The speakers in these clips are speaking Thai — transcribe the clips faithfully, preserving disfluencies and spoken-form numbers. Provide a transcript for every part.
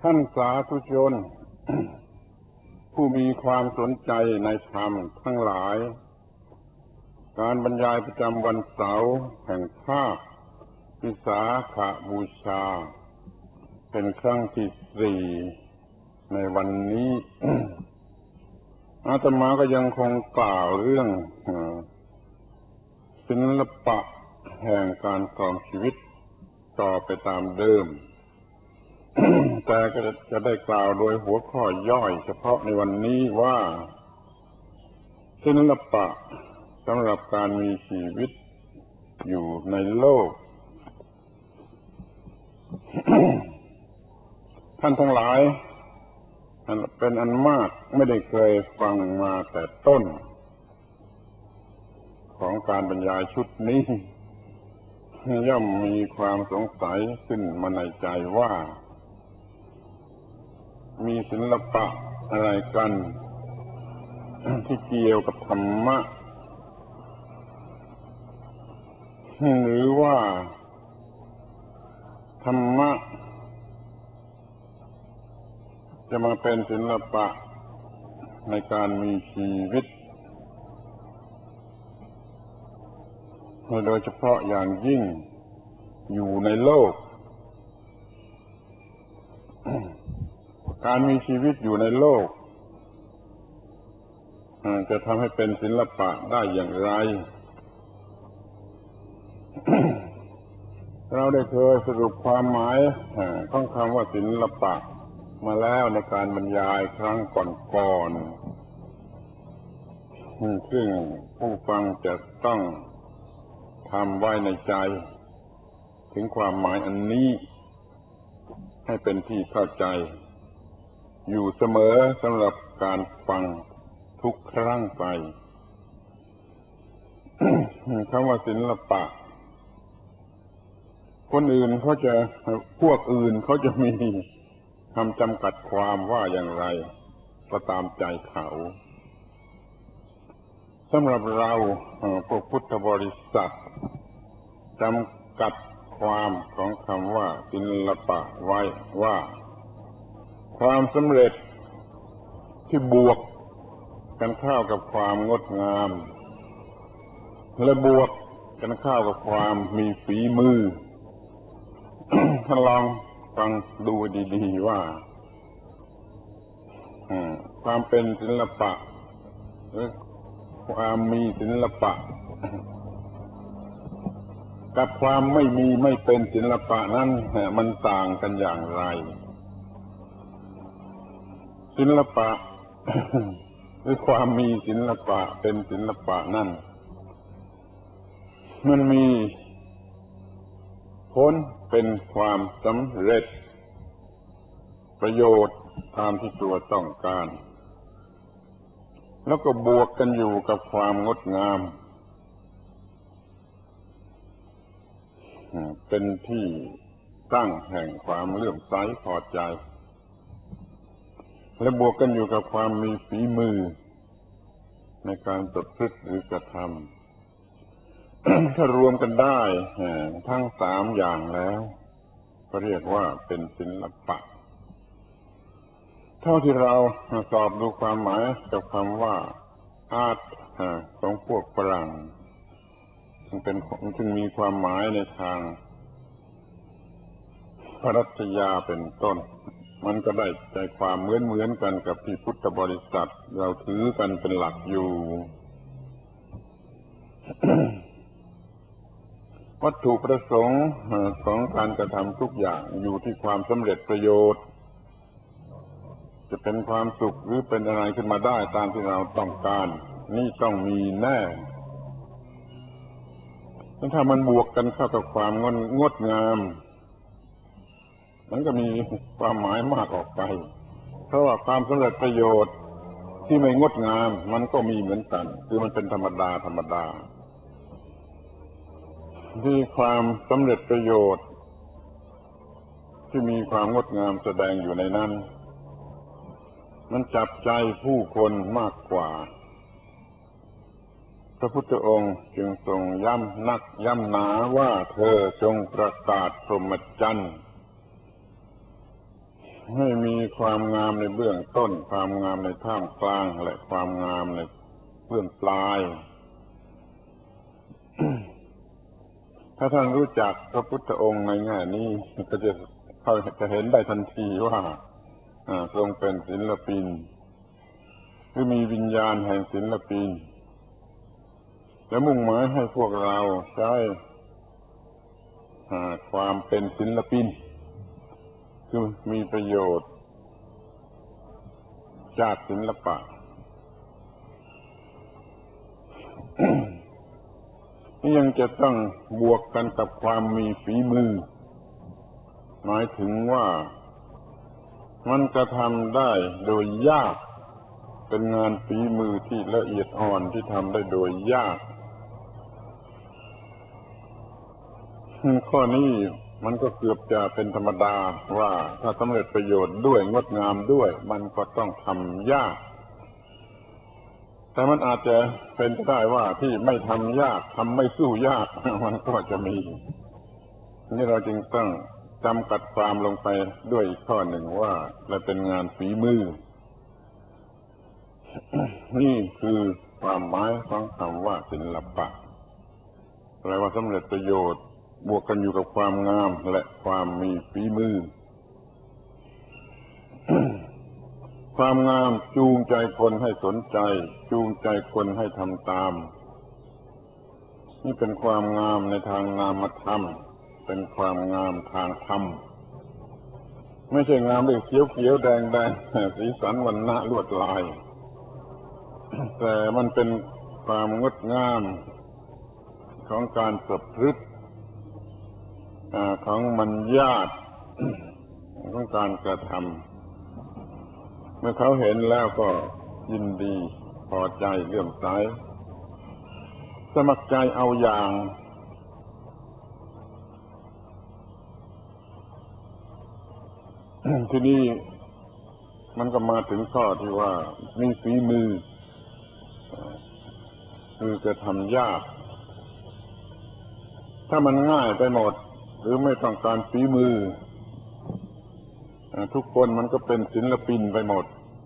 ท่านสาธุชน ผู้มีความสนใจในธรรมทั้งหลายการบรรยายประจำวันเสาร์แห่งภาควิสาขบูชาเป็นครั้งที่สี่ในวันนี้ อาตมาก็ยังคงกล่าวเรื่องศิลปะแห่งการครองชีวิตต่อไปตามเดิม แต่ก็จะได้กล่าวโดยหัวข้อย่อยเฉพาะในวันนี้ว่าศิลปะสำหรับการมีชีวิตอยู่ในโลก ท่านทั้งหลายเป็นอันมากไม่ได้เคยฟังมาแต่ต้นของการบรรยายชุดนี้ย่อมมีความสงสัยขึ้นมาในใจว่ามีศิลปะอะไรกันที่เกี่ยวกับธรรมะหรือว่าธรรมะจะมาเป็นศิลปะในการมีชีวิตโดยเฉพาะอย่างยิ่งอยู่ในโลก การมีชีวิตอยู่ในโลกจะทำให้เป็นศิลปะได้อย่างไร เราได้เคยสรุปความหมายของคำว่าศิลปะมาแล้วในการบรรยายครั้งก่อนๆซึ่งผู้ฟังจะต้องทำไว้ในใจถึงความหมายอันนี้ให้เป็นที่เข้าใจอยู่เสมอสำหรับการฟังทุกครั้งไป คำว่าศิลปะคนอื่นเขาจะพวกอื่นเขาจะมีคำจำกัดความว่าอย่างไรก็ตามใจเขาสำหรับเราพวกพุทธบริษัทจำกัดความของคำว่าศิลปะไว้ว่าความสำเร็จที่บวกกันเข้ากับความงดงามและบวกกันเข้ากับความมีฝีมือ ท่านลองฟังดูดีๆว่าความเป็นศิลปะหรือความมีศิลปะกับความไม่มีไม่เป็นศิลปะนั้นมันต่างกันอย่างไรศิลปะ หรือความมีศิลปะเป็นศิลปะนั่นมันมีผลเป็นความสำเร็จประโยชน์ตามที่ตัวต้องการแล้วก็บวกกันอยู่กับความงดงามเป็นที่ตั้งแห่งความเลื่อมใสพอใจและบวกกันอยู่กับความมีฝีมือในการประพฤติหรือกระทำ ถ้ารวมกันได้ทั้งสามอย่างแล้วก็เรียกว่าเป็นศิลปะเท่าที่เราสอบดูความหมายกับคำว่าอาร์ตของพวกฝรั่งซึ่งเป็นซึ่งมีความหมายในทางปรัชญาเป็นต้นมันก็ได้ใจความเหมือนๆกันกับที่พุทธบริษัทเราถือกันเป็นหลักอยู่ วัตถุประสงค์ของการกระทำทุกอย่างอยู่ที่ความสำเร็จประโยชน์จะเป็นความสุขหรือเป็นอะไรขึ้นมาได้ตามที่เราต้องการนี่ต้องมีแน่ถ้ามันบวกกันเข้ากับความงดงดงามมันก็มีความหมายมากออกไปเพราะว่าความสำเร็จประโยชน์ที่ไม่งดงามมันก็มีเหมือนกันคือมันเป็นธรรมดาธรรมดาที่ความสำเร็จประโยชน์ที่มีความงดงามแสดงอยู่ในนั้นมันจับใจผู้คนมากกว่าพระพุทธองค์จึงทรงย้ำนักย้ำหนาว่าเธอจงประกาศพรหมจรรย์ให้มีความงามในเบื้องต้นความงามในท่ามกลางและความงามในเบื้องปลาย ถ้าท่านรู้จักพระพุทธองค์ในแง่นี้ก็จะเขาจะเห็นได้ทันทีว่าทรงเป็นศิลปินคือมีวิญญาณแห่งศิลปินและมุ่งหมายให้พวกเราใช้ความเป็นศิลปินคือมีประโยชน์จากศิลปะ นี่ยังจะต้องบวกกันกับความมีฝีมือหมายถึงว่ามันกระทำได้โดยยากเป็นงานฝีมือที่ละเอียดอ่อนที่ทำได้โดยยากข้อนี้มันก็เกือบจะเป็นธรรมดาว่าถ้าสำเร็จประโยชน์ด้วยงดงามด้วยมันก็ต้องทำยากแต่มันอาจจะเป็นไปได้ว่าที่ไม่ทำยากทำไม่สู้ยากมันก็จะมีนี่เราจึงต้องจำกัดความลงไปด้วยอีกข้อหนึ่งว่าเราเป็นงานฝีมือ นี่คือความหมายของคำว่าศิลปะแปลว่าสำเร็จประโยชน์บวกกันอยู่กับความงามและความมีฝีมือ ความงามจูงใจคนให้สนใจจูงใจคนให้ทำตามนี่เป็นความงามในทางนามธรรมเป็นความงามทางธรรมไม่ใช่งามด้วยเขียวเขียวแดงแดงสีสันวรรณะลวดลายแต่มันเป็นความงดงามของการประพฤติของมัญญาติของการกระทำเมื่อเขาเห็นแล้วก็ยินดีพอใจเลื่อมใสสมัครใจเอาอย่างทีนี้มันก็มาถึงข้อที่ว่ามีฝีมือคือจะทำยากถ้ามันง่ายไปหมดหรือไม่ต้องการฝีมือทุกคนมันก็เป็นศิลปินไปหมด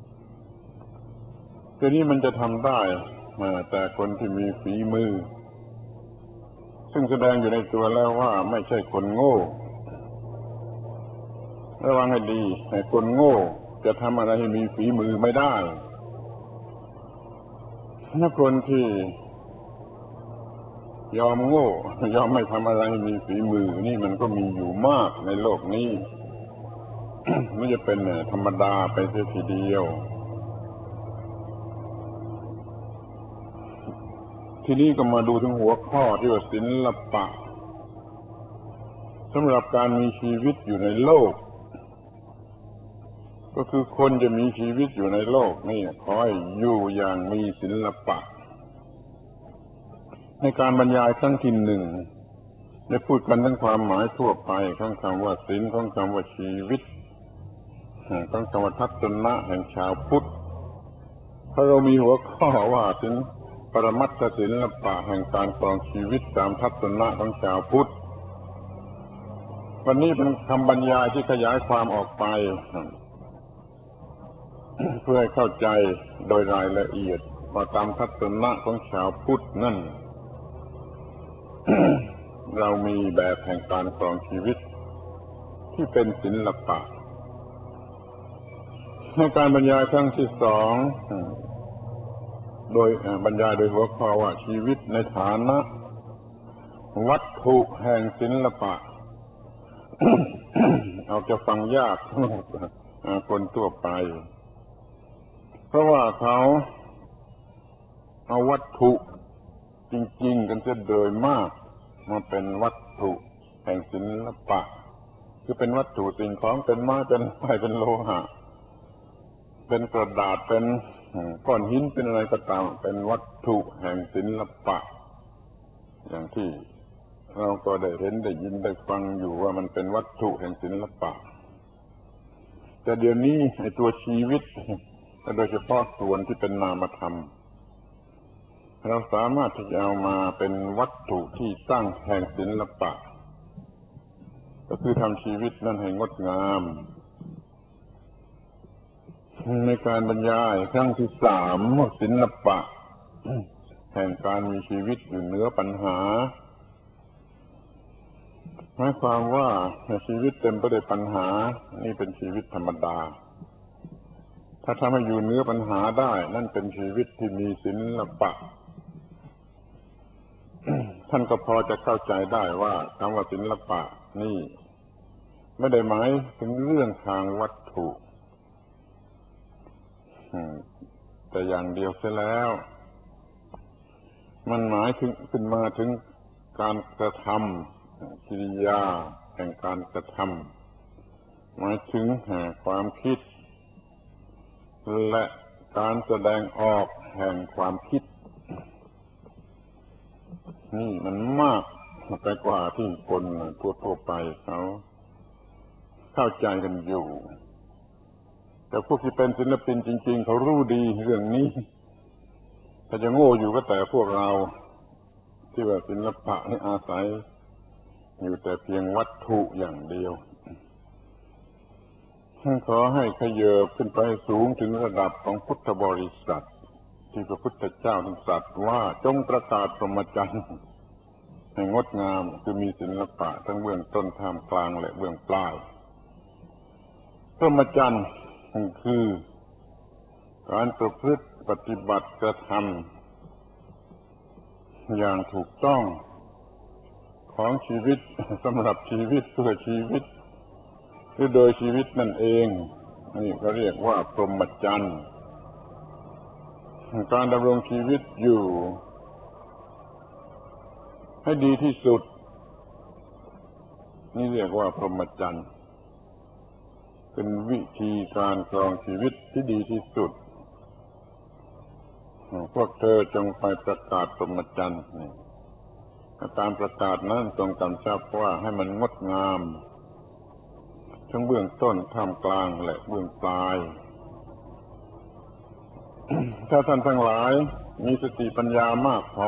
ทีนี้มันจะทำได้แต่คนที่มีฝีมือซึ่งแสดงอยู่ในตัวแล้วว่าไม่ใช่คนโง่ระวังให้ดีคนโง่จะทำอะไรให้มีฝีมือไม่ได้ถ้าคนที่ยอมโง่ยอมไม่ทำอะไรให้มีฝีมือนี่มันก็มีอยู่มากในโลกนี้ ไม่จะเป็นธรรมดาไปเสียทีเดียวทีนี้ก็มาดูถึงหัวข้อที่ว่าศิลปะสำหรับการมีชีวิตอยู่ในโลกก็คือคนจะมีชีวิตอยู่ในโลกนี่ขอให้อยู่อย่างมีศิลปะในการบรรยายครั้งที่หนึ่งได้พูดกันทั้งความหมายทั่วไปทั้งคำว่าศีลทั้งคำว่าชีวิตทั้งคำว่าทัศนะแห่งชาวพุทธถ้าเรามีหัวข้อว่าถึงปรมัตถศิลปะแห่งการครองชีวิตตามทัศนะของชาวพุทธวันนี้เป็นคำบรรยายที่ขยายความออกไปเพื่อให้เข้าใจโดยรายละเอียดว่าตามทัศนะของชาวพุทธนั่น เรามีแบบแห่งการครองชีวิตที่เป็นศิลปะในการบรรยายครั้งที่สองโดยบรรยายโดยหัวข้อว่าชีวิตในฐานะวัตถุแห่งศิลปะ เอาจะฟังยากคนทั่วไปเพราะว่าเขาเอาวัตถุจริงๆกันเสียโดยมากมาเป็นวัตถุแห่งศิลปะคือเป็นวัตถุสิ่งของเป็นไม้เป็นไม้เป็นโลหะเป็นกระดาษเป็นก้อนหินเป็นอะไรก็ตามเป็นวัตถุแห่งศิลปะอย่างที่เราก็ได้เห็นได้ยินได้ฟังอยู่ว่ามันเป็นวัตถุแห่งศิลปะแต่เดี๋ยวนี้ไอ้ตัวชีวิตโดยเฉพาะส่วนที่เป็นนามธรรมเราสามารถที่จะเอามาเป็นวัตถุที่ตั้งแห่งศิลปะก็คือทำชีวิตนั้นให้งดงามในการบรรยายครั้งที่สามศิลปะแห่งการมีชีวิตอยู่เหนือปัญหาหมายความว่าชีวิตเต็มไปด้วยปัญหานี่เป็นชีวิตธรรมดาถ้าทำให้อยู่เหนือปัญหาได้นั่นเป็นชีวิตที่มีศิลปะ ท่านก็พอจะเข้าใจได้ว่าคำว่าศิลปะนี่ไม่ได้หมายถึงเรื่องทางวัตถุแต่อย่างเดียวเสียแล้วมันหมายถึงขึ้นมาถึงการกระทำกิริยาแห่งการกระทำหมายถึงความคิดและการแสดงออกแห่งความคิดนี่มันมากไปกว่าที่คนทั่วๆไปเขาเข้าใจกันอยู่แต่พวกที่เป็นศิลปินจริงๆเขารู้ดีเรื่องนี้ถ้าจะโง่อยู่ก็แต่พวกเราที่ว่าศิลปะนี่อาศัยอยู่แต่เพียงวัตถุอย่างเดียวขอให้ขยับขึ้นไปสูงถึงระดับของพุทธบริษัทที่พระพุทธเจ้าทรงตรัสว่าจงประกาศพรหมจรรย์ให้งดงามคือมีศิลปะทั้งเบื้องต้นท่ามกลางและเบื้องปลายพรหมจรรย์คือการประพฤติปฏิบัติกระทำอย่างถูกต้องของชีวิตสำหรับชีวิตเพื่อชีวิตหรือโดยชีวิตนั่นเองนี่ก็เรียกว่าพรหมจรรย์การดำรงชีวิตอยู่ให้ดีที่สุดนี่เรียกว่าพรหมจรรย์เป็นวิธีการครองชีวิตที่ดีที่สุดพวกเธอจงไปประกาศพรหมจรรย์การประกาศนั้นทรงกำชับว่าให้มันงดงามทั้งเบื้องต้นท่ามกลางและเบื้องปลาย ถ้าท่านทั้งหลายมีสติปัญญามากพอ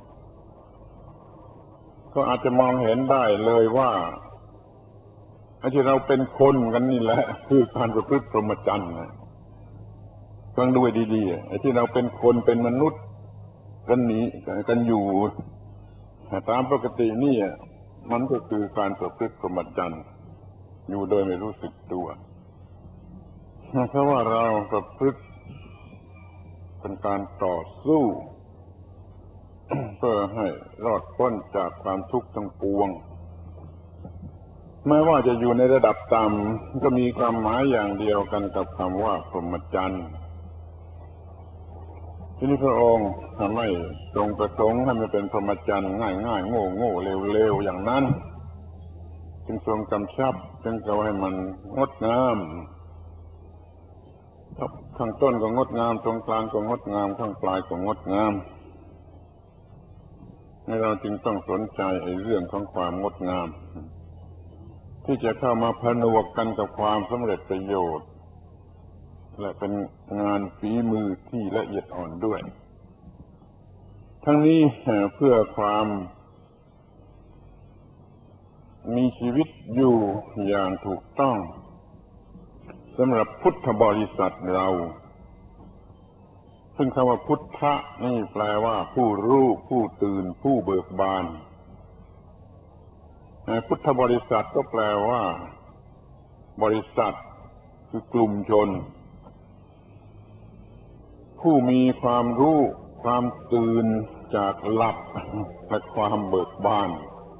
ก็อาจจะมองเห็นได้เลยว่าไอ้ที่เราเป็นคนกันนี่แหละคือการประพฤติพรหมจรรย์นะฟังด้วยดีๆไอ้ที่เราเป็นคนเป็นมนุษย์กันนี้กันอยู่ตามปกตินี่มันก็คือการประพฤติพรหมจรรย์อยู่โดยไม่รู้สึกตัวเพราะว่าเราประพฤติเป็นการต่อสู้เพื่อให้รอดพ้นจากความทุกข์ทั้งปวงแม้ว่าจะอยู่ในระดับต่ำก็มีความหมายอย่างเดียวกันกับคำว่าพรหมจรรย์ที่นี้พระองค์ทำให้ทรงประสงค์ให้มันเป็นพรหมจรรย์ง่ายๆโง่ๆเร็วๆอย่างนั้นจึงทรงกำชับจึงเอาให้มันงดงามข้างต้นก็งดงามตรงกลางก็งดงามข้างปลายก็งดงามให้เราจึงต้องสนใจไอ้เรื่องของความงดงามที่จะเข้ามาผนวกกันกับความสำเร็จประโยชน์และเป็นงานฝีมือที่ละเอียดอ่อนด้วยทั้งนี้เพื่อความมีชีวิตอยู่อย่างถูกต้องสำหรับพุทธบริษัทเราซึ่งคำว่าพุทธะนี่แปลว่าผู้รู้ผู้ตื่นผู้เบิกบานพุทธบริษัทก็แปลว่าบริษัทคือกลุ่มชนผู้มีความรู้ความตื่นจากหลับและความเบิกบาน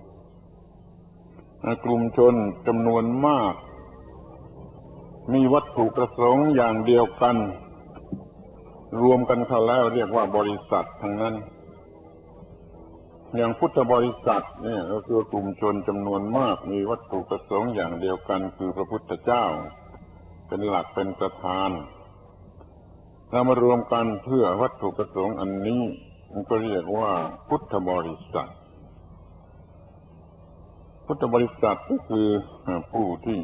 กลุ่มชนจำนวนมากมีวัตถุประสงค์อย่างเดียวกันรวมกันเข้าแล้วเรียกว่าบริษัททั้งนั้นอย่างพุทธบริษัทเนี่ยก็คือกลุ่มชนจำนวนมากมีวัตถุประสงค์อย่างเดียวกันคือพระพุทธเจ้าเป็นหลักเป็นประธานเรามารวมกันเพื่อวัตถุประสงค์อันนี้มันก็เรียกว่าพุทธบริษัทพุทธบริษัทก็คือผู้ที่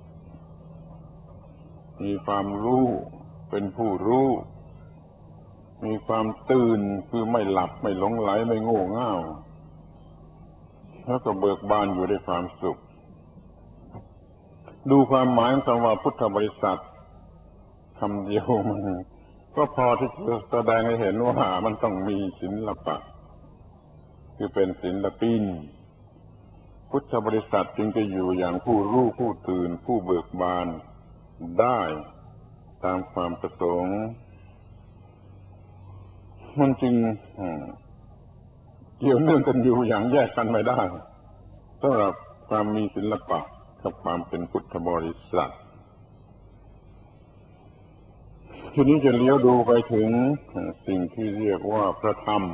มีความรู้เป็นผู้รู้มีความตื่นคือไม่หลับไม่หลงไหลไม่โง่เง่าแล้วก็เบิกบานอยู่ด้วยความสุขดูความหมายของคำว่าพุทธบริษัทคำเดียวมันก็พอที่จะแสดงให้เห็นว่ามันต้องมีศิลปะคือเป็นศิลปินพุทธบริษัทจึงจะอยู่อย่างผู้รู้ผู้ตื่นผู้เบิกบานได้ตามความประสงค์มันจึงเกี่ยวเนื่องกันอยู่อย่างแยกกันไม่ได้สำหรับความมีศิลปะกับความเป็นพุทธบริษัททีนี้จะเลี้ยวดูไปถึงสิ่งที่เรียกว่าพระธรรม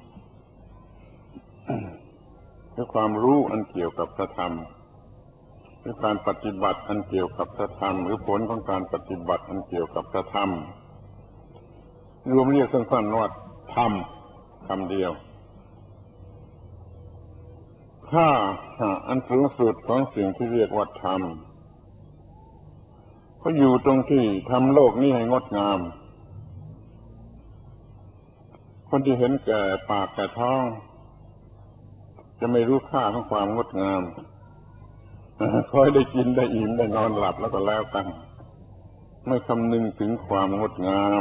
คือความรู้อันเกี่ยวกับพระธรรมหรือการปฏิบัติอันเกี่ยวกับพระธรรมหรือผลของการปฏิบัติอันเกี่ยวกับพระธรรมรวมเรียกสั้นๆว่าธรรมคำเดียวถ้าอันสูงสุดของสิ่งที่เรียกว่าธรรมก็อยู่ตรงที่ทำโลกนี้ให้งดงามคนที่เห็นแก่ปากแก่ท้องจะไม่รู้ค่าของความงดงามคอยได้กินได้อิ่มได้นอนหลับแล้วก็แล้วกันไม่คำนึงถึงความงดงาม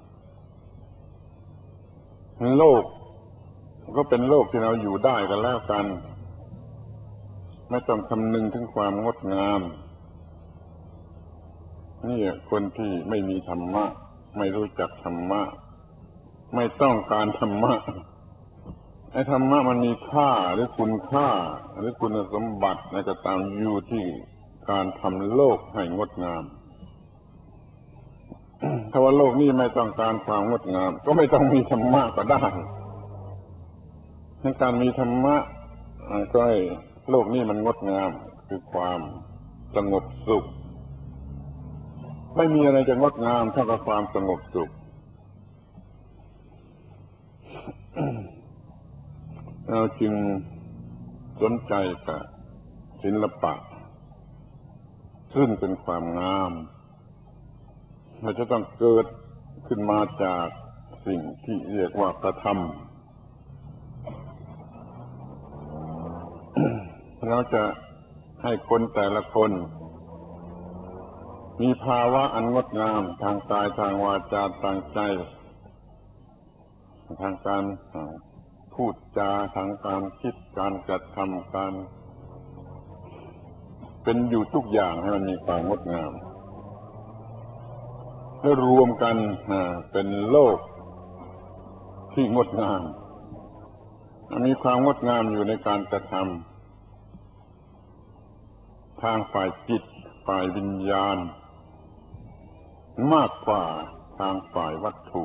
โลกก็เป็นโลกที่เราอยู่ได้กันแล้วกันไม่ต้องคำนึงถึงความงดงามนี่คนที่ไม่มีธรรมะไม่รู้จักธรรมะไม่ต้องการธรรมะไอ้ธรรมะมันมีค่าหรือคุณค่าหรือคุณสมบัติอะไรก็ตามอยู่ที่การทำโลกให้งดงามถ้าว่าโลกนี้ไม่ต้องการความงดงามก็ไม่ต้องมีธรรมะก็ได้ในการมีธรรมะก็ให้โลกนี้มันงดงามคือความสงบสุขไม่มีอะไรจะงดงามเท่ากับความสงบสุขเราจึงสนใจกับศิลปะซึ่งเป็นความงามมันจะต้องเกิดขึ้นมาจากสิ่งที่เรียกว่าพระธรรมเราจะให้คนแต่ละคนมีภาวะอันงดงามทางกายทางวาจาทางใจทางการพูดจาทางการคิดการกระทำการเป็นอยู่ทุกอย่างให้มันมีความงดงามแล้วรวมกันเป็นโลกที่งดงามมีความงดงามอยู่ในการกระทำทางฝ่ายจิตฝ่ายวิญญาณมากกว่าทางฝ่ายวัตถุ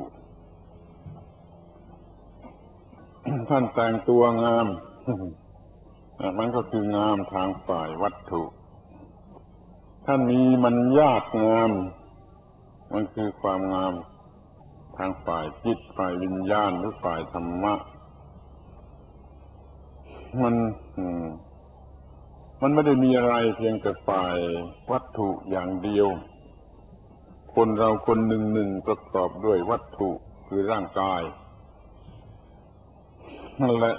ท่านแต่งตัวงามมันก็คืองามทางฝ่ายวัตถุท่านมีมัญญาตงามมันคือความงามทางฝ่ายจิตฝ่ายวิญญาณหรือฝ่ายธรรมะมันมันไม่ได้มีอะไรเพียงแต่ฝ่ายวัตถุอย่างเดียวคนเราคนหนึ่งหนึ่งประกอบด้วยวัตถุคือร่างกายนั่นแหละ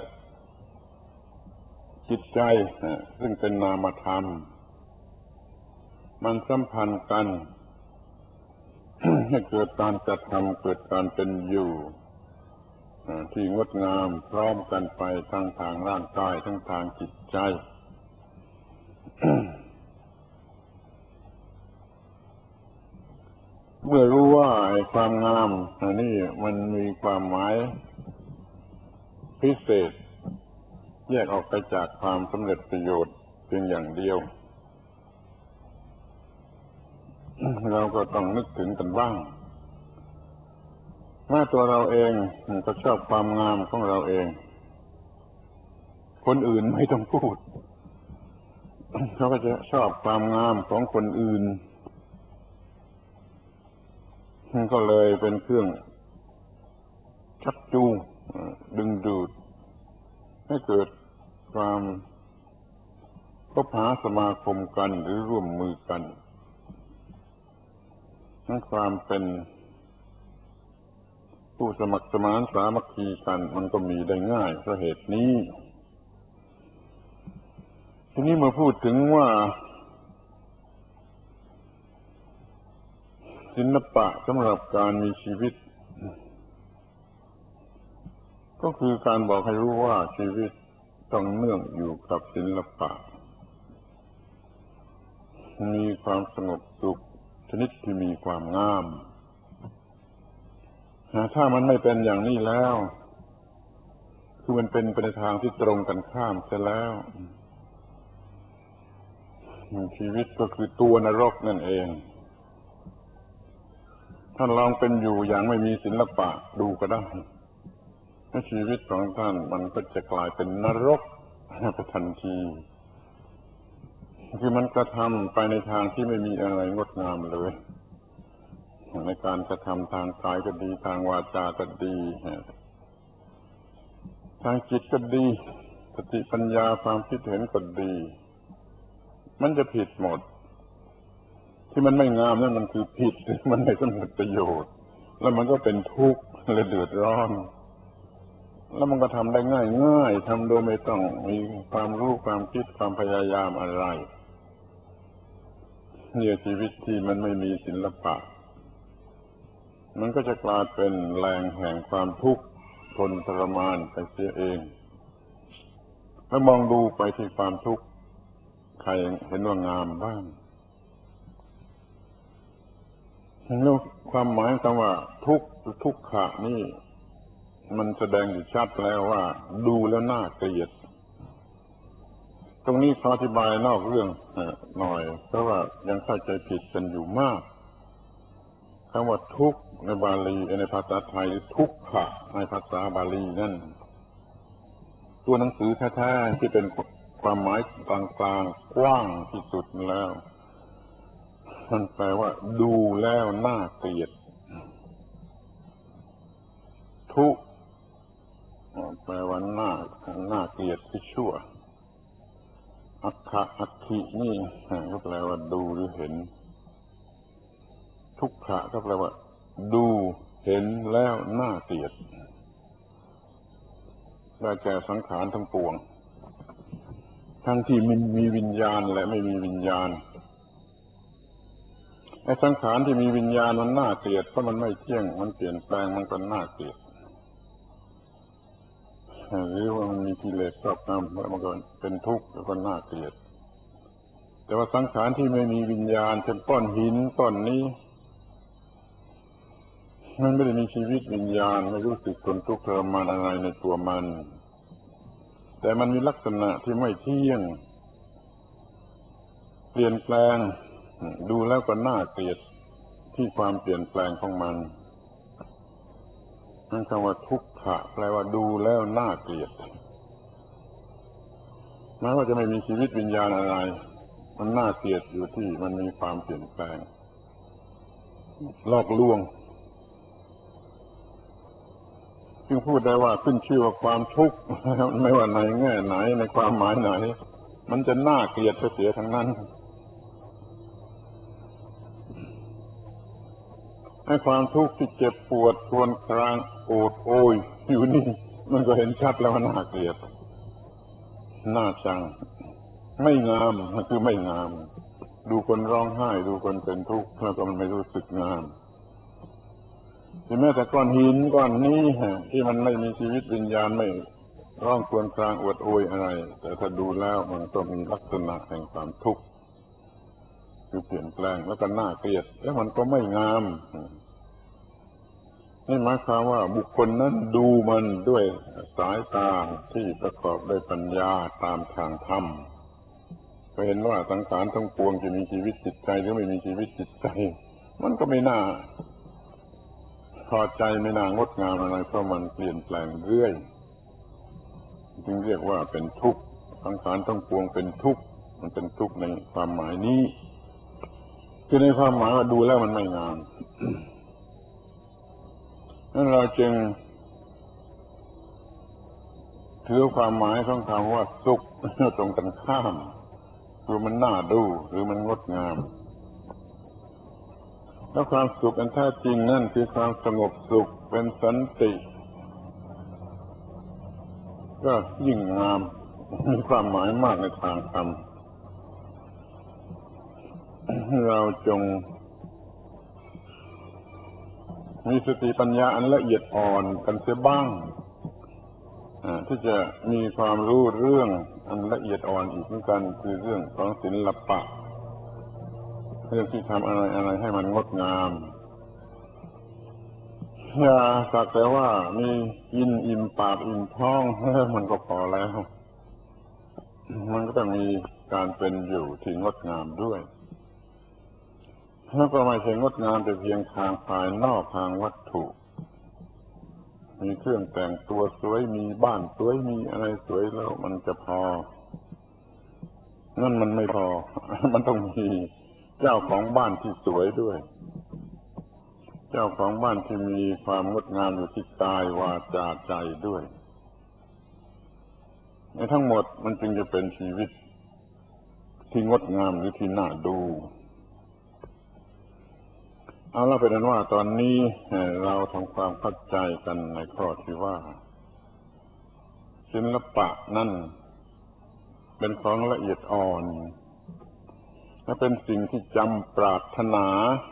จิตใจซึ่งเป็นนามธรรมมันสัมพันธ์กันให้เกิดการกระทำเกิดการเป็นอยู่ที่งดงามพร้อมกันไปทั้งทางร่างกายทั้งทางจิตใจเมื่อรู้ว่าความงามอันนี้มันมีความหมายพิเศษแยกออกไปจากความสำเร็จประโยชน์เพียงอย่างเดียวเราก็ต้องนึกถึงกันบ้างแม้ตัวเราเองก็ชอบความงามของเราเองคนอื่นไม่ต้องพูดเขาก็จะชอบความงามของคนอื่นก็เลยเป็นเครื่องชักจูงดึงดูดให้เกิดความคบหาสมาคมกันหรือร่วมมือกันทั้งความเป็นผู้สมัครสมานสามัคคีกันมันก็มีได้ง่ายเพราะเหตุนี้ทีนี้เมื่อพูดถึงว่าศศิลปะสำหรับการมีชีวิตก็คือการบอกให้รู้ว่าชีวิตต้องเนื่องอยู่กับศิลปะมีความสงบสุขชนิดที่มีความงามถ้ามันไม่เป็นอย่างนี้แล้วคือมันเป็นไปในทางที่ตรงกันข้ามเสียแล้วชีวิตก็คือตัวนรกนั่นเองท่านลองเป็นอยู่อย่างไม่มีศิลปะดูก็ได้ชีวิตของท่านมันก็จะกลายเป็นนรกไปทันทีคือมันกระทำไปในทางที่ไม่มีอะไรงดงามเลยในการกระทำทางกายก็ดีทางวาจาก็ดีทางจิตก็ดีสติปัญญาความคิดเห็นก็ดีมันจะผิดหมดที่มันไม่งามนั่นมันคือผิดมันไม่สมประโยชน์แล้วมันก็เป็นทุกข์และเดือดร้อนแล้วมันก็ทำได้ง่ายง่ายทำโดยไม่ต้องมีความรู้ความคิดความพยายามอะไรเนี่ยชีวิตที่มันไม่มีศิลปะมันก็จะกลายเป็นแหล่งแห่งความทุกข์ทนทรมานไปเสียเองแล้วมองดูไปที่ความทุกข์ใครเห็นว่างามบ้างแล้วความหมายคำว่าทุกข์ทุกขะนี่มันแสดงอยู่ชัดแล้วว่าดูแล้วน่าเกลียดตรงนี้ขออธิบายนอกเรื่องหน่อยเพราะว่ายังเข้าใจผิดกันอยู่มากคำว่าทุกข์ในบาลีในภาษาไทยทุกขะในภาษาบาลีนั่นตัวหนังสือแท้ๆที่เป็นความหมายกลางๆกว้างที่สุดแล้วมันแปลว่าดูแล้วน่าเกลียดทุกข์แปลว่าน่าน่าเกลียดที่ชั่วอักขะอักขินี่ก็แปลว่าดูหรือเห็นทุกขะก็แปลว่าดูเห็นแล้วน่าเกลียดได้แก่สังขารทั้งปวงทั้งที่มันมีวิญญาณและไม่มีวิญญาณไอ้สังขารที่มีวิญญาณมันน่าเกลียดเพราะมันไม่เที่ยงมันเปลี่ยนแปลงมันก็น่าเกลียดหรือว่ามันมีกิเลสครอบงำแล้วมันก็เป็นทุกข์แล้วก็น่าเกลียดแต่ว่าสังขารที่ไม่มีวิญญาณเช่นก้อนหินก้อนนี้มันไม่ได้มีชีวิตวิญญาณไม่รู้สึกทนทุกข์ทรมานอะไรในตัวมันแต่มันมีลักษณะที่ไม่เที่ยงเปลี่ยนแปลงดูแล้วก็น่าเกลียดที่ความเปลี่ยนแปลงของมันนั่นคำว่าทุกขะแปลว่าดูแล้วน่าเกลียดแม้ว่าจะไม่มีชีวิตวิญญาณอะไรมันน่าเกลียดอยู่ที่มันมีความเปลี่ยนแปลงลอกลวงจึงพูดได้ว่าขึ้นชื่อว่าความทุกข์ไม่ว่าในแง่ไหนในความหมายไหนมันจะน่าเกลียดเสียทั้งนั้นให้ความทุกข์ที่เจ็บปวดครวญครางโอดโอยอยู่นี่มันก็เห็นชัดแล้วว่าน่าเกลียดน่าชังไม่งามมันคือไม่งามดูคนร้องไห้ดูคนเป็นทุกข์แล้วก็มันไม่รู้สึกงามที่แม้แต่ก้อนหินก้อนนี้ที่มันไม่มีชีวิตวิญญาณไม่ร้องครวญครางอวดโอยอะไรแต่ถ้าดูแล้วมันก็มีลักษณะแห่งความทุกข์คือเปลี่ยนแปลงแล้วก็น่าเกลียดแล้วมันก็ไม่งามนี่หมายความว่าบุคคลนั้นดูมันด้วยสายตาที่ประกอบด้วยปัญญาตามทางธรรมก็เห็นว่าสังขารทั้งปวงจะมีชีวิตจิตใจหรือไม่มีชีวิตจิตใจมันก็ไม่น่าพอใจไม่น่างดงามอะไรเพราะมันเปลี่ยนแปลงเรื่อยจึงเรียกว่าเป็นทุกข์สังขารทั้งปวงเป็นทุกข์มันเป็นทุกข์ในความหมายนี้คือในความหมายว่าดูแล้วมันไม่งาม นั้นเราจึงถือความหมายของคำว่าสุขตรงกันข้ามคือมันน่าดูหรือมันงดงามแล้วความสุขอันแท้จริงนั่นคือความสงบสุขเป็นสันติก็ยิ่งงามมีความหมายมากในทางธรรมเราจงมีสติปัญญาอันละเอียดอ่อนกันเสียบ้างที่จะมีความรู้เรื่องอันละเอียดอ่อนอีกเหมือนกันคือเรื่องของศิลปะเรื่องที่ทำอะไรอะไรให้มันงดงามอย่าสักแต่ว่ามีกินอิ่มปากอิ่มท้องมันก็พอแล้วมันก็ต้องมีการเป็นอยู่ที่งดงามด้วยแล้วก็ไม่ใช่งดงามแต่เพียงทางภายนอกทางวัตถุมีเครื่องแต่งตัวสวยมีบ้านสวยมีอะไรสวยแล้วมันจะพอนั่นมันไม่พอมันต้องมีเจ้าของบ้านที่สวยด้วยเจ้าของบ้านที่มีความงดงามอยู่ที่กายวาจาใจด้วยในทั้งหมดมันจึงจะเป็นชีวิตที่งดงามหรือที่น่าดูเอาล่ะเป็นนั้นว่าตอนนี้เราทำความเข้าใจกันในข้อที่ว่าศิลปะนั่นเป็นของละเอียดอ่อนและเป็นสิ่งที่จำปรารถนา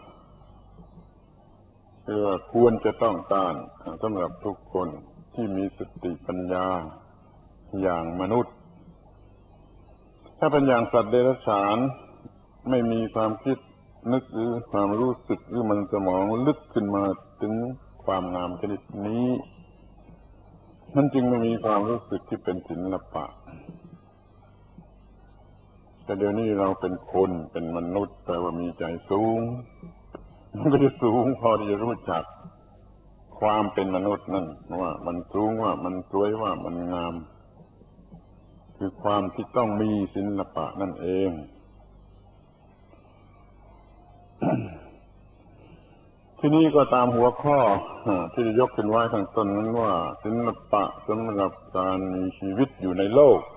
คือควรจะต้องการสำหรับทุกคนที่มีสติปัญญาอย่างมนุษย์ถ้าเป็นอย่างสัตว์เดรัจฉานไม่มีความคิดนึกหรือความรู้สึกหรือมันสมองลึกขึ้นมาถึงความงามชนิดนี้มันจึงไม่มีความรู้สึกที่เป็นศิลปะแต่เดี๋ยวนี้เราเป็นคนเป็นมนุษย์แปลว่ามีใจสูงมันก็จะสูงพอที่จะรู้จักความเป็นมนุษย์นั่นว่ามันสูงว่ามันสวยว่ามันงามคือความที่ต้องมีศิลปะนั่นเองที่นี่ก็ตามหัวข้อที่ยกขึ้นไว้ข้างต้นนั้นว่าศิลปะสำหรับการมีชีวิตอยู่ในโลก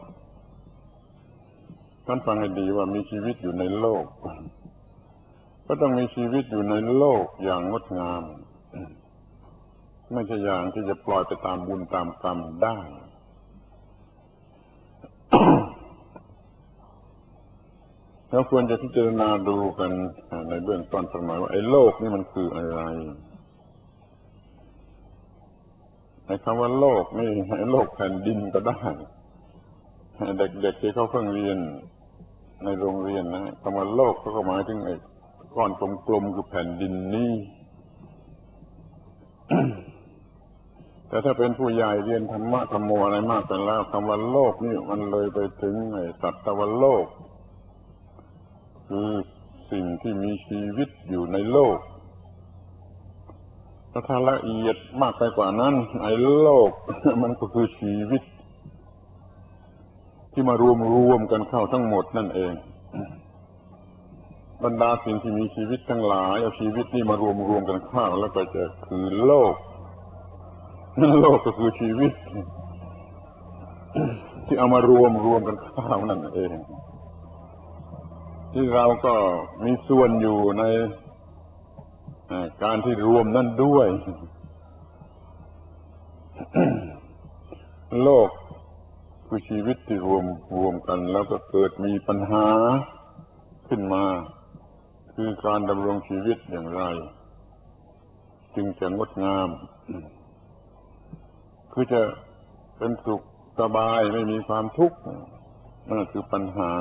ท่านฟังให้ดีว่ามีชีวิตอยู่ในโลกก็ต้องมีชีวิตอยู่ในโลกอย่างงดงามไม่ใช่อย่างที่จะปล่อยไปตามบุญตามกรรมได้เราควรจะพิจารณาดูกันในเบื้องต้นสักหน่อยว่าไอ้โลกนี่มันคืออะไรในคำว่าโลกนี่โลกแผ่นดินก็ได้เด็กๆที่เขาเพิ่งเรียนในโรงเรียนนะคำว่าโลกก็หมายถึงไอ้ก้อนกลมๆคือแผ่นดินนี้ แต่ถ้าเป็นผู้ใหญ่เรียนธรรมะธรรมโมอะไรมากไปแล้วคำว่าโลกนี่มันเลยไปถึงไอ้สัตวโลกคือสิ่งที่มีชีวิตอยู่ในโลกถ้าละเอียดมากไปกว่านั้นไอ้โลกมันก็คือชีวิตที่มารวมรวมกันเข้าทั้งหมดนั่นเองบรรดาสิ่งที่มีชีวิตทั้งหลายเอาชีวิตนี่มารวมรวมกันเข้าแล้วก็จะคือโลกนั่นโลกก็คือชีวิตที่เอามารวมรวมกันเข้านั่นเองที่เราก็มีส่วนอยู่ในการที่รวมนั่นด้วย โลกคือชีวิตที่รวมรวมกันแล้วก็เกิดมีปัญหาขึ้นมาคือการดำรงชีวิตอย่างไรจึงจะงดงามคือจะเป็นสุขสบายไม่มีความทุกข์นั่นคือปัญหา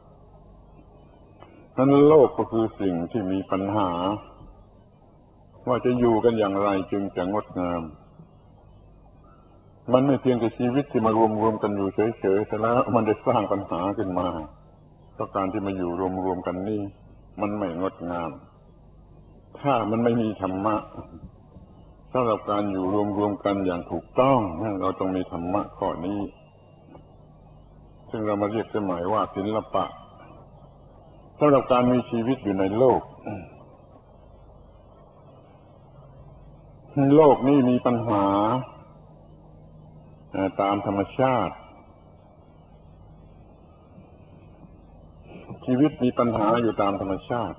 นั้นโลกก็คือสิ่งที่มีปัญหาว่าจะอยู่กันอย่างไรจึงจะงดงามมันไม่เพียงแต่ชีวิตที่มารวมรวมกันอยู่เฉยๆแต่แล้วมันได้สร้างปัญหาขึ้นมาเพราะการที่มาอยู่รวมรวมกันนี่มันไม่งดงามถ้ามันไม่มีธรรมะสำหรับการอยู่รวมรวมกันอย่างถูกต้องเราต้องมีธรรมะข้อนี้ซึ่งเรามาเรียกสมัยว่าศิลปะสำหรับการมีชีวิตอยู่ในโลกโลกนี้มีปัญหาตามธรรมชาติชีวิตมีปัญหาอยู่ตามธรรมชาติ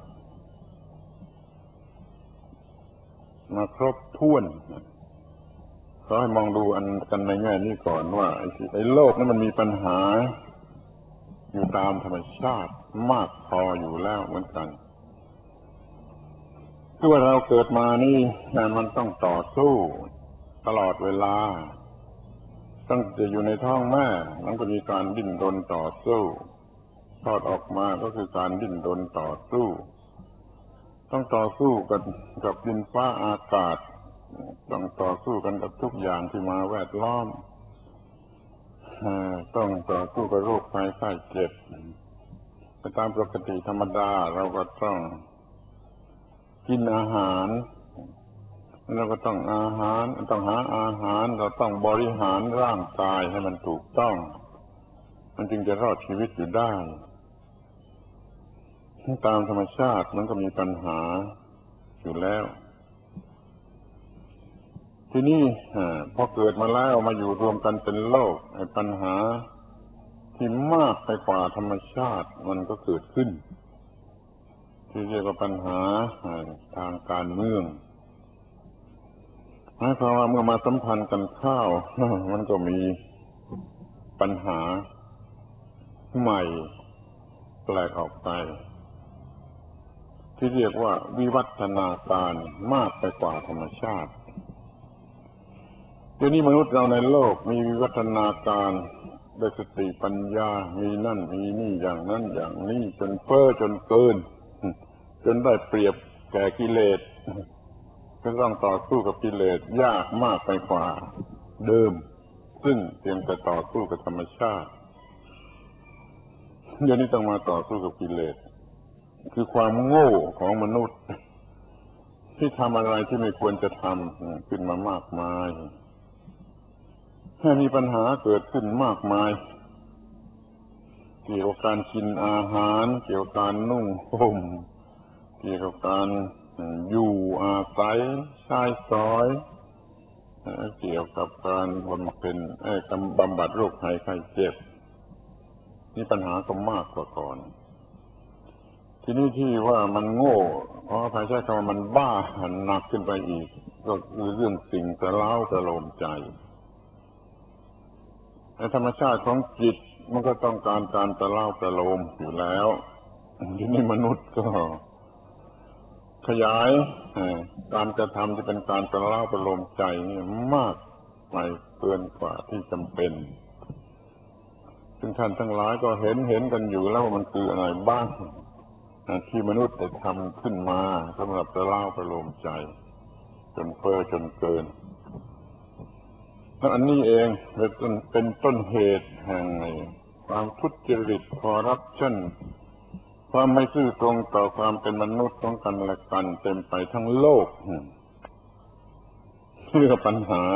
มาครบถ้วนขอให้มองดูอันกันในแง่นี้ก่อนว่าไอ้โลกนั้นมันมีปัญหาอยู่ตามธรรมชาติมากพออยู่แล้วเหมือนกันตัวเราเกิดมานี่มันต้องต่อสู้ตลอดเวลาตั้งแต่อยู่ในท้องแม่มันก็มีการดิ้นรนต่อสู้คลอดออกมาก็คือการดิ้นรนต่อสู้ต้องต่อสู้กันกับดินฟ้าอากาศต้องต่อสู้กันกับทุกอย่างที่มาแวดล้อมต้องต่อสู้กับโรคภัยไข้เจ็บตามปกติธรรมดาเราก็ต้องกินอาหารเราก็ต้องอาหารต้องหาอาหารเราต้องบริหารร่างกายให้มันถูกต้องมันจึงจะรอดชีวิตอยู่ได้ตามธรรมชาติมันก็มีปัญหาอยู่แล้วทีนี้พอเกิดมาแล้วมาอยู่รวมกันเป็นโลกไอ้ปัญหาที่มากไปกว่าธรรมชาติมันก็เกิดขึ้นที่เรียกว่าปัญหาทางการเมืองหมายความว่าเมื่อมาสัมพันธ์กันเข้ามันก็มีปัญหาใหม่แปลกออกไปที่เรียกว่าวิวัฒนาการมากไปกว่าธรรมชาติเดี๋ยวนี้มนุษย์เราในโลกมีวิวัฒนาการด้วยสติปัญญามีนั่นมีนี่อย่างนั้นอย่างนี้จนเพ้อจนเกินจนได้เปรียบแก่กิเลสก็ต้องต่อสู้กับกิเลสยากมากไปกว่าเดิมซึ่งเพียงแต่ต่อสู้กับธรรมชาติเดี๋ยวนี้ต้องมาต่อสู้กับกิเลสคือความโง่ของมนุษย์ที่ทำอะไรที่ไม่ควรจะทำขึ้นมามากมายให้มีปัญหาเกิดขึ้นมากมายเกี่ยวกับการกินอาหารเกี่ยวกับการนุ่งห่มเกี่ยวกับการอยู่อาศัยใช้สอยเกี่ยวกับการบำเพ็ญบำบัดโรคภัยไข้เจ็บนี่ปัญหาก็มากกว่าก่อนทีนี้ที่ว่ามันโง่เพราะภายใช้คำว่ามันบ้าหนักขึ้นไปอีกก็คือเรื่องสิ่งสะเล้าสะโลมใจในธรรมชาติของจิตมันก็ต้องการการสะเล้าสะโลมอยู่แล้วทีนี้มนุษย์ก็ขยายการกระทำที่เป็นการสะเล้าสะโลมใจนี่มากไปเกินกว่าที่จำเป็นซึ่งท่านทั้งหลายก็เห็นเห็นกันอยู่แล้วว่ามันคืออะไรบ้างที่มนุษย์ได้ทำขึ้นมาสำหรับสะเล้าสะโลมใจจนเพ้อจนเกินและอันนี้เองเป็นต้นเป็นต้นเหตุแห่งความทุจริตคอร์รัปชันความไม่ซื่อตรงต่อความเป็นมนุษย์ของกันและกันเต็มไปทั้งโลกนี่ก็ปัญหา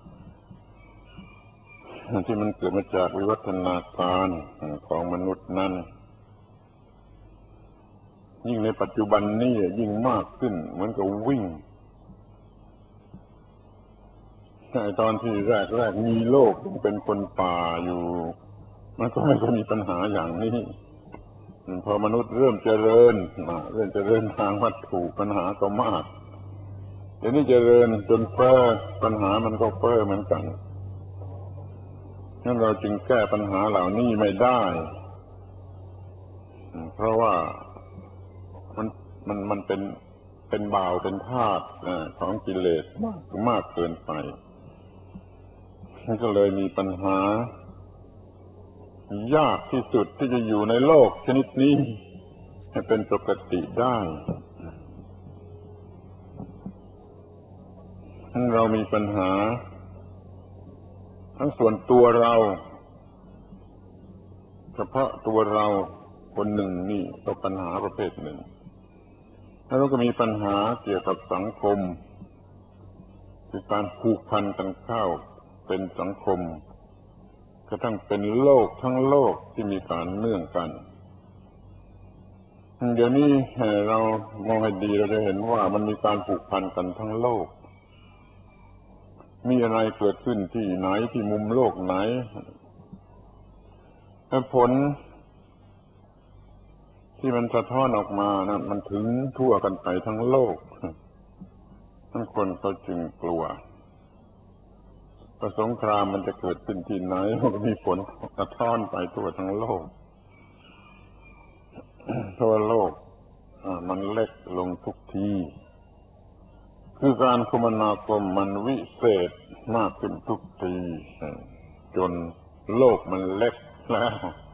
ที่มันเกิดมาจากวิวัฒนาการของมนุษย์นั้นยิ่งในปัจจุบันนี้ยิ่งมากขึ้นเหมือนกับวิ่งตอนที่แรกๆมีโลกเป็นคนป่าอยู่มันก็ไม่ค่อยมีปัญหาอย่างนี้พอมนุษย์เริ่มเจริญเริ่มเจริญทางวัตถุปัญหาก็มากเดี๋ยวนี้เจริญจนเฟ้อปัญหามันก็เฟ้อเหมือนกันงั้นเราจึงแก้ปัญหาเหล่านี้ไม่ได้เพราะว่ามันมันมันเป็นเป็นบ่าวเป็นทาสของกิเลสมากเกินไปมันก็เลยมีปัญหายากที่สุดที่จะอยู่ในโลกชนิดนี้ให้เป็นปกติได้เรามีปัญหาทั้งส่วนตัวเราเฉพาะตัวเราคนหนึ่งนี่ก็ปัญหาประเภทหนึ่งแล้วเราก็มีปัญหาเกี่ยวกับสังคมคือการผูกพันกันเข้าเป็นสังคมกระทั่งเป็นโลกทั้งโลกที่มีการเนื่องกันเดี๋ยวนี้เรามองให้ดีเราจะเห็นว่ามันมีการผูกพันกันทั้งโลกมีอะไรเกิดขึ้นที่ไหนที่มุมโลกไหนผลที่มันสะท้อนออกมานะมันถึงทั่วกันไปทั้งโลกทั้งคนเขาจึงกลัวว่าสงครามมันจะเกิดขึ้นที่ไหนมันก็มีผลสะท้อนไปทั่วทั้งโลกทั่วโลกมันเล็กลงทุกทีคือการคมนาคมมันวิเศษมากขึ้นทุกทีจนโลกมันเล็กแล้ว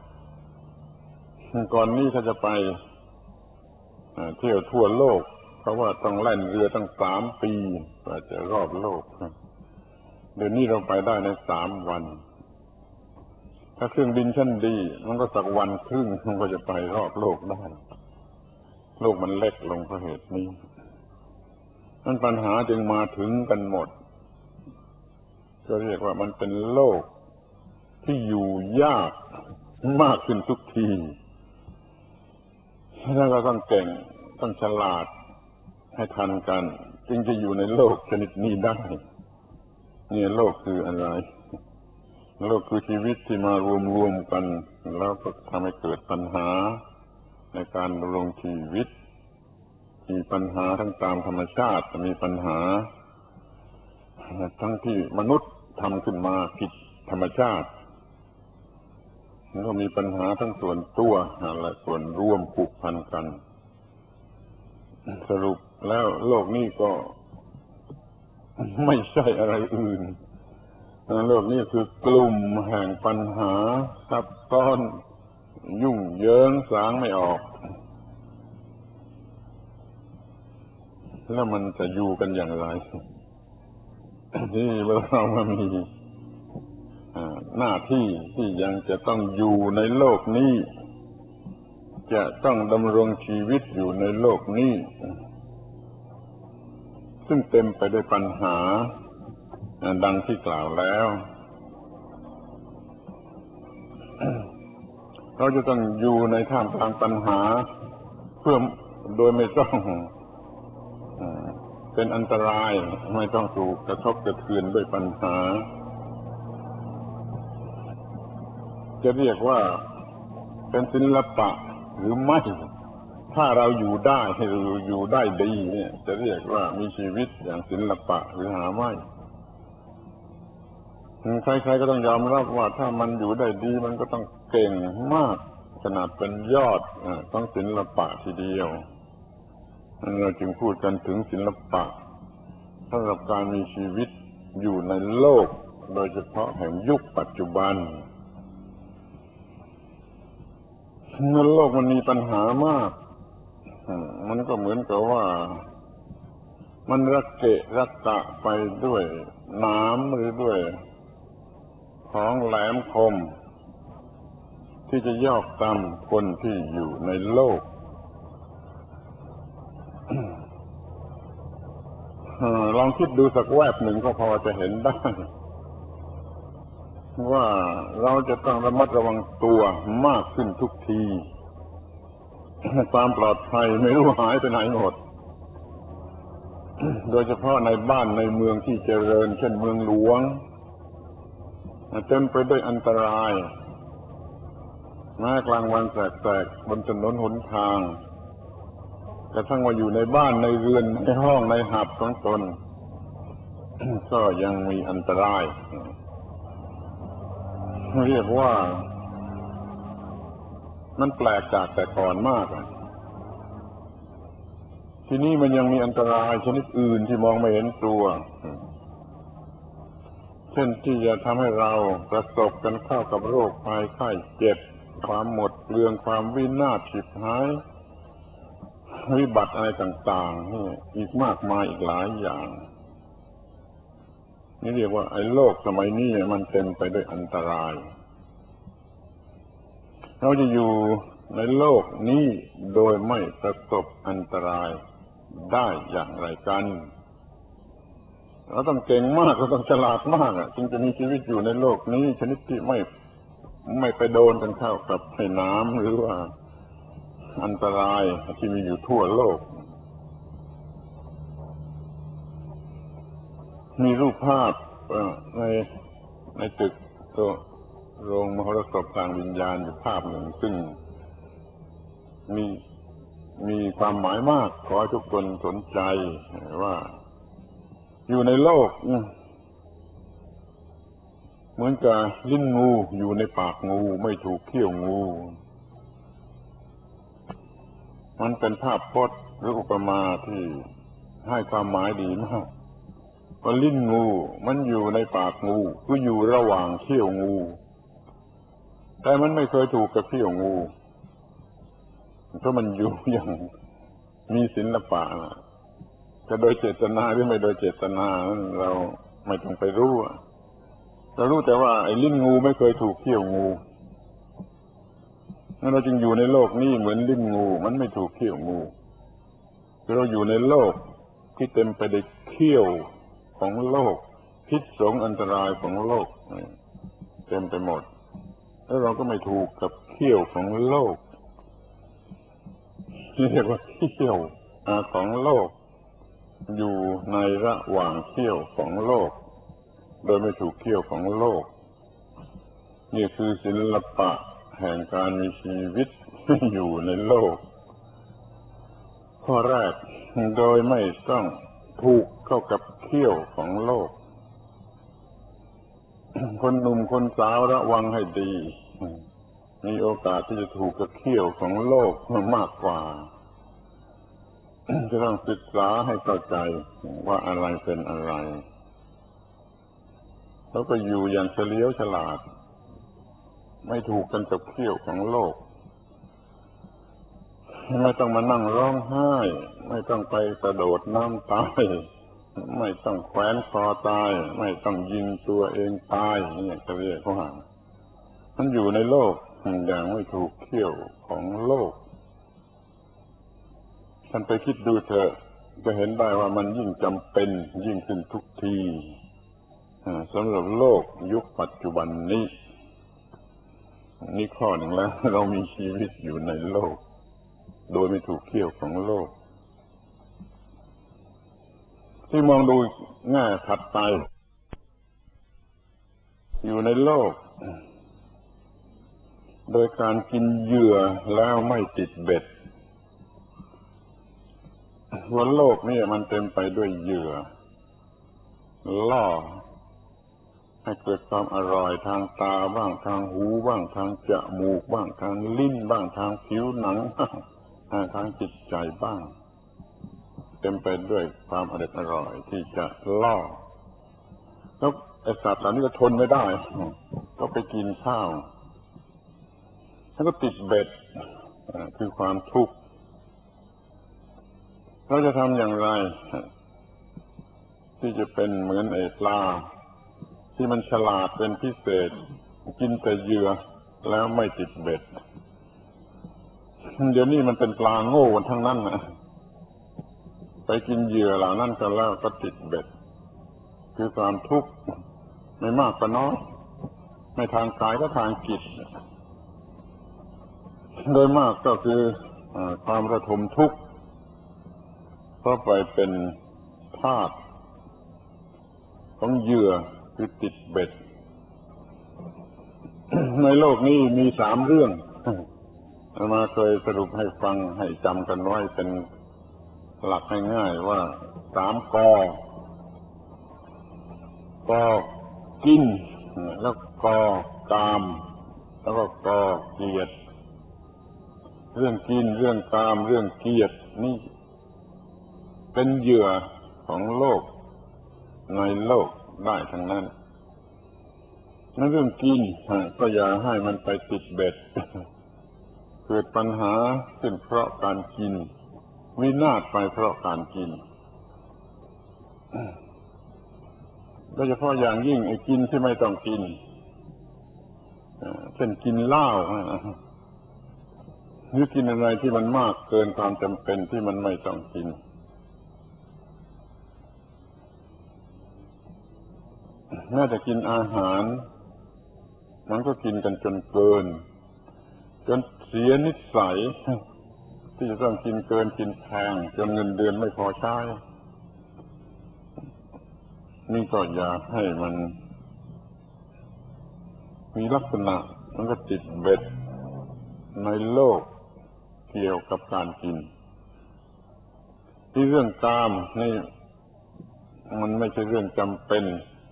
ก่อนนี้ถ้าจะไปเที่ยวทั่วโลกเพราะว่าต้องแล่นเรือตั้งสามปีกว่าจะรอบโลกเดี๋ยวนี้เราไปได้ในสามวันถ้าเครื่องบินชั้นดีมันก็สักวันครึ่งมันก็จะไปรอบโลกได้โลกมันเล็กลงเพราะเหตุนี้นั่นปัญหาจึงมาถึงกันหมดก็เรียกว่ามันเป็นโลกที่อยู่ยากมากขึ้นทุกทีแล้วก็ต้องเก่งต้องฉลาดให้ทันกันจึงจะอยู่ในโลกชนิดนี้ได้นี่โลกคืออะไรโลกคือชีวิตที่มารวมๆกันแล้วก็ทำให้เกิดปัญหาในการดำรงชีวิตมีปัญหาทั้งตามธรรมชาติมีปัญหาทั้งที่มนุษย์ทำขึ้นมาผิดธรรมชาติแล้วก็มีปัญหาทั้งส่วนตัวและส่วนร่วมผูกพันกันสรุปแล้วโลกนี้ก็ไม่ใช่อะไรอื่นโลกนี้คือกลุ่มแห่งปัญหาซับซ้อนยุ่งเหยิงสางไม่ออกแล้วมันจะอยู่กันอย่างไรที่เรามามีหน้าที่ที่ยังจะต้องอยู่ในโลกนี้จะต้องดำรงชีวิตอยู่ในโลกนี้ซึ่งเต็มไปด้วยปัญหาดังที่กล่าวแล้วเราจะต้องอยู่ในท่ามกลางปัญหาเพื่อโดยไม่ต้องเป็นอันตรายไม่ต้องถูกกระทบกระเทือนด้วยปัญหาจะเรียกว่าเป็นศิลปะหรือไม่ถ้าเราอยู่ได้ให้เราอยู่ได้ดีเนี่ยจะเรียกว่ามีชีวิตอย่างศิลปะหรือหาไม่ใครๆก็ต้องยอมรับว่าถ้ามันอยู่ได้ดีมันก็ต้องเก่งมากขนาดเป็นยอดของศิลปะทีเดียวเราจึงพูดกันถึงศิลปะสำหรับการมีชีวิตอยู่ในโลกโดยเฉพาะแห่งยุคปัจจุบันเมื่อโลกมันมีปัญหามากมันก็เหมือนกับว่ามันระเกะระกะไปด้วยน้ำหรือด้วยของแหลมคมที่จะยอกตำคนที่อยู่ในโลกลองคิดดูสักแวบหนึ่งก็พอจะเห็นได้ว่าเราจะต้องระมัดระวังตัวมากขึ้นทุกทีความปลอดภัยไม่รู้หายไปไหนหมดโดยเฉพาะในบ้านในเมืองที่เจริญเช่นเมืองหลวงเต็มไปด้วยอันตรายแม้กลางวันแสกๆบนถนนหนทางกระทั่งว่าอยู่ในบ้านในเรือนในห้องในหับของตนก็ยังมีอันตรายเรียกว่ามันแปลกจากแต่ก่อนมากทีนี้มันยังมีอันตรายชนิดอื่นที่มองไม่เห็นตัวเช่นที่จะทำให้เราประสบกันเข้ากับโรคภัยไข้เจ็บความหมดเปลืองความวินาศฉิบหายวิบัติอะไรต่างๆนี่อีกมากมายอีกหลายอย่างนี่เรียกว่าไอ้โลกสมัยนี้มันเต็มไปด้วยอันตรายเราจะอยู่ในโลกนี้โดยไม่ประสบอันตรายได้อย่างไรกันเราต้องเก่งมากเราต้องฉลาดมากจึงจะมีชีวิตอยู่ในโลกนี้ชนิดที่ไม่ไม่ไปโดนกันเข้ากับไอ้น้ำหรือว่าอันตรายที่มีอยู่ทั่วโลกมีรูปภาพในในตึกโรงมหรสพทางวิญญาณอยู่ภาพหนึ่งซึ่งมีมีความหมายมากขอให้ทุกคนสนใจว่าอยู่ในโลกเหมือนกับลิ้นงูอยู่ในปากงูไม่ถูกเขี้ยวงูมันเป็นภาพพจน์หรืออุปมาที่ให้ความหมายดีมากว่าลิ้นงูมันอยู่ในปากงูคืออยู่ระหว่างเขี้ยวงูแต่มันไม่เคยถูกกับเขี้ยวงูเพราะมันอยู่อย่างมีศิลปะจะโดยเจตนาหรือไม่โดยเจตนาเราไม่ต้องไปรู้เรารู้แต่ว่าไอ้ลิ้นงูไม่เคยถูกเขี้ยวงูนั่นเราจึงอยู่ในโลกนี้เหมือนลิ้นงูมันไม่ถูกเขี้ยวงูคือเราอยู่ในโลกที่เต็มไปด้วยเขี้ยวของโลกพิษสงอันตรายของโลกเต็มไปหมดแล้วเราก็ไม่ถูกกับเขี้ยวของโลกเรียกว่าเขี้ยวของโลกอยู่ในระหว่างเขี้ยวของโลกโดยไม่ถูกเขี้ยวของโลกนี่คือศิลปะแห่งการมีชีวิตอยู่ในโลกข้อแรกโดยไม่ต้องถูกเข้ากับเขี้ยวของโลกคนหนุ่มคนสาวระวังให้ดีมีโอกาสที่จะถูกกับเขี้ยวของโลกมากกว่าจะต้องศึกษาให้เข้าใจว่าอะไรเป็นอะไรแล้วก็อยู่อย่างเฉลียวฉลาดไม่ถูกกันกับเขี้ยวของโลกไม่ต้องมานั่งร้องไห้ไม่ต้องไปกระโดดน้ำตายไม่ต้องแขวนคอตายไม่ต้องยิงตัวเองตายนี่จะเรียกว่ามันอยู่ในโลกอย่างไม่ถูกเขี้ยวของโลกท่านไปคิดดูเถอะจะเห็นได้ว่ามันยิ่งจำเป็นยิ่งขึ้นทุกทีสำหรับโลกยุคปัจจุบันนี้นี่ข้อหนึ่งแล้วเรามีชีวิตอยู่ในโลกโดยไม่ถูกเขี้ยวของโลกที่มองดูแง่ถัดไปอยู่ในโลกโดยการกินเหยื่อแล้วไม่ติดเบ็ดบนโลกนี่มันเต็มไปด้วยเหยื่อล่อให้เกิดความอร่อยทางตาบ้างทางหูบ้างทางจมูกบ้างทางลิ้นบ้างทางผิวหนังบ้างทางจิตใจบ้างเต็มไปด้วยความอร่อยอร่อยที่จะล่อแล้วไอ้สัตว์เหล่านี้ก็ทนไม่ได้ก็ไปกินข้าวแล้วก็ติดเบ็ดคือความทุกข์เราจะทำอย่างไรที่จะเป็นเหมือนไอ้ปลาที่มันฉลาดเป็นพิเศษกินแต่เหยื่อแล้วไม่ติดเบ็ดเดี๋ยวนี้มันเป็นปลาโง่กันทั้งนั้นนะไปกินเหยื่อเหล่านั้นกันแล้วก็ติดเบ็ดคือความทุกข์ไม่มากก็น้อยไม่ทางกายก็ทางจิตโดยมากก็คือความระทมทุกข์เพราะไปเป็นทาสของเหยื่อคือติดเบ็ดในโลกนี้มีสามเรื่องอาตมาเคยสรุปให้ฟังให้จำกันไว้เป็นหลักง่ายๆว่าสามกอกอกินแล้วกอกามแล้วก็กอเกียรติเรื่องกินเรื่องกามเรื่องเกียรตินี่เป็นเหยื่อของโลกในโลกได้ทั้งนั้นนั่นเรื่องกินก็อย่าให้มันไปติดเบ็ดเกิดปัญหาขึ้นเพราะการกินวินาศไปเพราะการกินโดยเฉพาะอย่างยิ่งไอ้กินที่ไม่ต้องกินเช่นกินเหล้าหรือกินอะไรที่มันมากเกินความจำเป็นที่มันไม่ต้องกินแม้แต่กินอาหารมันก็กินกันจนเกินจนเสียนิสัยที่จะต้องกินเกินกินแพงจนเงินเดือนไม่พอใช้นี่ก็อย่าให้มันมีลักษณะมันก็ติดเบ็ดในโลกเกี่ยวกับการกินที่เรื่องกามนี่มันไม่ใช่เรื่องจำเป็น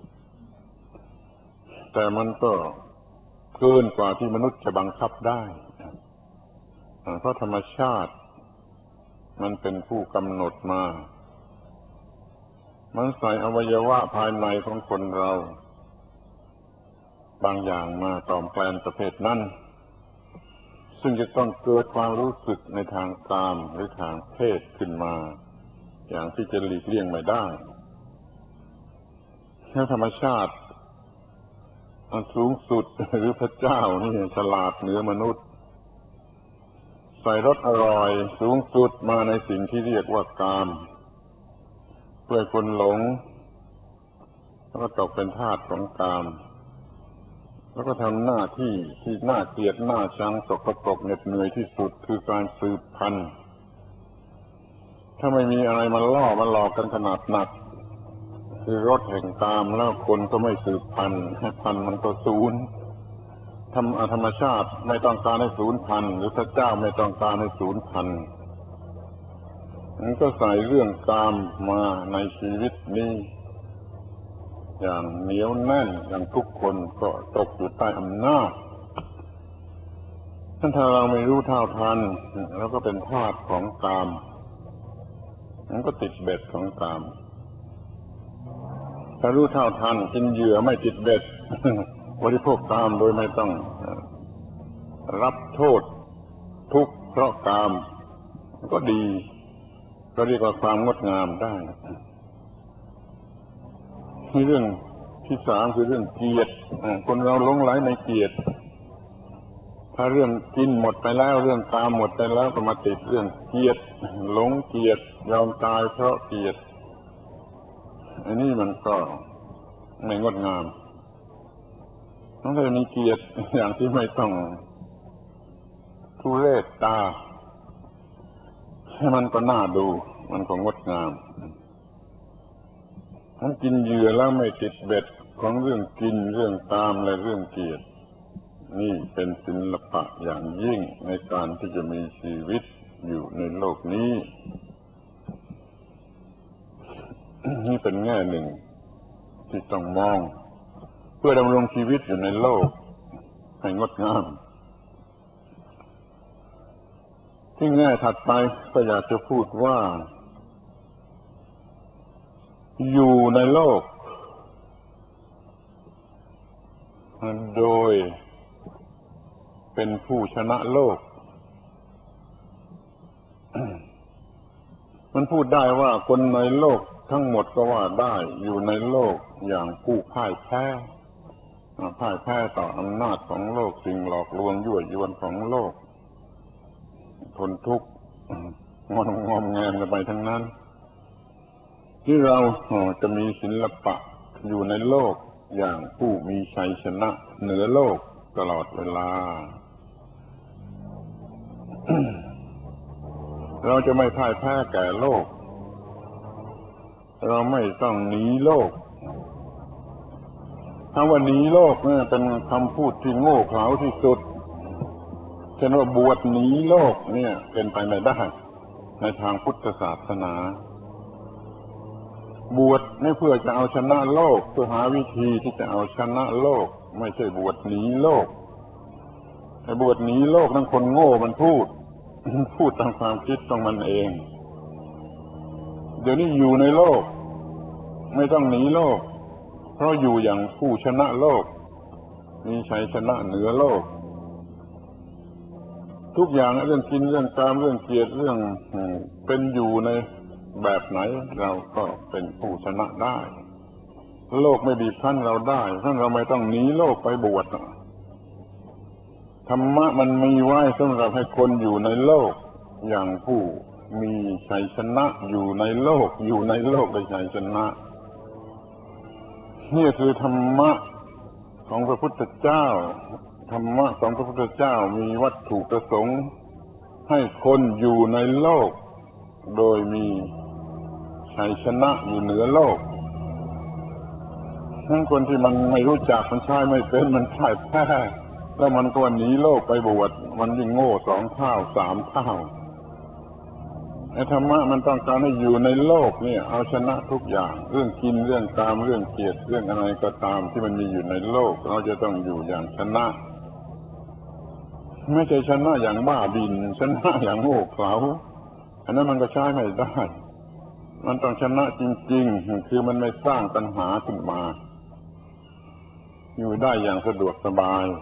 แต่มันก็เกินกว่าที่มนุษย์จะบังคับได้เพราะธรรมชาติมันเป็นผู้กำหนดมามันใส่อวัยวะภายในของคนเราบางอย่างมาปลอมแปลงประเภทนั้นซึ่งจะต้องเกิดความรู้สึกในทางกามหรือทางเพศขึ้นมาอย่างที่จะหลีกเลี่ยงไม่ได้แล้วธรรมชาติอันสูงสุดหรือพระเจ้านี่ฉลาดเหนือมนุษย์ใส่รสอร่อยสูงสุดมาในสิ่งที่เรียกว่ากามเพื่อคนหลงแล้วก็ตกเป็นทาสของกามแล้วก็ทำหน้าที่ที่น่าเกลียดน่าชังสกปรกเหน็ดเหนื่อยที่สุดคือการสืบพันธุ์ถ้าไม่มีอะไรมาล่อมาหลอกกันขนาดหนักคือรสแห่งกามแล้วคนก็ไม่สืบพันธุ์พันธุ์มันก็สูญธรรมธรรมชาติไม่ต้องการให้สูญพันธุ์หรือพระเจ้าไม่ต้องการให้สูญพันธุ์มันก็ใส่เรื่องกามมาในชีวิตนี้อย่างเหนียวแน่นอย่างทุกคนก็ตกอยู่ใต้อำนาจถ้าเราไม่รู้เท่าทันแล้วก็เป็นทาสของกามมันก็ติดเบ็ดของกามถ้ารู้เท่าทันกินเหยื่อไม่ติดเบ็ดบริโภคกามโดยไม่ต้องรับโทษทุกข์เพราะกามก็ดีก็เรียกว่าความงดงามได้เรื่องที่สามคือเรื่องเกียรติคนเราหลงไหลในเกียรติถ้าเรื่องกินหมดไปแล้วเรื่องกามหมดไปแล้วก็มาติดเรื่องเกียรติหลงเกียรติยอมตายเพราะเกียรติอันนี้มันก็ไม่งดงามต้องให้มีเกียรติอย่างที่ไม่ต้องทุเรศตาให้มันก็น่าดูมันก็งดงามมันกินเหยื่อแล้วไม่ติดเบ็ดของเรื่องกินเรื่องตามและเรื่องเกียรตินี่เป็นศิลปะอย่างยิ่งในการที่จะมีชีวิตอยู่ในโลกนี้ นี่เป็นแง่หนึ่งที่ต้องมองเพื่อดำรงชีวิตอยู่ในโลกให้งดงามที่แง่ถัดไปก็อยากจะพูดว่าอยู่ในโลกโดยเป็นผู้ชนะโลก มันพูดได้ว่าคนในโลกทั้งหมดก็ว่าได้อยู่ในโลกอย่างผู้พ่ายแพ้พ่ายแพ้ต่ออำนาจของโลกสิ่งหลอกลวงยั่วยวนของโลกทนทุกข์งอมงอมแงมกันไปทั้งนั้นที่เราจะมีศิลปะอยู่ในโลกอย่างผู้มีชัยชนะเหนือโลกตลอดเวลา เราจะไม่พ่ายแพ้แก่โลกเราไม่ต้องหนีโลกคำว่าหนีโลกเนี่ยเป็นคำพูดที่โง่เขลาที่สุดเช่นว่าบวชหนีโลกเนี่ยเป็นไปไม่ได้ในทางพุทธศาสนาบวชนี่เพื่อจะเอาชนะโลกเพื่อหาวิธีที่จะเอาชนะโลกไม่ใช่บวชหนีโลกไอ้บวชหนีโลกนั่นคนโง่มันพูดพูดตามความคิดของมันเองเดี๋ยวนี้อยู่ในโลกไม่ต้องหนีโลกเพราะอยู่อย่างผู้ชนะโลกมีชัยชนะเหนือโลกทุกอย่างเรื่องกินเรื่องกามเรื่องเกียรติเรื่องเป็นอยู่ในแบบไหนเราก็เป็นผู้ชนะได้โลกไม่บีบคั้นเราได้เพราะเราไม่ต้องหนีโลกไปบวชธรรมะมันมีไว้สำหรับให้คนอยู่ในโลกอย่างผู้มีชัยชนะอยู่ในโลกอยู่ในโลกได้ชัยชนะนี่คือธรรมะของพระพุทธเจ้าธรรมะของพระพุทธเจ้ามีวัตถุประสงค์ให้คนอยู่ในโลกโดยมีชัยชนะอยู่เหนือโลกทั้งคนที่มันไม่รู้จักมันใช้ไม่เป็นมันพ่ายแพ้แล้วมันก็หนีโลกไปบวชมันยิ่งโง่สองเท่าสามเท่าไอ้ธรรมะมันต้องการให้อยู่ในโลกนี่เอาชนะทุกอย่างเรื่องกินเรื่องกามเรื่องเกียรติเรื่องอะไรก็ตามที่มันมีอยู่ในโลกเราจะต้องอยู่อย่างชนะไม่ใช่ชนะอย่างบ้าบินชนะอย่างโง่เขลาอันนั้นมันก็ใช้ไม่ได้มันต้องชนะจริงๆคือมันไม่สร้างปัญหาขึ้นมาอยู่ได้อย่างสะดวกสบาย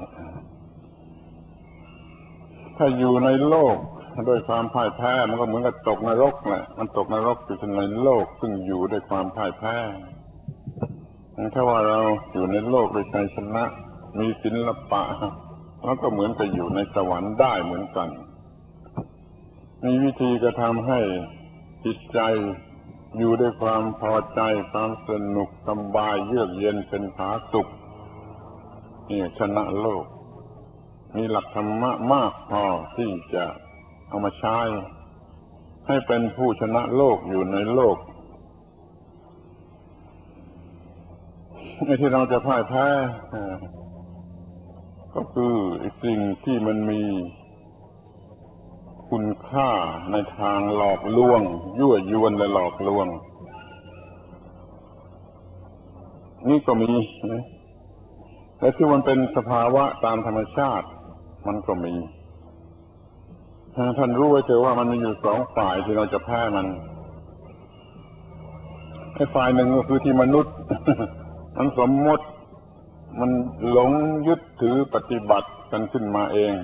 ถ้าอยู่ในโลกโดยความพ่ายแพ้มันก็เหมือนกับตกนรกแหละมันตกนรกอยู่ในโลกซึ่งอยู่ด้วยความพ่ายแพ้ถ้าว่าเราอยู่ในโลกโดยใจชนะมีศิลปะแล้วก็เหมือนกับอยู่ในสวรรค์ได้เหมือนกันมีวิธีกระทำให้จิตใจอยู่ด้วยความพอใจความสนุกสบายเยือกเย็นเป็นผาสุกนี่ชนะโลกมีหลักธรรมะมากพอที่จะเอามาใช้ให้เป็นผู้ชนะโลกอยู่ในโลกไอ้ที่เราจะพ่ายแพ้ก็คือสิ่งที่มันมีคุณค่าในทางหลอกลวงยั่วยวนและหลอกลวงนี่ก็มีแต่ที่มันเป็นสภาวะตามธรรมชาติมันก็มีท่านรู้ไว้เถอะว่ามันมีอยู่สองฝ่ายที่เราจะแพ้มันไอ้ฝ่ายหนึ่งก็คือที่มนุษย์ มันสมมติมันหลงยึดถือปฏิบัติกันขึ้นมาเอง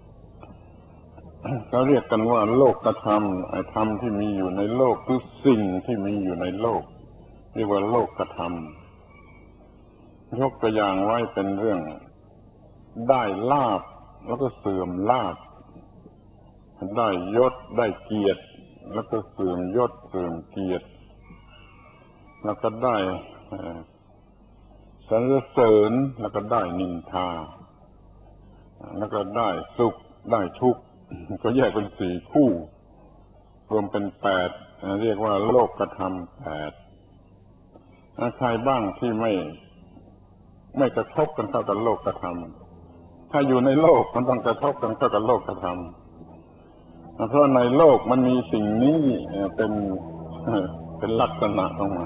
เขาเรียกกันว่าโลกธรรมไอ้ธรรมที่มีอยู่ในโลกคือสิ่งที่มีอยู่ในโลกเรียกว่าโลกธรรมยกตัวอย่างไว้เป็นเรื่องได้ลาภแล้วก็เสื่อมลาภได้ยศได้เกียรติแล้วก็เสื่อมยศเสื่อมเกียรติแล้วก็ได้สรรเสริญแล้วก็ได้นินทาแล้วก็ได้สุขได้ทุกข์ก็แยกเป็นสี่คู่รวมเป็นแปดเรียกว่าโลกธรรมแปดใครบ้างที่ไม่ไม่กระทบกันเข้ากับโลกธรรมถ้าอยู่ในโลกมันต้องกระทบกันเข้ากับโลกธรรมเพราะในโลกมันมีสิ่งนี้เป็นเป็นลักษณะของมัน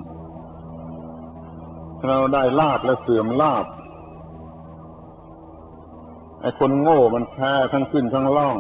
เราได้ลาภและเสื่อมลาภไอ้คนโง่มันแพ้ทั้งขึ้นทั้งล่อง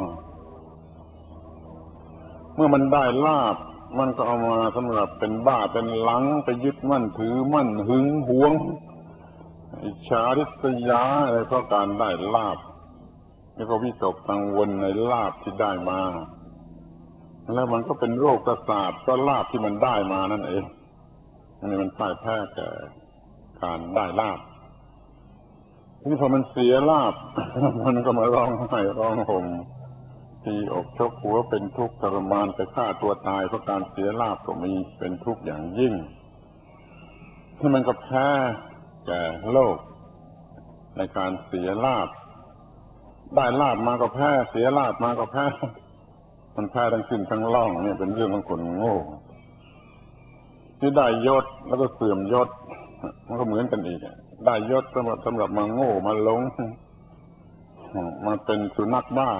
เมื่อมันได้ลาภมันก็เอามาสำหรับเป็นบ้าเป็นหลังไปยึดมั่นถือมั่นหึงหวงอิจฉาริษยาอะไรเพราะการได้ลาภแล้วก็วิตกกังวลในลาภที่ได้มาแล้วมันก็เป็นโรคประสาทก็ลาภที่มันได้มานั่นเองนี่มันพ่ายแพ้แก่การได้ลาภนี่พอมันเสียลาภ มันก็มาร้องไห้ร้องห่มตีอกชกหัวเป็นทุกข์ทรมานไปฆ่าตัวตายเพราะการเสียลาภก็มีเป็นทุกข์อย่างยิ่งที่มันก็แพ้แก่โลกในการเสียลาภได้ลาภมาก็แพ้เสียลาภมาก็แพ้มันแพ้ทั้งขึ้นทั้งล่องนี่เป็นเรื่องของคนโง่ที่ได้ยศแล้วก็เสื่อมยศมันก็เหมือนกันอีกได้ยศสำหรับสำหรับมาโง่มาหลงมาเป็นสุนัขบ้า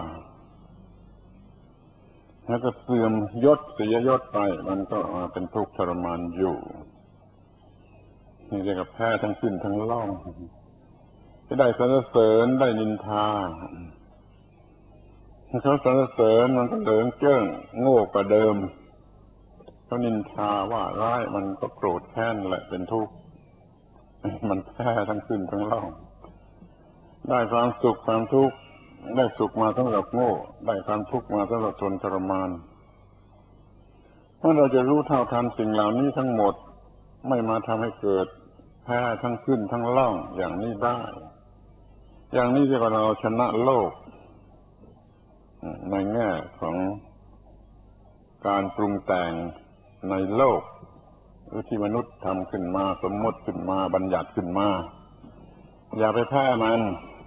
แล้วก็เสื่อมยศเสียยศไปมันก็เป็นทุกข์ทรมานอยู่นี่เรียกว่าแพ้ทั้งขึ้นทั้งล่องที่ได้สรรเสริญได้นินทาเขาสรรเสริญมันก็เหลิงเจิ้งโง่กว่าเดิมเขานินทาว่าร้ายมันก็โกรธแค้นแหละเป็นทุกข์มันแพ้ทั้งขึ้นทั้งล่องได้ความสุขความทุกข์ได้สุขมาสำหรับโง่ได้ความทุกข์มาสำหรับทนทรมานเมื่อเราจะรู้เท่าทันสิ่งเหล่านี้ทั้งหมดไม่มาทำให้เกิดแพ้ทั้งขึ้นทั้งล่องอย่างนี้ได้อย่างนี้เรียกว่าเราชนะโลกในแง่ของการปรุงแต่งในโลกหรือที่มนุษย์ทำขึ้นมาสมมติขึ้นมาบัญญัติขึ้นมาอย่าไปแพ้มัน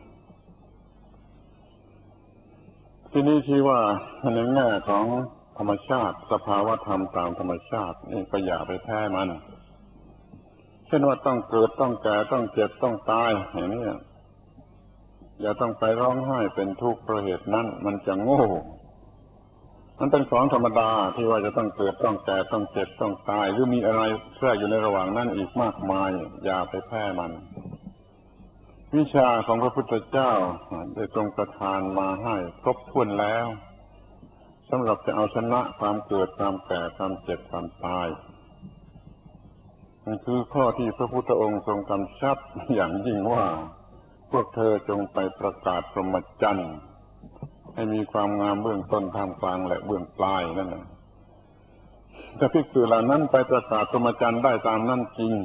ที่นี่ที่ว่าในแง่ของธรรมชาติสภาวะธรรมตามธรรมชาตินี่ก็อย่าไปแพ้มันเช่นว่าต้องเกิดต้องแก่ต้องเจ็บต้องตายอย่างนี้อย่าต้องไปร้องไห้เป็นทุกข์เพราะเหตุนั้นมันจะโง่มันเป็นของธรรมดาที่ว่าจะต้องเกิดต้องแก่ต้องเจ็บต้องตายหรือมีอะไรแทรกอยู่ในระหว่างนั้นอีกมากมายอย่าไปแพ้มันวิชาของพระพุทธเจ้าได้ทรงประทานมาให้ครบถ้วนแล้ว สำหรับจะเอาชนะความเกิดความแก่ความเจ็บความตายมันคือข้อที่พระพุทธองค์ทรงกำชับอย่างยิ่งว่าพวกเธอจงไปประกาศพรหมจรรย์ให้มีความงามเบื้องต้นท่ามกลางและเบื้องปลายนั่นแหละถ้าภิกษุเหล่านั้นไปประกาศพรหมจรรย์ได้ตามนั้นจริง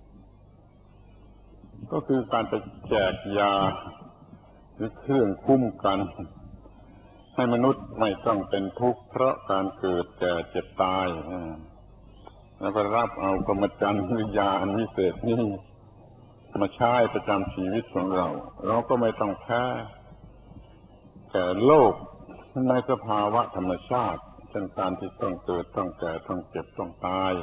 ก็คือการไปแจกยาหรือเครื่องคุ้มกันให้มนุษย์ไม่ต้องเป็นทุกข์เพราะการเกิดแก่เจ็บตายแล้วก็รับเอาพรหมจรรย์หรือยาอันวิเศษนี้มาใช้ประจำชีวิตของเราเราก็ไม่ต้องแพ้แก่โลกในสภาวะธรรมชาติเช่นการที่ต้องเกิดต้องแก่ต้องเจ็บต้องตาย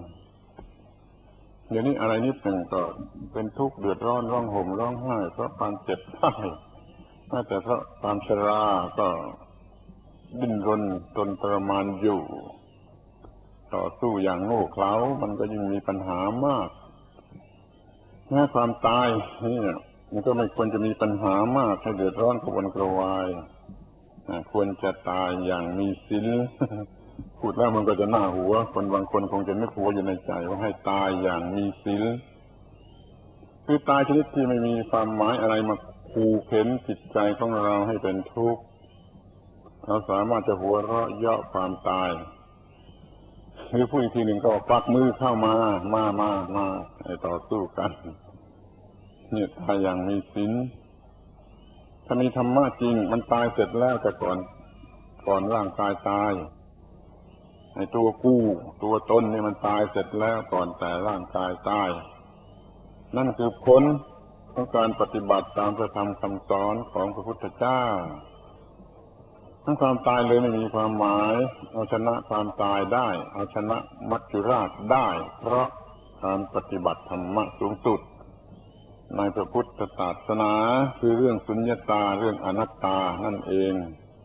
เดี๋ยวนี้อะไรนิดหนึ่งก็เป็นทุกข์เดือดร้อนร้องห่มร้องไห้เพราะความเจ็บไข้แม้แต่เพราะความชราก็ดิ้นรนทนทรมานอยู่ต่อสู้อย่างโง่เขลามันก็ยิ่งมีปัญหามากแม้ความตายนี่มันก็ไม่ควรจะมีปัญหามากให้เดือดร้อนกระวนกระวายควรจะตายอย่างมีศีลพูดแล้วมันก็จะน่าหัวคนบางคนคงจะนึกหัวอยู่ในใจว่าให้ตายอย่างมีศีลคือตายชนิดที่ไม่มีความหมายอะไรมาขู่เข็นจิตใจของเราให้เป็นทุกข์เราสามารถจะหัวเราะเยาะความตายหรือผู้อีกทีหนึ่งก็ปักมือเข้ามามามามาให้ต่อสู้กันเนี่ยตายอย่างมีศีลถ้ามีธรรมะจริงมันตายเสร็จแล้วแต่ก่อนก่อนร่างกายตายไอ้ตัวกู้ตัวตนนี่มันตายเสร็จแล้วก่อนแต่ร่างกายตายนั่นคือผลของการปฏิบัติตามพระธรรมคำสอนของพระพุทธเจ้าทั้งความตายเลยไม่มีความหมายเอาชนะความตายได้เอาชนะมัจจุราชได้เพราะการปฏิบัติธรรมะสูงสุดในพระพุทธศาสนาคือเรื่องสุญญตาเรื่องอนัตตานั่นเอง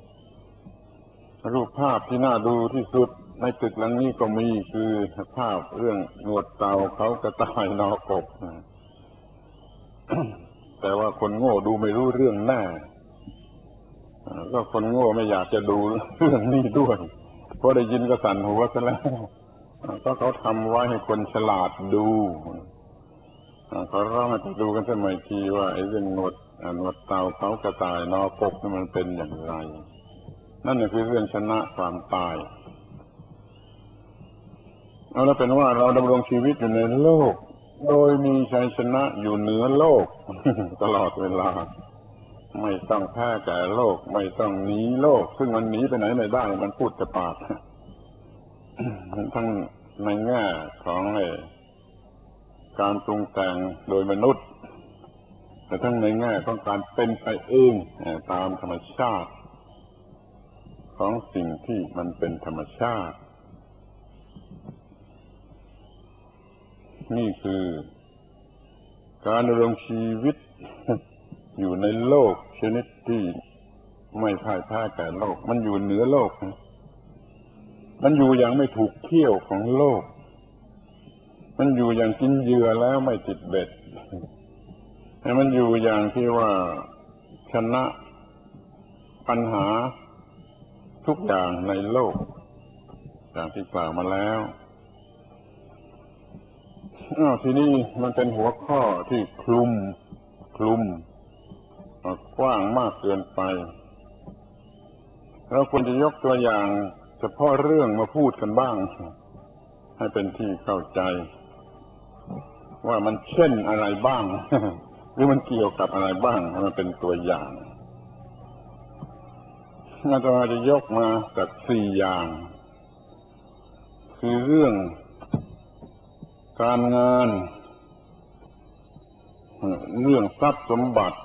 รูปภาพที่น่าดูที่สุดในตึกหลังนี้ก็มีคือภาพเรื่องหนวดเต่าเขากระต่ายนอกบ แต่ว่าคนโง่ดูไม่รู้เรื่องแน่ก็คนโง่ไม่อยากจะดูเรื่องนี้ด้วยเพราะได้ยินก็สั่นหัวซะแล้วก็เขาทำไว้ให้คนฉลาดดูเขาร้องให้ดูกันสมัยทีว่าไอ้เรื่องหนวดหนวดเต่าเขากระต่ายนอกบนี่มันเป็นอย่างไรนั่นก็คือเรื่องชนะความตายเอาแล้วเป็นว่าเราดำรงชีวิตอยู่ในโลกโดยมีชัยชนะอยู่เหนือโลกตลอดเวลาไม่ต้องแพ้แก่โลกไม่ต้องหนีโลกซึ่งมันหนีไปไหนไม่ได้มันพูดแต่ปากทั้งในแง่ของการปรุงแต่งโดยมนุษย์แต่ทั้งในแง่ของการเป็นไปเองตามธรรมชาติของสิ่งที่มันเป็นธรรมชาตินี่คือการดำรงชีวิตอยู่ในโลกชนิดที่ไม่พ่ายแพ้แก่โลกมันอยู่เหนือโลกมันอยู่อย่างไม่ถูกเขี้ยวของโลกมันอยู่อย่างกินเหยื่อแล้วไม่ติดเบ็ดมันอยู่อย่างที่ว่าชนะปัญหาทุกอย่างในโลกอย่างที่กล่าวมาแล้วอ้าวทีนี้มันเป็นหัวข้อที่คลุมคลุมกว้างมากเกินไปเราควรจะยกตัวอย่างเฉพาะเรื่องมาพูดกันบ้างให้เป็นที่เข้าใจว่ามันเช่นอะไรบ้างหรือมันเกี่ยวกับอะไรบ้างให้มันเป็นตัวอย่างอาตมาจะยกมาจากสี่อย่างคือเรื่องการงานเรื่องทรัพย์สมบัติ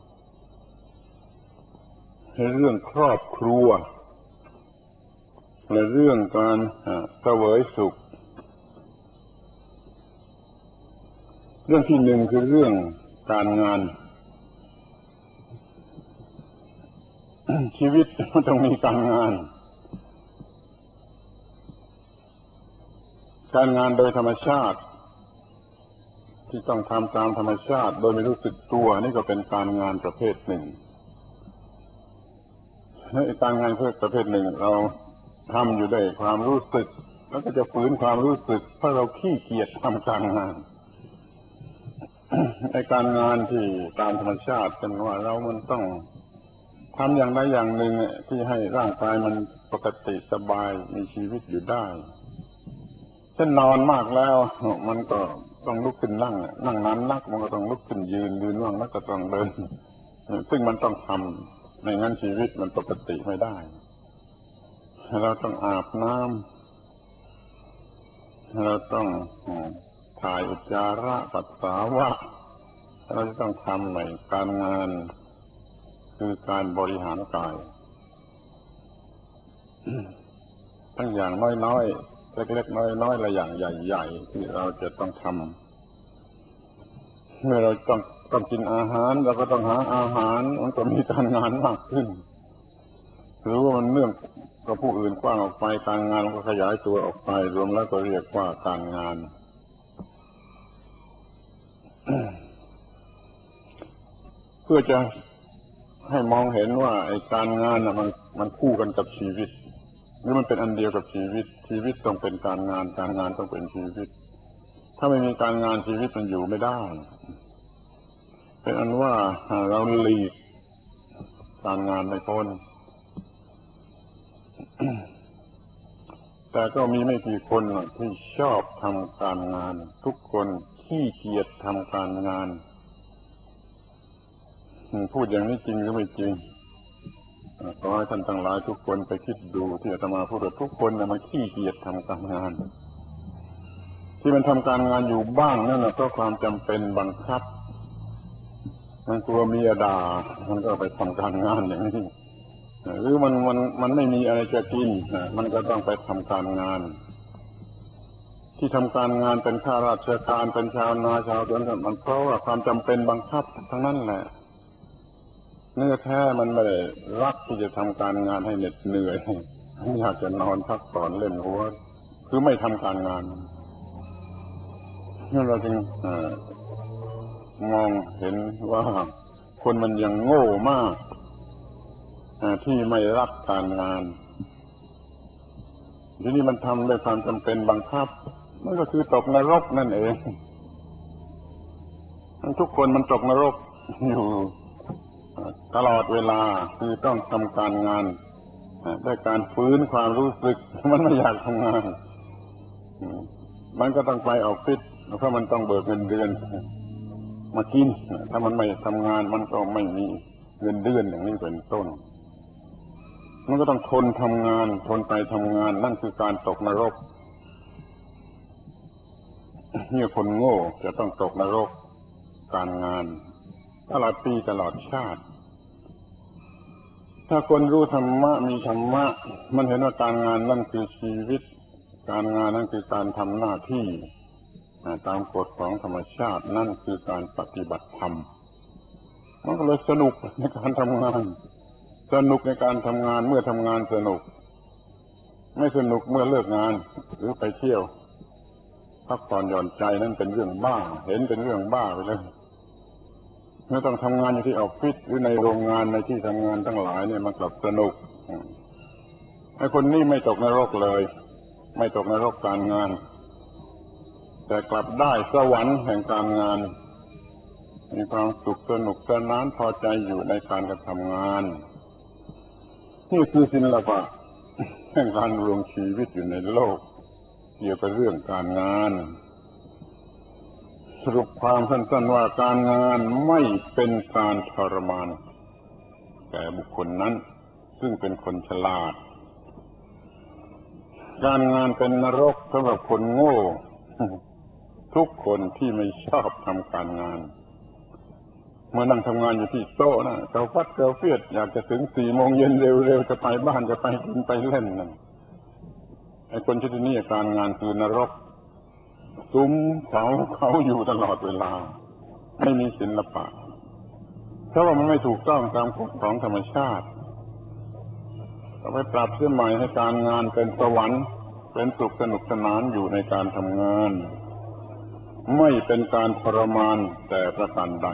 เรื่องครอบครัวและเรื่องการเสวยสุขเรื่องที่หนึ่งคือเรื่องการงานชีวิตมันต้องมีการงานการงานโดยธรรมชาติที่ต้องทำตามธรรมชาติโดยไม่รู้สึกตัวนี่ก็เป็นการงานประเภทหนึ่งการงานประเภทหนึ่งเราทำอยู่ด้วยความรู้สึกแล้วก็จะฝืนความรู้สึกเพราะเราขี้เกียจทำการงาน ในการงานที่ตามธรรมชาติเป็นว่าเรามันต้องทำอย่างใดอย่างหนึ่งที่ให้ร่างกายมันปกติสบายมีชีวิตอยู่ได้เช่นนอนมากแล้วมันก็ต้องลุกขึ้นนั่งนั่งนานนักมันก็ต้องลุกขึ้นยืนยืนว่างนักก็ต้องเดินซึ่งมันต้องทำไม่งั้นชีวิตมันปกติไม่ได้เราต้องอาบน้ำเราต้องถ่ายอุจจาระปัสสาวะเราจะต้องทำในการงานคือการบริหารกายทั้งอย่างน้อยๆเล็กๆน้อยๆและอย่างใหญ่ๆที่เราจะต้องทำเมื่อเราต้องต้องกินอาหารเราก็ต้องหาอาหารมันก็มีการงานมากขึ้นหรือว่ามันเนื่องกับผู้อื่นกว้างออกไปการงานมันก็ขยายตัวออกไปรวมแล้วก็เรียกว่าการงาน เพื่อจะให้มองเห็นว่าไอ้การงานน่ะมันมันคู่กันกับชีวิตหรือมันเป็นอันเดียวกับชีวิตชีวิตต้องเป็นการงานการงานต้องเป็นชีวิตถ้าไม่มีการงานชีวิตมันอยู่ไม่ได้เป็นอันว่าเราหลีกการงานไม่พ้น แต่ก็มีไม่กี่คนที่ชอบทำการงานทุกคนขี้เกียจทำการงานพูดอย่างนี้จริงหรือไม่จริงขอให้ท่านทั้งหลายทุกคนไปคิดดูที่อาตมาพูดว่าทุกคนน่ะมันขี้เกียจทำการงานที่มันทำการงานอยู่บ้างนั่นน่ะเพราะความจำเป็นบังคับมันกลัวเมียด่ามันก็ไปทำการงานอย่างนี้หรือมันมันมันไม่มีอะไรจะกินมันก็ต้องไปทำการงานที่ทำการงานเป็นข้าราชการเป็นชาวนาชาวสวนมันเพราะว่าความจำเป็นบังคับทั้งนั้นแหละเนื้อแท้มันไม่ได้รักที่จะทำการงานให้เหน็ดเหนื่อยอยากจะนอนพักผ่อนเล่นหัวคือไม่ทำการงานนั่นเราจึงมองเห็นว่าคนมันยังโง่มากที่ไม่รักการงานทีนี้มันทำด้วยความจำเป็นบังคับมันก็คือตกนรกนั่นเองทุกคนมันตกนรกอยู่ตลอดเวลาคือต้องทำการงานด้วยการฟื้นความรู้สึกมันไม่อยากทำงานมันก็ต้องไปออฟฟิศเพราะมันต้องเบิกเงินเดือนมากินถ้ามันไม่ทำงานมันก็ไม่มีเงินเดือนอย่างนี้เป็นต้นมันก็ต้องทนทำงานทนไปทำงานนั่นคือการตกนรกเนี่ยคนโง่จะต้องตกนรกการงานตลอดปีตลอดชาติถ้าคนรู้ธรรมะมีธรรมะมันเห็นว่าการงานนั่นคือชีวิตการงานนั่นคือการทำหน้าที่ตามกฎของธรรมชาตินั่นคือการปฏิบัติธรรมมันก็เลยสนุกในการทำงานสนุกในการทำงานเมื่อทำงานสนุกไม่สนุกเมื่อเลิกงานหรือไปเที่ยวพักผ่อนหย่อนใจนั่นเป็นเรื่องบ้าเห็นเป็นเรื่องบ้าไปเลยเมื่อต้องทำงานอยู่ที่ออฟฟิศหรือในโรงงานในที่ทำงานทั้งหลายเนี่ยมันกลับสนุกไอ้คนนี้ไม่ตกนรกเลยไม่ตกนรกการงานแต่กลับได้สวรรค์แห่งการงานมีความสุขสนุกสนานพอใจอยู่ในการกระทำงานนี่คือศิลปะแห่งการดำรงชีวิตอยู่ในโลกเกี่ยวกับเรื่องการงานสรุปความสั้นๆว่าการงานไม่เป็นการทรมานแก่บุคคลนั้นซึ่งเป็นคนฉลาดการงานเป็นนรกสำหรับคนโง่ทุกคนที่ไม่ชอบทำการงานเมื่อนั่งทำงานอยู่ที่โต๊ะนะเกาฟัดเกาเฟียดอยากจะถึงสี่โมงเย็นเร็วๆจะไปบ้านจะไปกินไปเล่นนั่นไอ้คนชนิดนี้การงานคือนรกซุ้มเขาเขาอยู่ตลอดเวลาไม่มีศิลปะเพราะว่ามันไม่ถูกต้องตามกฎของธรรมชาติเราไปปรับเสียใหม่ให้การงานเป็นสวรรค์เป็นสุขสนุกสนานอยู่ในการทำงานไม่เป็นการทรมานแต่ประการใด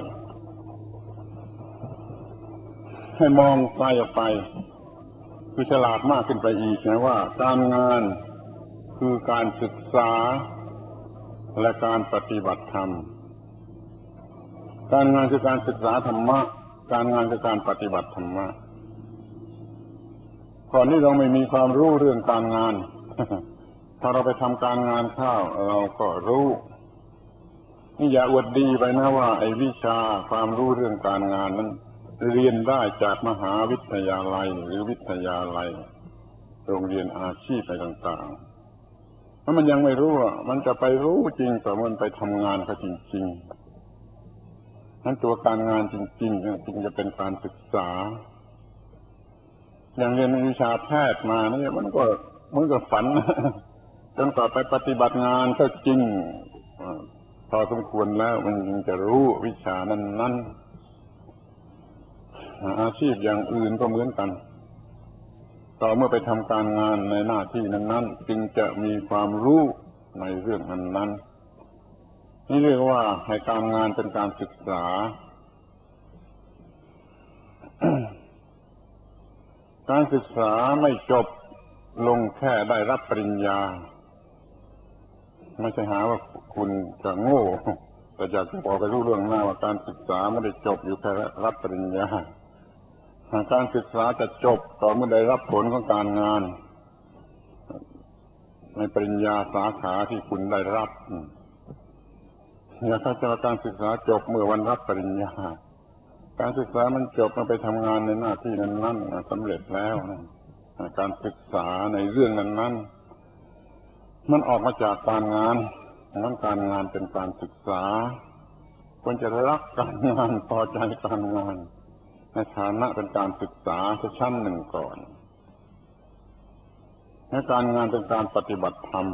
ให้มองไกลออกไปคือฉลาดมากขึ้นไปอีกนะว่าการงานคคือการศึกษาและการปฏิบัติธรรมการงานคือการศึกษาธรรมะการงานคือการปฏิบัติธรรมะก่อนนี้เราไม่มีความรู้เรื่องการงานถ้าเราไปทำการงานเข้าเราก็รู้นี่อย่าอวดดีไปนะว่าไอ้วิชาความรู้เรื่องการงานนั้นเรียนได้จากมหาวิทยาลัยหรือวิทยาลัยโรงเรียนอาชีพอะไรต่างๆถ้ามันยังไม่รู้อ่ะมันจะไปรู้จริงแต่มันไปทำงานเขาจริงๆนั้นตัวการงานจริงๆจึงจะเป็นการศึกษาอย่างเรียนวิชาแพทย์มาเนี่ยมันก็มันก็ฝันจนกว่าไปปฏิบัติงานก็จริงพอสมควรแล้วมันจึงจะรู้วิชานั้นๆอาชีพอย่างอื่นก็เหมือนกันต่อเมื่อไปทำการงานในหน้าที่นั้นๆจึงจะมีความรู้ในเรื่องนั้นๆนี่เรียกว่าให้การงานเป็นการศึกษา การศึกษาไม่จบลงแค่ได้รับปริญญาไม่ใช่หาว่าคุณจะโง่แต่อยากจะบอกไปรู้เรื่องหน้าว่าการศึกษาไม่ได้จบอยู่แค่รับปริญญาการศึกษาจะจบต่อเมื่อได้รับผลของการงานในปริญญาสาขาที่คุณได้รับอย่าเข้าใจว่าการศึกษาจบเมื่อวันรับปริญญาการศึกษามันจบมาไปทำงานในหน้าที่นั้นๆสำเร็จแล้วการศึกษาในเรื่องนั้นๆมันออกมาจากการงานนั้นการงานเป็นการศึกษาควรจะรักการงานพอใจการงานในฐานะเป็นการศึกษาชั้นหนึ่งก่อนและการงานเป็นการปฏิบัติธรรม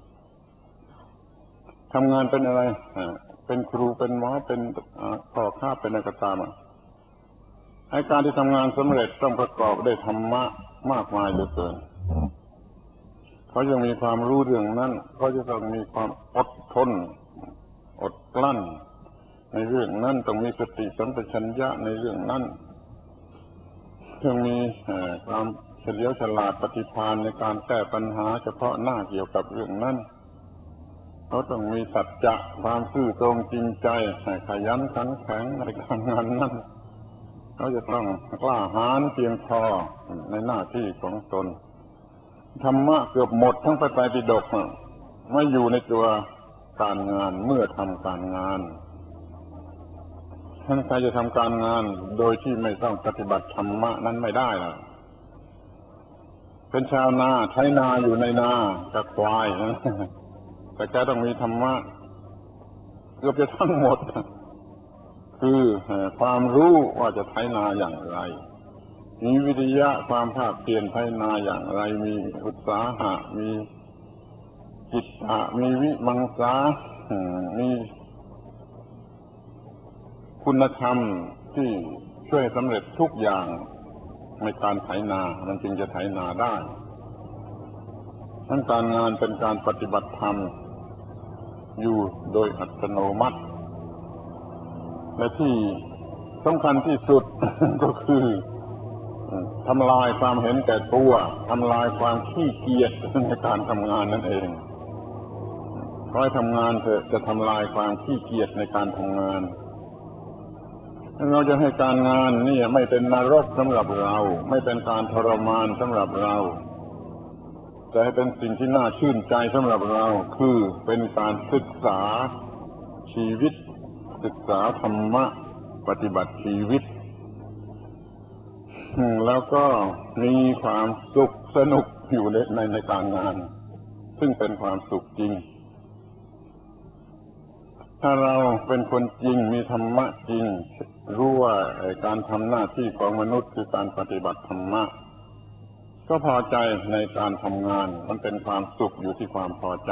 ทำงานเป็นอะไรเป็นครูเป็นหมอเป็นพ่อค้าเป็นอะไรก็ตามไอ้การที่ทำงานสำเร็จต้องประกอบด้วยธรรมะมากมายเหลือเกินเขาจะมีความรู้เรื่องนั้นเขาจะต้องมีความอดทนอดกลั้นในเรื่องนั้นต้องมีสติสัมปชัญญะในเรื่องนั้นต้องมีความเฉลียวฉลาดปฏิภาณในการแก้ปัญหาเฉพาะหน้าเกี่ยวกับเรื่องนั้นเขาต้องมีสัจจะความซื่อตรงจริงใจขยันขันแข็งในการงานนั้นเขาจะต้องกล้าหาญเพียงพอในหน้าที่ของตนธรรมะเกือบหมดทั้งพระไตรปิฎกไม่อยู่ในตัวการงานเมื่อทำการงานท่านใครจะทำการงานโดยที่ไม่ต้องปฏิบัติธรรมะนั้นไม่ได้ล่ะเป็นชาวนาไถนาอยู่ในนากับควายนะแต่แกต้องมีธรรมะเกือบจะทั้งหมดคือความรู้ว่าจะไถนาอย่างไรมีวิทยะความภาคเพียรไถนาอย่างไรมีอุตสาหะมีจิตตะมีวิมังสามีคุณธรรมที่ช่วยสำเร็จทุกอย่างในการไถนามันจึงจะไถนาได้ทั้งการงานเป็นการปฏิบัติธรรมอยู่โดยอัตโนมัติและที่สำคัญที่สุด ก็คือทำลายความเห็นแก่ตัวทำลายความขี้เกียจในการทำงานนั่นเองขอให้ทำงานเถอะจะทำลายความขี้เกียจในการทำงานเราจะให้การงานนี่ไม่เป็นนรกสำหรับเราไม่เป็นการทรมานสำหรับเราแต่ให้เป็นสิ่งที่น่าชื่นใจสำหรับเราคือเป็นการศึกษาชีวิตศึกษาธรรมะปฏิบัติชีวิตแล้วก็มีความสุขสนุกอยู่ในในในการงานซึ่งเป็นความสุขจริงถ้าเราเป็นคนจริงมีธรรมะจริงรู้ว่าการทำหน้าที่ของมนุษย์คือการปฏิบัติธรรมะก็พอใจในการทำงานมันเป็นความสุขอยู่ที่ความพอใจ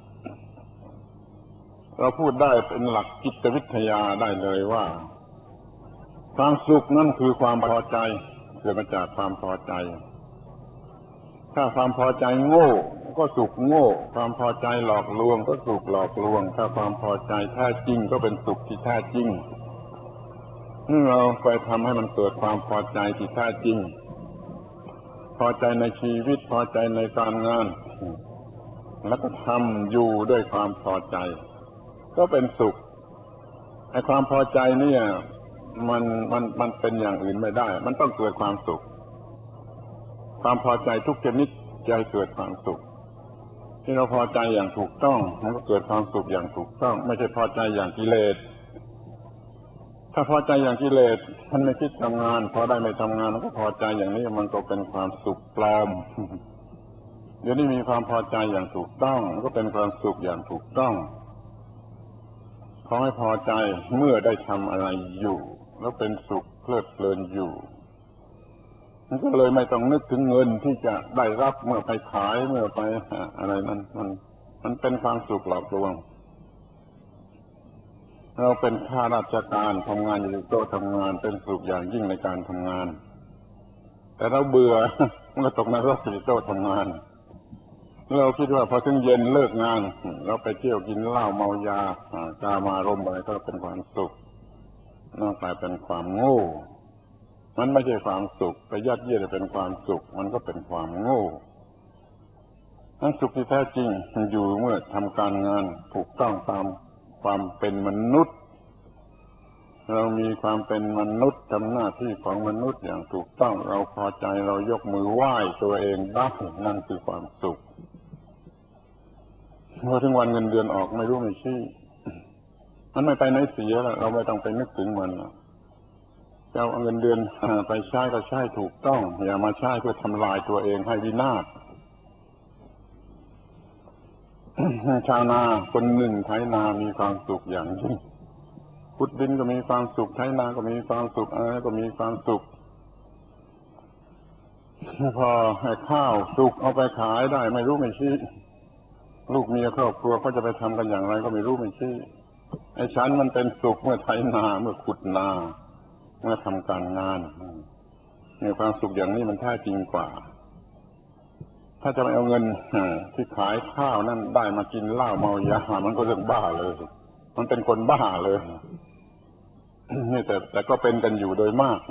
เราพูดได้เป็นหลักจิตวิทยาได้เลยว่าความสุขนั่นคือความพอใจเกิดมาจากความพอใจถ้าความพอใจโง่ก็สุขโง่ความพอใจหลอกลวงก็สุขหลอกลวงถ้าความพอใจแท้จริงก็เป็นสุขที่แท้จริงเมื่อเราไปทำให้มันเกิดความพอใจที่แท้จริงพอใจในชีวิตพอใจในการงานแล้วก็ทำอยู่ด้วยความพอใจก็เป็นสุขไอ้ความพอใจเนี่ยมันมันมันเป็นอย่างอื่นไม่ได้มันต้องเกิดความสุขความพอใจทุกชนิดจะเกิดความสุขที่เราพอใจอย่างถูกต้องมันก็เกิดความสุขอย่างถูกต้องไม่ใช่พอใจอย่างกิเลสถ้าพอใจอย่างกิเลสมันไม่คิดทำงานพอได้ไม่ทำงานมันก็พอใจอย่างนี้มันก็เป็นความสุขปลอมเดี๋ยวนี้มีความพอใจอย่างถูกต้องมันก็เป็นความสุขอย่างถูกต้องขอให้พอใจเมื่อได้ทำอะไรอยู่แล้วเป็นสุขเพลิดเพลินอยู่มันก็เลยไม่ต้องนึกถึงเงินที่จะได้รับเมื่อไปขายเมื่อไปอะไรนั้นมันมันเป็นความสุขหลอกลวงเราเป็นข้าราชการทำงานอยู่ที่โต๊ะทำงานเป็นสุขอย่างยิ่งในการทำงานแต่เราเบื่อมันก็ตกนรกที่โต๊ะทำงานเราคิดว่าพอถึงเย็นเลิกงานเราไปเที่ยวกินเหล้าเมายากามารมณ์อะไรก็เป็นความสุขนอกจากเป็นความโง่มันไม่ใช่ความสุขไปยัดเยียดเป็นความสุขมันก็เป็นความโง่ทั้งสุขที่แท้จริงอยู่เมื่อทำการงานถูกต้องตามความเป็นมนุษย์เรามีความเป็นมนุษย์ทำหน้าที่ของมนุษย์อย่างถูกต้องเราพอใจเรายกมือไหว้ตัวเองได้นั่นคือความสุขพอถึงวันเงินเดือนออกไม่รู้ไม่ชี้มันไม่ไปไหนเสียแล้วเราไม่ต้องไปนึกถึงมันจะเอาเงินเดือนไปใช้ก็ใช้ถูกต้องอย่ามาใช้เพื่อทำลายตัวเองให้วินาศ ชาวนาคนหนึ่งไถนามีความสุขอย่างยิ่งขุดดินก็มีความสุขไถนาก็มีความสุขอะไรก็มีความสุขพอให้ข้าวสุกเอาไปขายได้ไม่รู้ไม่ชี้ลูกเมียครอบครัวเขาจะไปทำกันอย่างไรก็ไม่รู้ไม่ชี้ไอ้ฉันมันเป็นสุขเมื่อไถนาเมื่อขุดนาเมื่อทำการงานมีความสุขอย่างนี้มันแท้จริงกว่าถ้าจะไม่เอาเงินที่ขายข้าวนั่นได้มากินเหล้าเมายามันก็เรื่องบ้าเลยมันเป็นคนบ้าเลยนี่แต่แต่ก็เป็นกันอยู่โดยมาก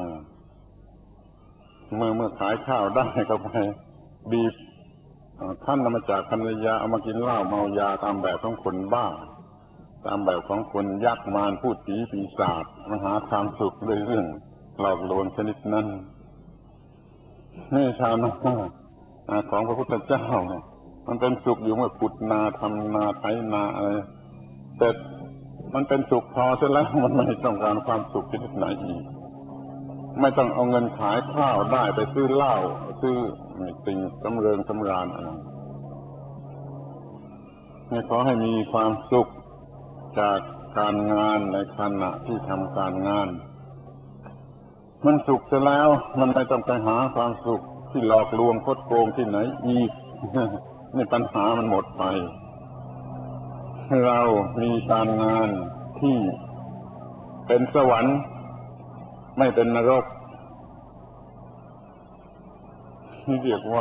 เมื่อเมื่อขายข้าวได้ก็ไปบีบท่านนำมาจากภรรยาเอามากินเหล้าเมายาตามแบบของคนบ้าตามแบบของคนยักษ์มารพูดผีปีศาจมาหาความสุขด้วยเรื่องหลอกลวงชนิดนั้นนี่ชาวนาของพระพุทธเจ้าเนี่ยมันเป็นสุขอยู่เมื่อขุดนาทำนาไถนาอะไรแต่มันเป็นสุขพอเสร็จแล้วมันไม่ต้องการความสุขชนิดไหนอีกไม่ต้องเอาเงินขายข้าวได้ไปซื้อเหล้าซื้อสิ่งสำเริงสำราญอะไรให้ขอให้มีความสุขจากการงานในขณะที่ทำการงานมันสุขเสร็จแล้วมันไม่ต้องไปหาความสุขที่หลอกลวงคดโกงที่ไหนอีกนี่ปัญหามันหมดไปเรามีการงานที่เป็นสวรรค์ไม่เป็นนรกนี่เรียกว่า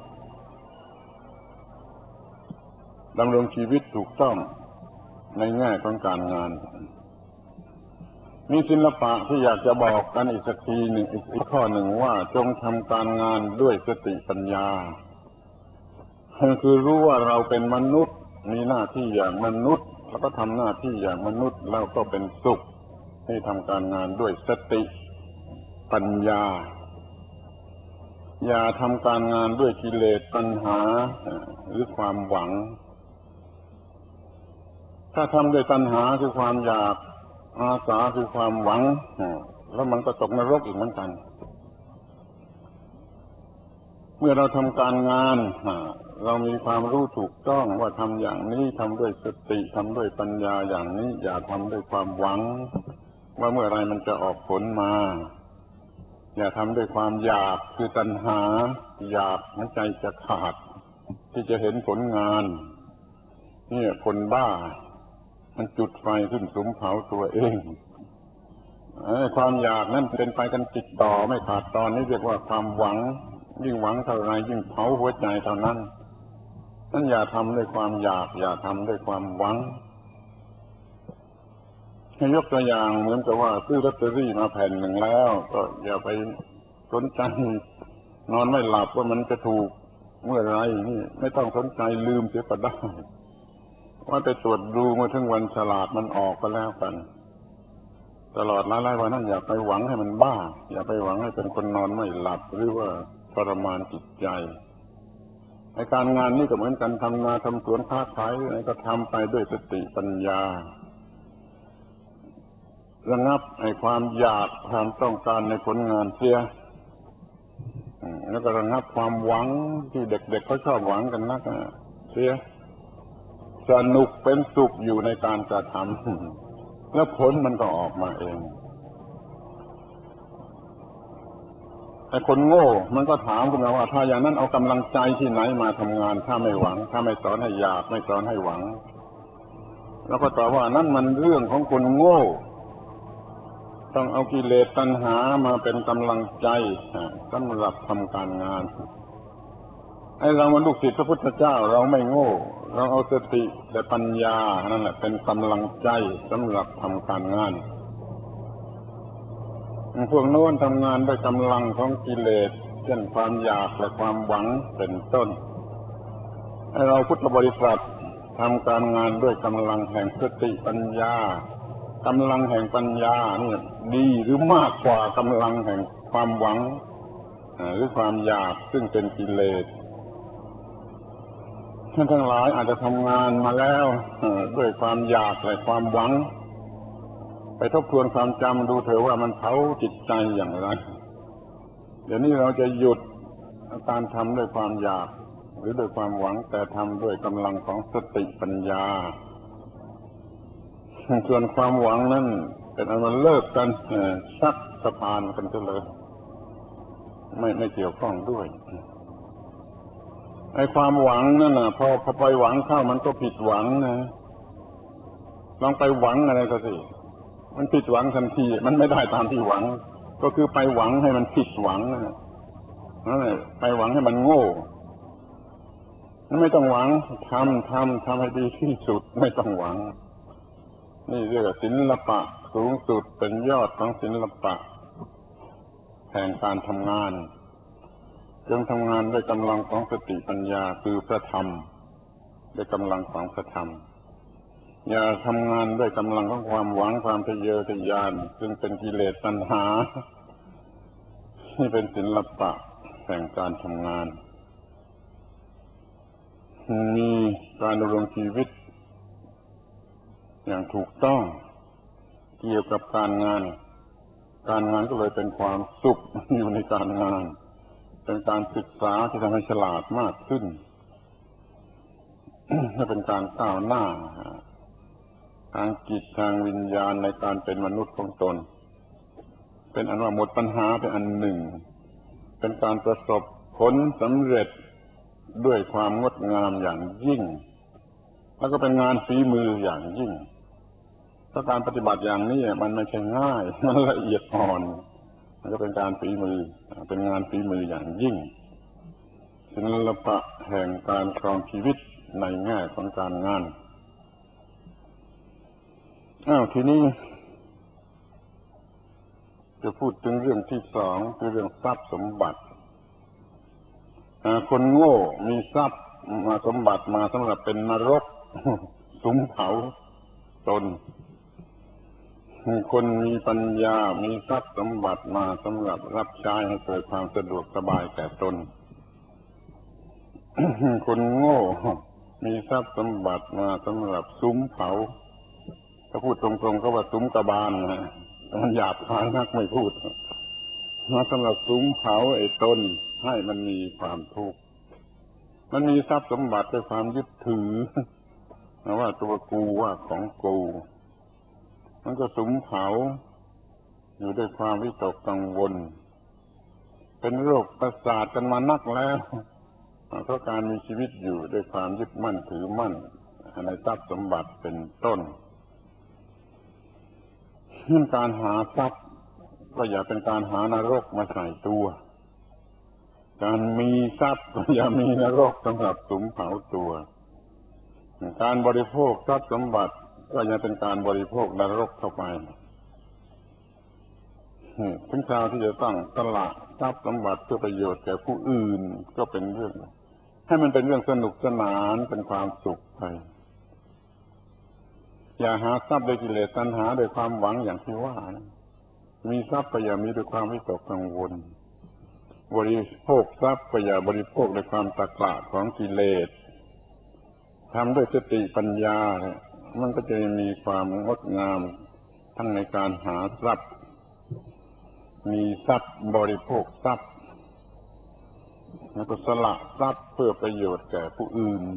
ดำรงชีวิตถูกต้องในแง่ของการงานมีศิลปะที่อยากจะบอกกันอีกสักทีหนึ่งอีกข้อหนึ่งว่าจงทำการงานด้วยสติปัญญาคือรู้ว่าเราเป็นมนุษย์มีหน้าที่อย่างมนุษย์แล้วก็ทำหน้าที่อย่างมนุษย์แล้วก็เป็นสุขให้ทำการงานด้วยสติปัญญาอย่าทำการงานด้วยกิเลสตัณหาหรือความหวังถ้าทำด้วยตัณหาคือความอยากอาสาคือความหวังแล้วมันก็ตกนรกอีกเหมือนกันเมื่อเราทำการงานเรามีความรู้ถูกต้องว่าทำอย่างนี้ทำด้วยสติทำด้วยปัญญาอย่างนี้อย่าทำด้วยความหวังว่าเมื่อไรมันจะออกผลมาอย่าทำด้วยความอยากคือตัณหาอยากหัวใจจะขาดที่จะเห็นผลงานนี่คนบ้ามันจุดไฟขึ้นสุมเผาตัวเองความอยากนั้นเป็นไปกันติดต่อไม่ขาดตอนนี้เรียกว่าความหวังยิ่งหวังเท่าไรยิ่งเผาหัวใจเท่านั้นนั่นอย่าทำด้วยความอยากอย่าทำด้วยความหวังให้ยกตัวอย่างเหมือนกับว่าซื้อลอตเตอรี่มาแผ่นหนึ่งแล้วก็อย่าไปสนใจนอนไม่หลับว่ามันจะถูกเมื่อไรนี่ไม่ต้องสนใจลืมเสียก็ได้ว่าไปตรวจดูเมื่อถึงวันฉลาดมันออกก็แล้วกันตลอดหลายๆวันนั้นอย่าไปหวังให้มันบ้าอย่าไปหวังให้เป็นคนนอนไม่หลับหรือว่าทรมานจิตใจในการงานนี่ก็เหมือนกันทำนาทำสวนค้าขายอะไรก็ทำไปด้วยสติปัญญาระงับไอ้ความอยากความต้องการในผลงานเสียแล้วก็ระงับความหวังที่เด็กๆเขาชอบหวังกันนักเสียสนุกเป็นสุขอยู่ในการกระทำแล้วผลมันก็ออกมาเองไอ้คนโง่มันก็ถามขึ้นมาว่าถ้าอย่างนั้นเอากำลังใจที่ไหนมาทำงานถ้าไม่หวังถ้าไม่สอนให้อยากไม่สอนให้หวังแล้วก็ตอบว่านั่นมันเรื่องของคนโง่ต้องเอากิเลสตัณหามาเป็นกำลังใจสำหรับทำการงานไอ้เรามันลูกศิษย์พระพุทธเจ้าเราไม่โง่เราเอาสติและปัญญานั่นแหละเป็นกำลังใจสำหรับทำการงานพวกโน้นทำงานด้วยกำลังของกิเลสเช่นความอยากและความหวังเป็นต้นไอ้เราพุทธบริษัททำการงานด้วยกำลังแห่งสติปัญญากำลังแห่งปัญญานี่ดีหรือมากกว่ากำลังแห่งความหวังหรือความอยากซึ่งเป็นกิเลสท่านทั้งหลายอาจจะทำงานมาแล้วด้วยความอยากและความหวังไปทบทวนความจำดูเถอะว่ามันเผาจิตใจอย่างไรเดี๋ยวนี้เราจะหยุดการทำด้วยความอยากหรือด้วยความหวังแต่ทำด้วยกำลังของสติปัญญาส่วนความหวังนั้นเป็นอันมันเลิกกันซักสะพานกันไปเลยไม่ไม่เกี่ยวข้องด้วยไอ้ความหวังนั่นน่ะพอพอไปหวังเข้ามันก็ผิดหวังนะลองไปหวังอะไรก็สิมันผิดหวังทันทีมันไม่ได้ตามที่หวังก็คือไปหวังให้มันผิดหวังนั่นแหละไปหวังให้มันโง่ไม่ต้องหวังทำทำทำให้ดีที่สุดไม่ต้องหวังนี่เรียกว่าศิลปะสูงสุดเป็นยอดของศิลปะแห่งการทำงานจงทำงานด้วยกำลังของสติปัญญาคือพระธรรมด้วยกำลังของพระธรรมอย่าทำงานด้วยกำลังของความหวังความทะเยอทะยานซึ่งเป็นกิเลสตัณหานี่เป็นศิลปะแห่งการทำงานมีการดำรงชีวิตอย่างถูกต้องเกี่ยวกับการงานการงานก็เลยเป็นความสุขอยู่ในการงานเป็นการศึกษาที่ทำให้ฉลาดมากขึ้นและเป็นการก้าวหน้าทางจิตทางวิญญาณในการเป็นมนุษย์ของตนเป็นอันว่าหมดปัญหาเป็นอันหนึ่งเป็นการประสบผลสำเร็จด้วยความงดงามอย่างยิ่งแล้วก็เป็นงานฝีมืออย่างยิ่งถ้าการปฏิบัติอย่างนี้มันไม่ใช่ง่ายมันละเอียดอ่อนมันก็เป็นการฝีมือเป็นงานฝีมืออย่างยิ่งศิลปะแห่งการครองชีวิตในแง่ของการงานอ้าวทีนี้จะพูดถึงเรื่องที่สองคือเรื่องทรัพย์สมบัติคนโง่มีทรัพย์มาสมบัติมาสำหรับเป็นนรกสุมเผาตนคนมีปัญญามีทรัพย์สมบัติมาสำหรับรับใช้ให้เกิดความสะดวกสบายแก่ตน คนโง่มีทรัพย์สมบัติมาสำหรับสุมเผาถ้าพูดตรงๆก็ว่าสุมกบาลนะมันหยาบคายนักไม่พูดมาสำหรับสุมเผาไอ้ตนให้มันมีความทุกข์มันมีทรัพย์สมบัติด้วยความยึดถือว่าตัวกูว่าของกูมันก็สุมเผาอยู่ด้วยความวิตกกังวลเป็นโรคประสาทกันมานักแล้วเพราะการมีชีวิตอยู่ด้วยความยึดมั่นถือมั่นในทรัพย์สมบัติเป็นต้นเรื่องการหาทรัพย์ก็อย่าเป็นการหานรกมาใส่ตัวการมีทรัพย์ก็อย่ามีนรกสำหรับสุมเผาตัวการบริโภคทรัพย์สมบัติก็อย่าเป็นการบริโภคนรกเข้าไปถึงคราวที่จะต้องสละทรัพย์สมบัติเพื่อประโยชน์แก่ผู้อื่นก็เป็นเรื่องให้มันเป็นเรื่องสนุกสนานเป็นความสุขไปอย่าหาทรัพย์โดยกิเลสตัณหาโดยความหวังอย่างที่ว่านะมีทรัพย์ก็อย่ามีด้วยความวิตกกังวลบริโภคทรัพย์ก็อย่าบริโภคด้วยความตะกละของกิเลสทำด้วยสติปัญญาเนี่ยมันก็จะมีความงดงามทั้งในการหาทรัพย์มีทรัพย์บริโภคทรัพย์แล้วก็สละทรัพย์เพื่อประโยชน์แก่ผู้อื่น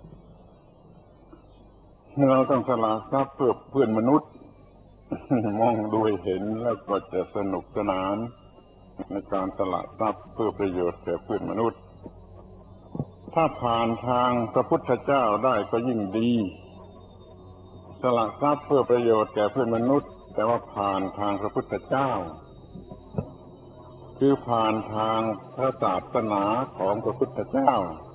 เราต้องสละทรัพย์เพื่อเพื่อนมนุษย์มองดูเห็นแล้วก็จะสนุกสนานในการสละทรัพย์เพื่อประโยชน์แก่เพื่อนมนุษย์ถ้าผ่านทางพระพุทธเจ้าได้ก็ยิ่งดีสละทรัพย์เพื่อประโยชน์แก่เพื่อนมนุษย์แต่ว่าผ่านทางพระพุทธเจ้าคือผ่านทางพระศาสนาของพระพุทธเจ้า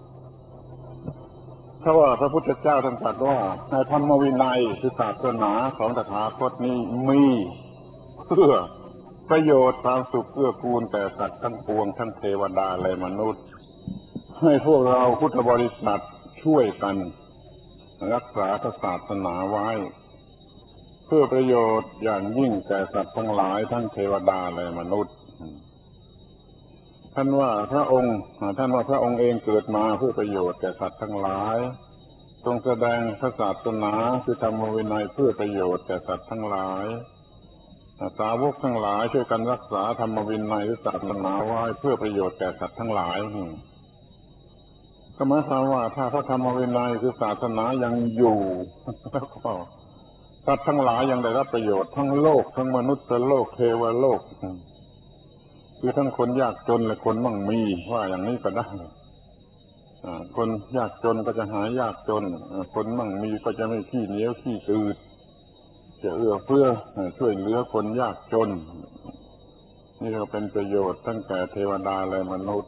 เพราะว่าพระพุทธเจ้าท่านตรัสว่าในธรรมวินัยคือศาสนาของตถาคตนี้มีเพื่อประโยชน์ความสุขเอื้อกูลแก่สัตว์ทั้งปวงทั้งเทวดาและมนุษย์ให้พวกเราพุทธบริษัทช่วยกันรักษาศาสนาไว้เพื่อประโยชน์อย่างยิ่งแก่สัตว์ทั้งหลายทั้งเทวดาและมนุษย์ท่านว่าพระองค์ท่านว่าพระองค์เองเกิดมาเพื่อประโยชน์แก่สัตว์ทั้งหลายทรงแสดงพระศาสนาคือธรรมวินัยเพื่อประโยชน์แก่สัตว์ทั้งหลายสาวกทั้งหลายช่วยกันรักษาธรรมวินัยหรือศาสนาไว้เพื่อประโยชน์แก่สัตว์ทั้งหลายก็หมายความว่าถ้าพระธรรมวินัยคือศาสนายังอยู่แล้วก็สัตว์ทั้งหลายยังได้รับประโยชน์ทั้งโลกทั้งมนุษย์โลกเทวโลกคือทั้งคนยากจนและคนมั่งมีว่าอย่างนี้ก็ได้คนยากจนก็จะหายยากจนคนมั่งมีก็จะไม่ขี้เหนียวขี้ตืดจะเอื้อเฟื้อช่วยเหลือคนยากจนนี่ก็เป็นประโยชน์ทั้งแก่เทวดาและมนุษย์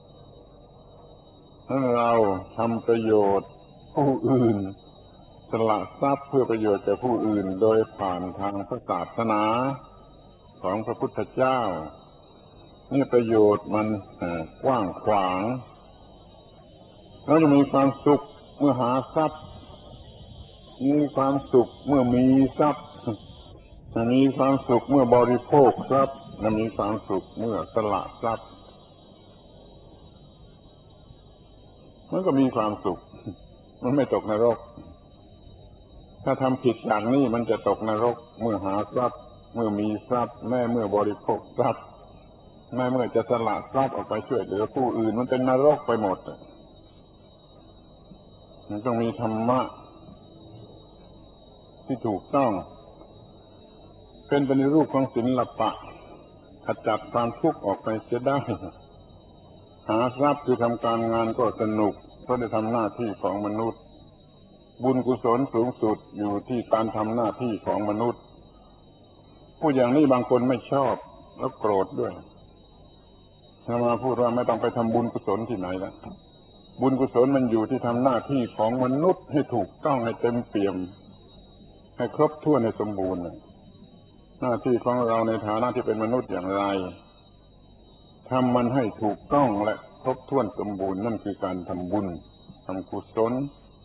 ถ้าเราทำประโยชน์ผู้อื่นสละทรัพย์เพื่อประโยชน์แก่ผู้อื่นโดยผ่านทางพระศาสนาของพระพุทธเจ้านี่ประโยชน์มันกว้างขวางเราจะมีความสุขเมื่อหาทรัพย์มีความสุขเมื่อมีทรัพย์มีความสุขเมื่อบริโภคทรัพย์และมีความสุขเมื่อสละทรัพย์มันก็มีความสุขมันไม่ตกนรกถ้าทำผิดอย่างนี้มันจะตกนรกเมื่อหาทรัพย์เมื่อมีทรัพย์แม้เมื่อบริโภคทรัพย์แม้เมื่อจะสละทรัพย์ออกไปช่วยเหลือผู้อื่นมันเป็นนรกไปหมดมันต้องมีธรรมะที่ถูกต้องเป็นไปในรูปของศิลปะขจัดความทุกข์ออกไปเสียได้หาทรัพย์คือทำการงานก็สนุกเพราะได้ทำหน้าที่ของมนุษย์บุญกุศลสูงสุดอยู่ที่การทำหน้าที่ของมนุษย์ผู้อย่างนี้บางคนไม่ชอบแล้วโกรธด้วยถ้ามาพูดว่าไม่ต้องไปทำบุญกุศลที่ไหนแล้วบุญกุศลมันอยู่ที่ทำหน้าที่ของมนุษย์ให้ถูกต้องให้เต็มเปี่ยมให้ครบถ้วนให้สมบูรณ์หน้าที่ของเราในฐานะที่เป็นมนุษย์อย่างไรทำมันให้ถูกต้องและครบถ้วนสมบูรณ์นั่นคือการทำบุญทำกุศล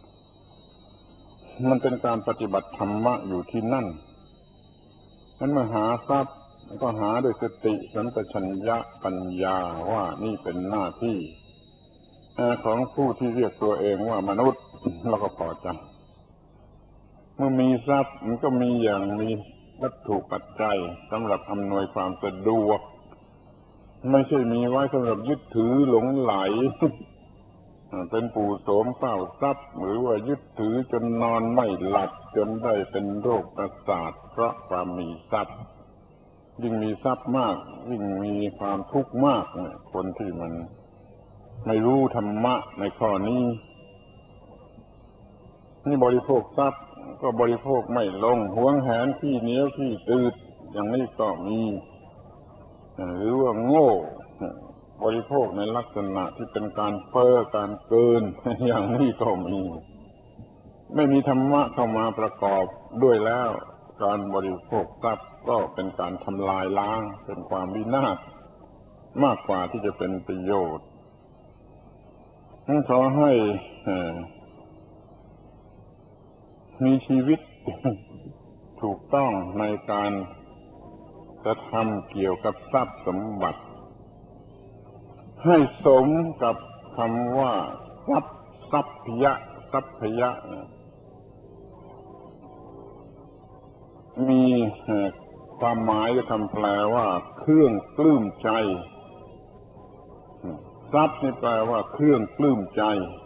มันเป็นการปฏิบัติธรรมะอยู่ที่นั่นนั้นเมื่อหาทรัพย์ก็หาโดยสติสัมปชัญญะปัญญาว่านี่เป็นหน้าที่ของผู้ที่เรียกตัวเองว่ามนุษย์เราก็พอใจเมื่อมีทรัพย์มันก็มีอย่างมีวัตถุปัจจัยสำหรับอำนวยความสะดวกไม่ใช่มีไว้สำหรับยึดถือหลงไหลเป็นปู่โสมเฝ้าทรัพย์หรือว่ายึดถือจนนอนไม่หลับจนได้เป็นโรคประสาทเพราะความมีทรัพย์ยิ่งมีทรัพย์มากยิ่งมีความทุกข์มากคนที่มันไม่รู้ธรรมะในข้อนี้นี่บริโภคทรัพย์ก็บริโภคไม่ลงหวงแหนขี้เหนียวขี้ตืดอย่างนี้ก็มีหรือว่าโง่บริโภคในลักษณะที่เป็นการเพ้อการเกินอย่างนี้ก็มีไม่มีธรรมะเข้ามาประกอบด้วยแล้วการบริโภคทรัพย์ก็เป็นการทำลายล้างเป็นความวินาศมากกว่าที่จะเป็นประโยชน์ขอให้มีชีวิตถูกต้องในการกระทำเกี่ยวกับทรัพย์สมบัติให้สมกับคำว่าทรัพย์ทรัพยะทรัพยะมีความหมายหรือคำแปลว่าเครื่องปลื้มใจทรัพย์นี่แปลว่าเครื่องปลื้มใจ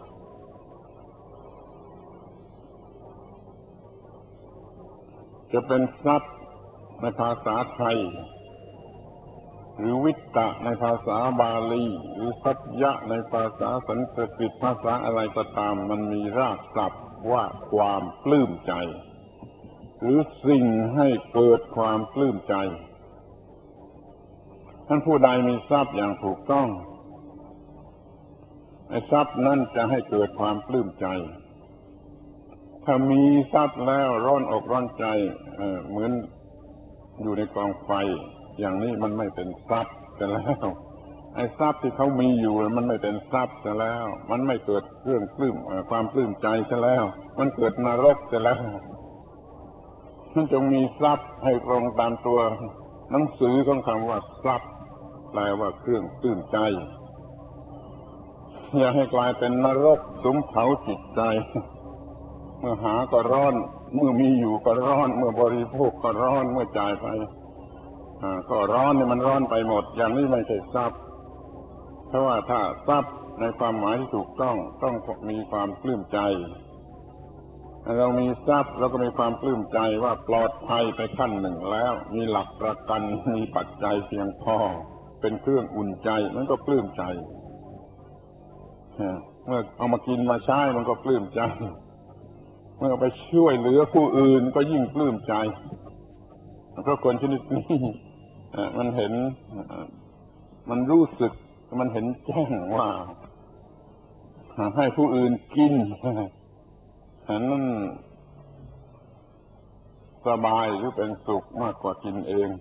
จะเป็นทรัพย์ในภาษาไทยหรือวิตตะในภาษาบาลีหรือสัพยะในภาษาสันสกฤตภาษาอะไรก็ตามมันมีรากศัพท์ว่าความปลื้มใจหรือสิ่งให้เกิดความปลื้มใจท่านผู้ใดมีทรัพย์อย่างถูกต้องไอ้ทรัพย์นั้นจะให้เกิดความปลื้มใจถ้ามีทรัพย์แล้วร้อนอกร้อนใจ เอ่อ เหมือนอยู่ในกองไฟอย่างนี้มันไม่เป็นทรัพย์แต่แล้วไอ้ทรัพย์ที่เขามีอยู่มันไม่เป็นทรัพย์แต่แล้วมันไม่เกิดเรื่องปลื้มความปลื้มใจแต่แล้วมันเกิดนรกแต่แล้วมันจงมีทรัพย์ให้ตรงตามตัวหนังสือของคำว่าทรัพย์แปลว่าเครื่องปลื้มใจอย่าให้กลายเป็นนรกสุมเผาจิตใจเมื่อหาก็ร้อนเมื่อมีอยู่ก็ร้อนเมื่อบริโภคก็ร้อนเมื่อจ่ายไปก็ร้อนนี่มันร้อนไปหมดอย่างนี้ไม่ใช่ทรัพย์เพราะว่าถ้าทรัพย์ในความหมายที่ถูกต้องต้องมีความปลื้มใจเรามีทรัพย์เราก็มีความปลื้มใจว่าปลอดภัยไปขั้นหนึ่งแล้วมีหลักประกันมีปัจจัยเพียงพอเป็นเครื่องอุ่นใจมันก็ปลื้มใจเมื่อเอามากินมาใช้มันก็ปลื้มใจเมื่อไปช่วยเหลือผู้อื่นก็ยิ่งปลื้มใจเพราะคนชนิดนี้มันเห็นมันรู้สึกมันเห็นแจ้งว่าให้ผู้อื่นกินนั้นสบายหรือเป็นสุขมากกว่ากินเอง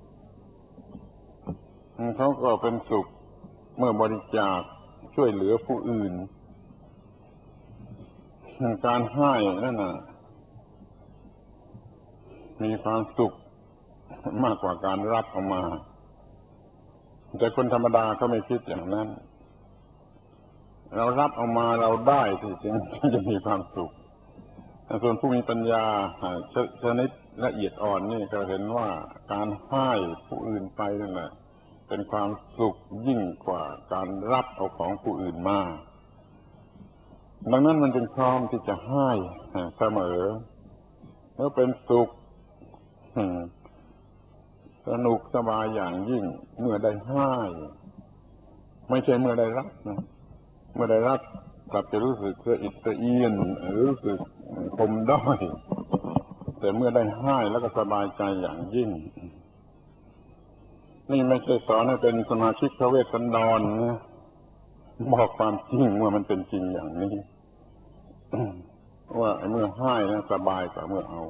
เขาก็เป็นสุขเมื่อบริจาคช่วยเหลือผู้อื่นการให้นั่นน่ะมีความสุขมากกว่าการรับออกมาแต่คนธรรมดาเขาไม่คิดอย่างนั้นเรารับเอามาเราได้ที่จริงจะมีความสุขส่วนผู้มีปัญญาชนิดละเอียดอ่อนนี่ก็เห็นว่าการให้ผู้อื่นไปนั่นแหละเป็นความสุขยิ่งกว่าการรับเอาของผู้อื่นมาดังนั้นมันจึงพร้อมที่จะให้เสมอแล้วเป็นสุขสนุกสบายอย่างยิ่งเมื่อได้ให้ไม่ใช่เมื่อได้รับนะเมื่อได้รับกลับจะรู้สึกสะอิดสะเอียนรู้สึกคมด้อยแต่เมื่อได้ให้แล้วก็สบายใจอย่างยิ่งนี่ไม่ใช่สอนให้เป็นสมาชิกพระเวสสันดรนะบอกความจริงเมื่อมันเป็นจริงอย่างนี้ว่าเมื่อให้นะสบายกว่าเมื่อเอา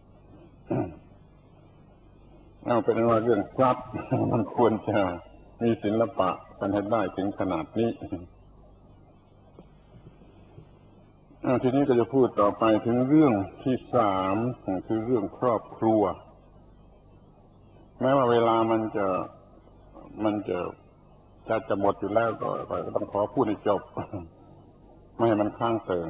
เอาเป็นว่าเรื่องทรัพย์มันควรจะมีศิลปะกันให้ได้ถึงขนาดนี้ทีนี้ก็จะพูดต่อไปถึงเรื่องที่สามคือเรื่องครอบครัวแม้ว่าเวลามันจะมันจะจะจะหมดอยู่แล้วก็ก็ต้องขอพูดให้จบไม่ให้มันค้างเติ่ง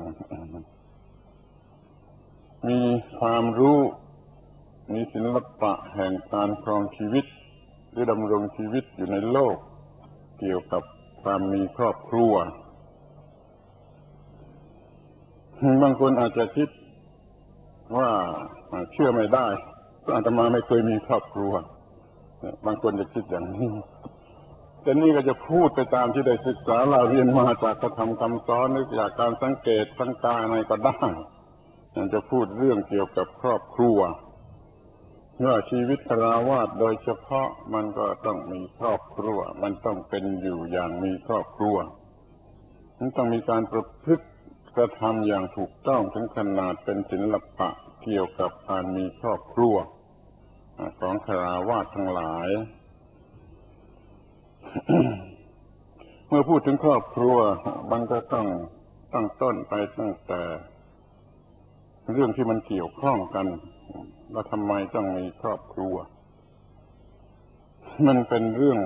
มีความรู้มีศิลปะแห่งการครองชีวิตหรือดำรงชีวิตอยู่ในโลกเกี่ยวกับความมีครอบครัวบางคนอาจจะคิดว่าเชื่อไม่ได้ก็อาตมาไม่เคยมีครอบครัวบางคนจะคิดอย่างนี้แต่นี่ก็จะพูดไปตามที่ได้ศึกษาเราเรียนมาจากพระธรรมคำสอนหรือจากการสังเกตสังกาอะไรก็ได้จะพูดเรื่องเกี่ยวกับครอบครัวว่าชีวิตคฤหัสถ์โดยเฉพาะมันก็ต้องมีครอบครัวมันต้องเป็นอยู่อย่างมีครอบครัวมันต้องมีการประพฤติกระทำอย่างถูกต้องถึงขนาดเป็นศิลปะเกี่ยวกับการมีครอบครัวของคฤหัสถ์ทั้งหลายเมื่อพูดถึงครอบครัวมันก็ต้องตั้งต้นไปตั้งแต่เรื่องที่มันเกี่ยวข้องกันว่าทำไมต้องมีครอบครัวมันเป็นเรื่อง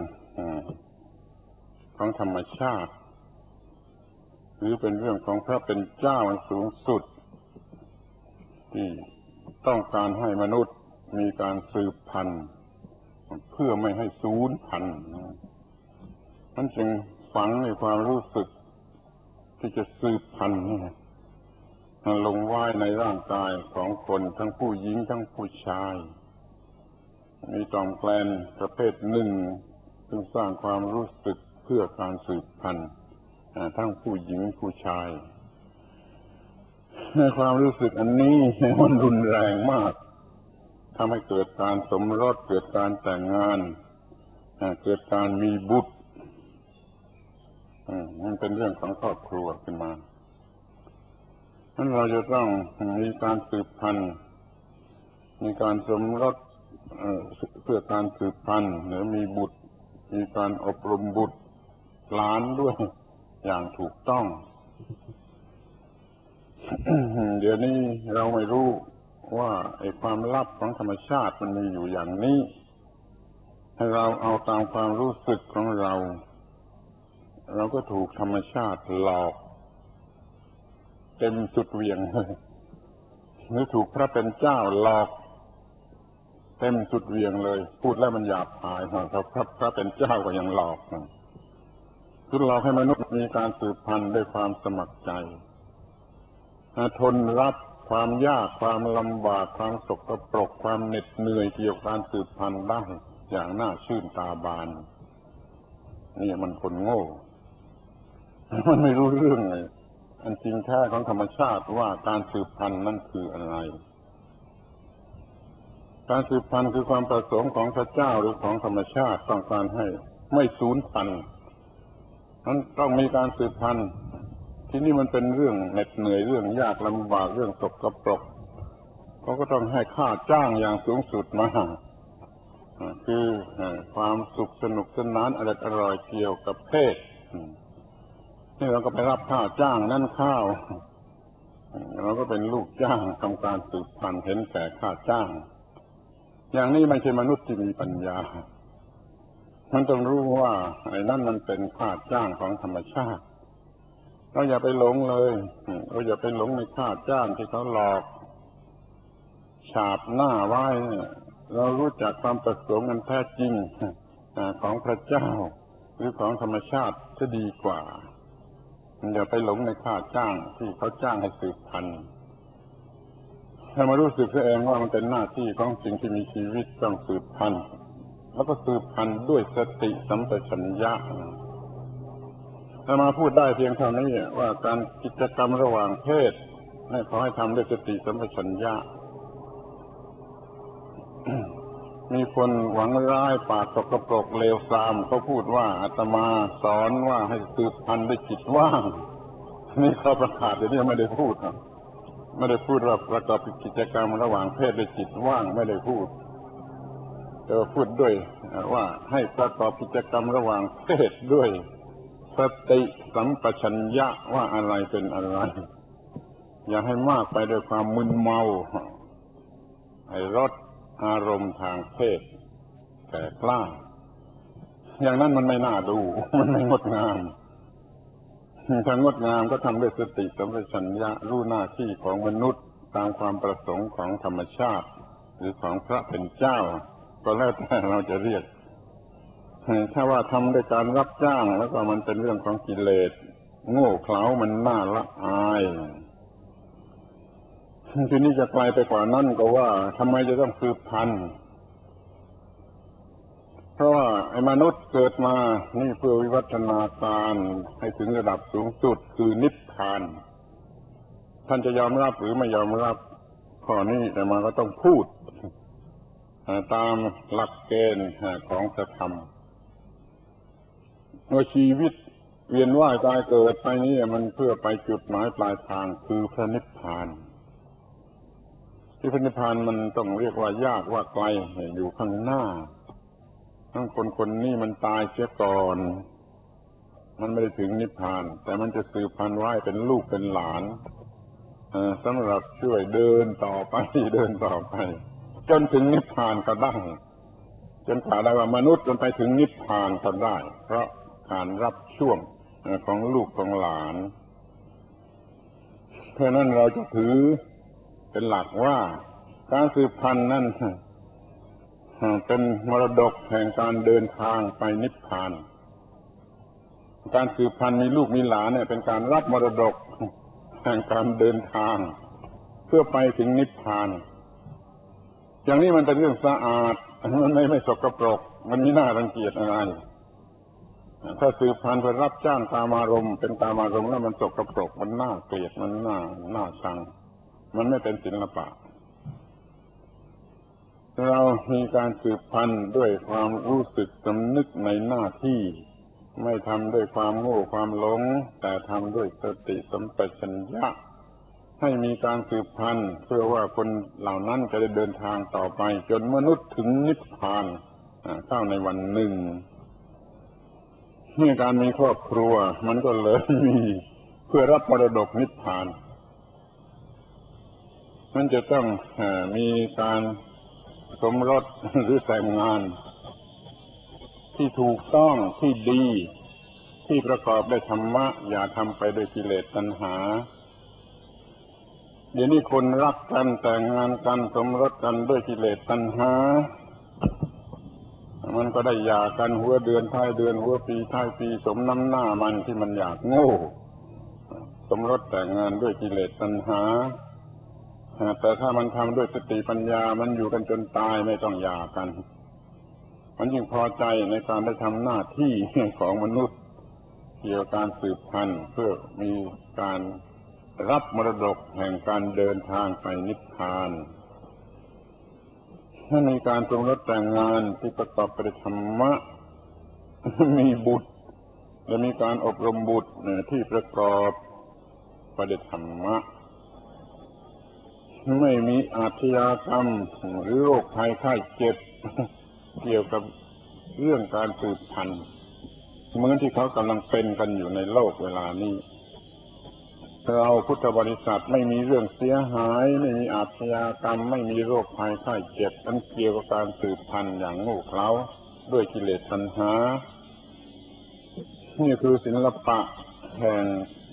ของธรรมชาติหรือเป็นเรื่องของพระเป็นเจ้าอันสูงสุดที่ต้องการให้มนุษย์มีการสืบพันธุ์เพื่อไม่ให้สูญพันธุ์มันจึงฝังในความรู้สึกที่จะสืบพันธุ์นี่ลงไว้ในร่างกายของคนทั้งผู้หญิงทั้งผู้ชายมีต่อมแกลนประเภทหนึ่งซึ่งสร้างความรู้สึกเพื่อการสืบพันธุ์ทั้งผู้หญิงผู้ชายในความรู้สึกอันนี้มันรุนแรงมากทำให้เกิดการสมรสเกิดการแต่งงานเกิดการมีบุตรมันเป็นเรื่องของครอบครัวขึ้นมานั้นเราจะต้องมีการสืบพันธุ์มีการสมรสเพื่อการสืบพันธุ์หรือมีบุตรมีการอบรมบุตรหลานด้วยอย่างถูกต้อง เดี๋ยวนี้เราไม่รู้ว่าไอ้ความลับของธรรมชาติมันมีอยู่อย่างนี้ให้เราเอาตามความรู้สึกของเราเราก็ถูกธรรมชาติหลอกเต็มสุดเหวี่ยงหรือถูกพระเป็นเจ้าหลอกเต็มสุดเหวี่ยงเลยพูดแล้วมันหยาบคายเพราะพระพระเป็นเจ้าก็ยังหลอกคือหลอกให้มนุษย์มีการสืบพันธุ์ด้วยความสมัครใจทนรับความยากความลำบากความสกปรกความเหน็ดเหนื่อยเกี่ยวกับการสืบพันธุ์ได้อย่างน่าชื่นตาบานนี่มันคนโง่มันไม่รู้เรื่องเลยอันจริงแท้ของธรรมชาติว่าการสืบพันธุ์นั่นคืออะไรการสืบพันธุ์คือความประสงค์ของพระเจ้าหรือของธรรมชาติต้องการให้ไม่สูญพันธุ์นั้นต้องมีการสืบพันธุ์ที่นี่มันเป็นเรื่องเหน็ดเหนื่อยเรื่องยากลำบากเรื่องสกปรกเขาก็ต้องให้ค่าจ้างอย่างสูงสุดมาคือความสุขสนุกสนานอร่อยอร่อยเกี่ยวกับเพศนี่เราก็ไปรับค่าจ้างนั่นข้าวเราก็เป็นลูกจ้างทำการสืบพันธุ์เห็นแก่ค่าจ้างอย่างนี้ไม่ใช่มนุษย์ที่มีปัญญามันต้องรู้ว่าไอ้นั่นมันเป็นค่าจ้างของธรรมชาติเราอย่าไปหลงเลยเราอย่าไปหลงในค่าจ้างที่เขาหลอกฉาบหน้าไว้เรารู้จักความประสงค์อันแท้จริงของพระเจ้าหรือของธรรมชาติจะดีกว่าอย่าไปหลงในค่าจ้างที่เขาจ้างให้สืบพันธุ์ให้มารู้สึกตัวเองว่ามันเป็นหน้าที่ของสิ่งที่มีชีวิตต้องสืบพันธุ์แล้วก็สืบพันธุ์ด้วยสติสัมปชัญญะถ้ามาพูดได้เพียงเท่านี้ว่าการกิจกรรมระหว่างเพศให้ขอให้ทำด้วยสติสัมปชัญญะ มีคนหวังร้ายปากสกปรกเลวทรามเขาพูดว่าอาตมาสอนว่าให้สืบพันธุ์ด้วยจิตว่างนี่เขาประกาศเดี๋ยวนี้ไม่ได้พูดนะไม่ได้พูดว่าประกอบกิจกรรมระหว่างเพศด้วยจิตว่างไม่ได้พูดแต่พูดด้วยว่าให้ประกอบกิจกรรมระหว่างเพศด้วยสติสัมปชัญญะว่าอะไรเป็นอะไรอย่าให้มากไปด้วยความมึนเมาให้ลดอารมณ์ทางเพศแก่กล้าอย่างนั้นมันไม่น่าดูมันไม่งดงามถ้างดงามก็ทำด้วยสติสัมปชัญญะรู้หน้าที่ของมนุษย์ตามความประสงค์ของธรรมชาติหรือของพระเป็นเจ้าก็แล้วแต่เราจะเรียกถ้าว่าทำด้วยการรับจ้างแล้วก็มันเป็นเรื่องของกิเลสโง่เขลามันน่าละอายทีนี้จะไกลไปกว่านั้นก็ว่าทำไมจะต้องสืบพันธุ์เพราะว่าไอ้มนุษย์เกิดมานี่เพื่อวิวัฒนาการให้ถึงระดับสูงสุดคือนิพพานท่านจะยอมรับหรือไม่ยอมรับข้อนี้แต่มาก็ต้องพูดตามหลักเกณฑ์ของพระธรรมว่าชีวิตเวียนว่ายตายเกิดไปนี้มันเพื่อไปจุดหมายปลายทางคือพระนิพพานที่พระนิพพานมันต้องเรียกว่ายากว่าไกลอยู่ข้างหน้าทั้งคนคนนี้มันตายเสียก่อนมันไม่ได้ถึงนิพพานแต่มันจะสืบพันธุ์ไว้เป็นลูกเป็นหลานสำหรับช่วยเดินต่อไปเดินต่อไปจนถึงนิพพานก็ได้จนกล่าวได้ว่ามนุษย์จนไปถึงนิพพานก็ได้เพราะการรับช่วงของลูกของหลานเพราะนั้นเราจะถือเป็นหลักว่าการสืบพันธุ์นั้นเป็นมรดกแห่งการเดินทางไปนิพพานการสืบพันธุ์มีลูกมีหลานเนี่ยเป็นการรับมรดกแห่งการเดินทางเพื่อไปถึงนิพพานอย่างนี้มันเป็นเรื่องสะอาดมันไม่ไม่สกปรกมันไม่น่ารังเกียจอะไรถ้าสืบพันธุ์เพื่อรับจ้างกามารมณ์เป็นกามารมณ์แล้วมันสกปรกมันน่าเกลียดมันน่าน่าชังมันไม่เป็นศิลปะเรามีการสืบพันธุ์ด้วยความรู้สึกสำนึกในหน้าที่ไม่ทำด้วยความโง่ความหลงแต่ทำด้วยสติสัมปชัญญะให้มีการสืบพันธุ์เพื่อว่าคนเหล่านั้นจะได้เดินทางต่อไปจนมนุษย์ถึงนิพพานเข้าในวันหนึ่งนี่การมีครอบครัวมันก็เลยมีเพื่อรับมรดกนิพพานมันจะต้องมีการสมรสหรือแต่งงานที่ถูกต้องที่ดีที่ประกอบด้วยธรรมะอย่าทำไปด้วยกิเลสตัณหาเดี๋ยวนี้คนรักกันแต่งงานกันสมรสกันด้วยกิเลสตัณหามันก็ได้หย่ากันหัวเดือนท้ายเดือนหัวปีท้ายปีสมน้ำหน้ามันที่มันอยากโง่สมรสแต่งงานด้วยกิเลสตัณหาแต่ถ้ามันทำด้วยสติปัญญามันอยู่กันจนตายไม่ต้องหย่ากันมันยิ่งพอใจในการได้ทำหน้าที่ของมนุษย์เกี่ยวกับการสืบพันธุ์เพื่อมีการรับมรดกแห่งการเดินทางไปนิพพานถ้ามีการสมรสแต่งงานที่ประกอบไปด้วยธรรมะมีบุตรและมีการอบรมบุตรที่ประกอบไปด้วยธรรมะไม่มีอาชญากรรมหรือโรคภัยไข้เจ็บเกี่ยวกับเรื่องการสืบพันธุ์เหมือนที่เขากำลังเป็นกันอยู่ในโลกเวลานี้เราพุทธบริษัทไม่มีเรื่องเสียหายไม่มีอาชญากรรมไม่มีโรคภัยไข้เจ็บทั้งเกี่ยวกับการสืบพันธุ์อย่างโง่เขลาด้วยกิเลสตัณหานี่คือศิลปะแห่ง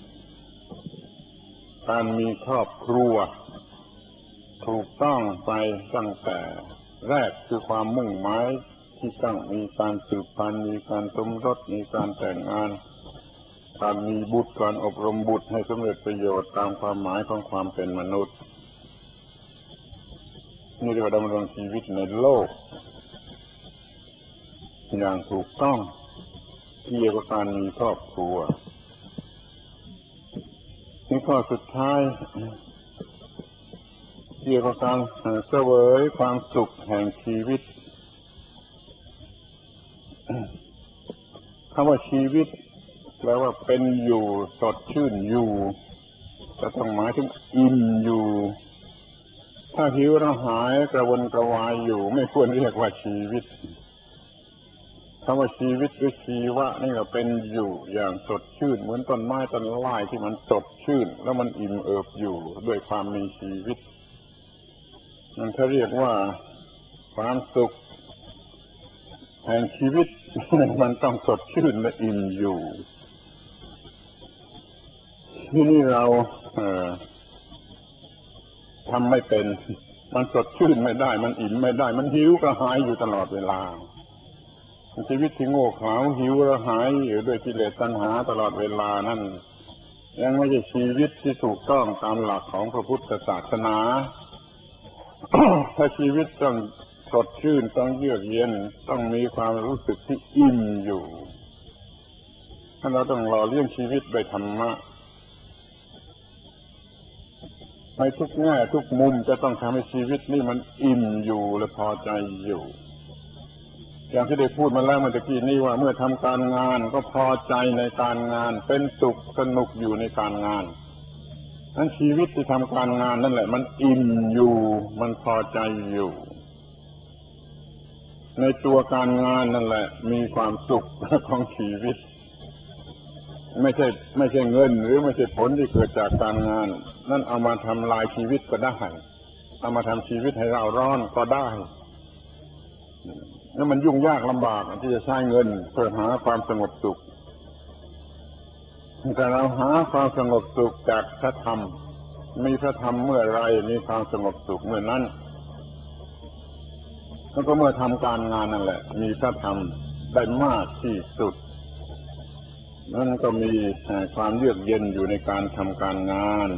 การมีครอบครัวถูกต้องไปตั้งแต่แรกคือความมุ่งหมายที่ต้องมีการสืบพันธุ์มีการสมรสมีการแต่งงานการมีบุตรการอบรมบุตรให้สำเร็จประโยชน์ตามความหมายของความเป็นมนุษย์นี่เรียกว่าดำรงชีวิตในโลกอย่างถูกต้องเกี่ยวกับการมีครอบครัวนี่ข้อสุดท้ายเกี่ยวกับการเสวยความสุขแห่งชีวิตคำว่าชีวิตแปลว่าเป็นอยู่สดชื่นอยู่จะต้องหมายถึงอิ่มอยู่ถ้าหิวกระหายกระวนกระวายอยู่ไม่ควรเรียกว่าชีวิตคำว่าชีวิตหรือชีวะนี่ก็เป็นอยู่อย่างสดชื่นเหมือนต้นไม้ต้นไม้ที่มันสดชื่นแล้วมันอิ่มเอิบอยู่ด้วยความมีชีวิตมันเขาเรียกว่าความสุขแห่งชีวิตมันต้องสดชื่นและอิ่มอยู่ที่นี่เราเอ่อทำไม่เป็นมันสดชื่นไม่ได้มันอิ่มไม่ได้มันหิวกระหายอยู่ตลอดเวลาชีวิตที่โง่เขลาหิวกระหายอยู่ด้วยกิเลสตัณหาตลอดเวลานั่นยังไม่ใช่ชีวิตที่ถูกต้องตามหลักของพระพุทธศาสนา ถ้าชีวิตต้องสดชื่นต้องเยือกเย็นต้องมีความรู้สึกที่อิ่มอยู่ถ้าเราต้องหล่อเลี้ยงชีวิตด้วยธรรมะในทุกแง่ทุกมุมจะต้องทำให้ชีวิตนี่มันอิ่มอยู่และพอใจอยู่อย่างที่ได้พูดมาแล้วเมื่อกี้นี้ว่าเมื่อทำการงานก็พอใจในการงานเป็นสุขสนุกอยู่ในการงานนั้นชีวิตที่ทำการงานนั่นแหละมันอิ่มอยู่มันพอใจอยู่ในตัวการงานนั่นแหละมีความสุขของชีวิตไม่ใช่ไม่ใช่เงินหรือไม่ใช่ผลที่เกิดจากการงานนั่นเอามาทำลายชีวิตก็ได้เอามาทำชีวิตให้เราร้อนก็ได้แล้วมันยุ่งยากลำบากที่จะใช้เงินเพื่อหาความสงบสุขแต่เราหาความสงบสุขจากพระธรรมมีพระธรรมเมื่อไรมีความสงบสุขเมื่อนั้นแล้วก็เมื่อทำการงานนั่นแหละมีพระธรรมได้มากที่สุดนั่นก็มีความเยือกเย็นอยู่ในการทำการงาน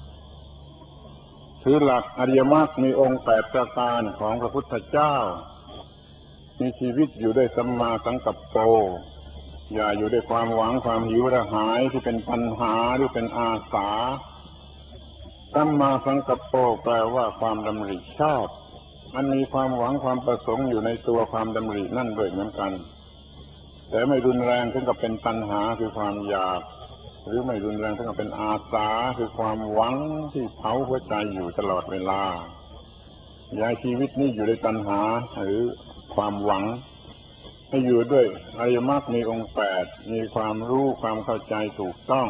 ถือหลักอริยมรรคมีองค์แปดประการของพระพุทธเจ้ามีชีวิตอยู่ด้วยสัมมาสังกัปโปอย่าอยู่ด้วยความหวังความหิวกระหายที่เป็นปัญหาหรือเป็นอาสาสัมมาสังกัปโปแปลว่าความดำริชอบมันมีความหวังความประสงค์อยู่ในตัวความดำรินั่นด้วยเหมือนกันแต่ไม่รุนแรงถึงกับเป็นตัณหาคือความอยากหรือไม่รุนแรงถึงกับเป็นอาสาคือความหวังที่เผาหัวใจอยู่ตลอดเวลาอย่าชีวิตนี้อยู่ในตัณหาหรือความหวังให้อยู่ด้วยอริยมรรคมีองค์แปดมีความรู้ความเข้าใจถูกต้อง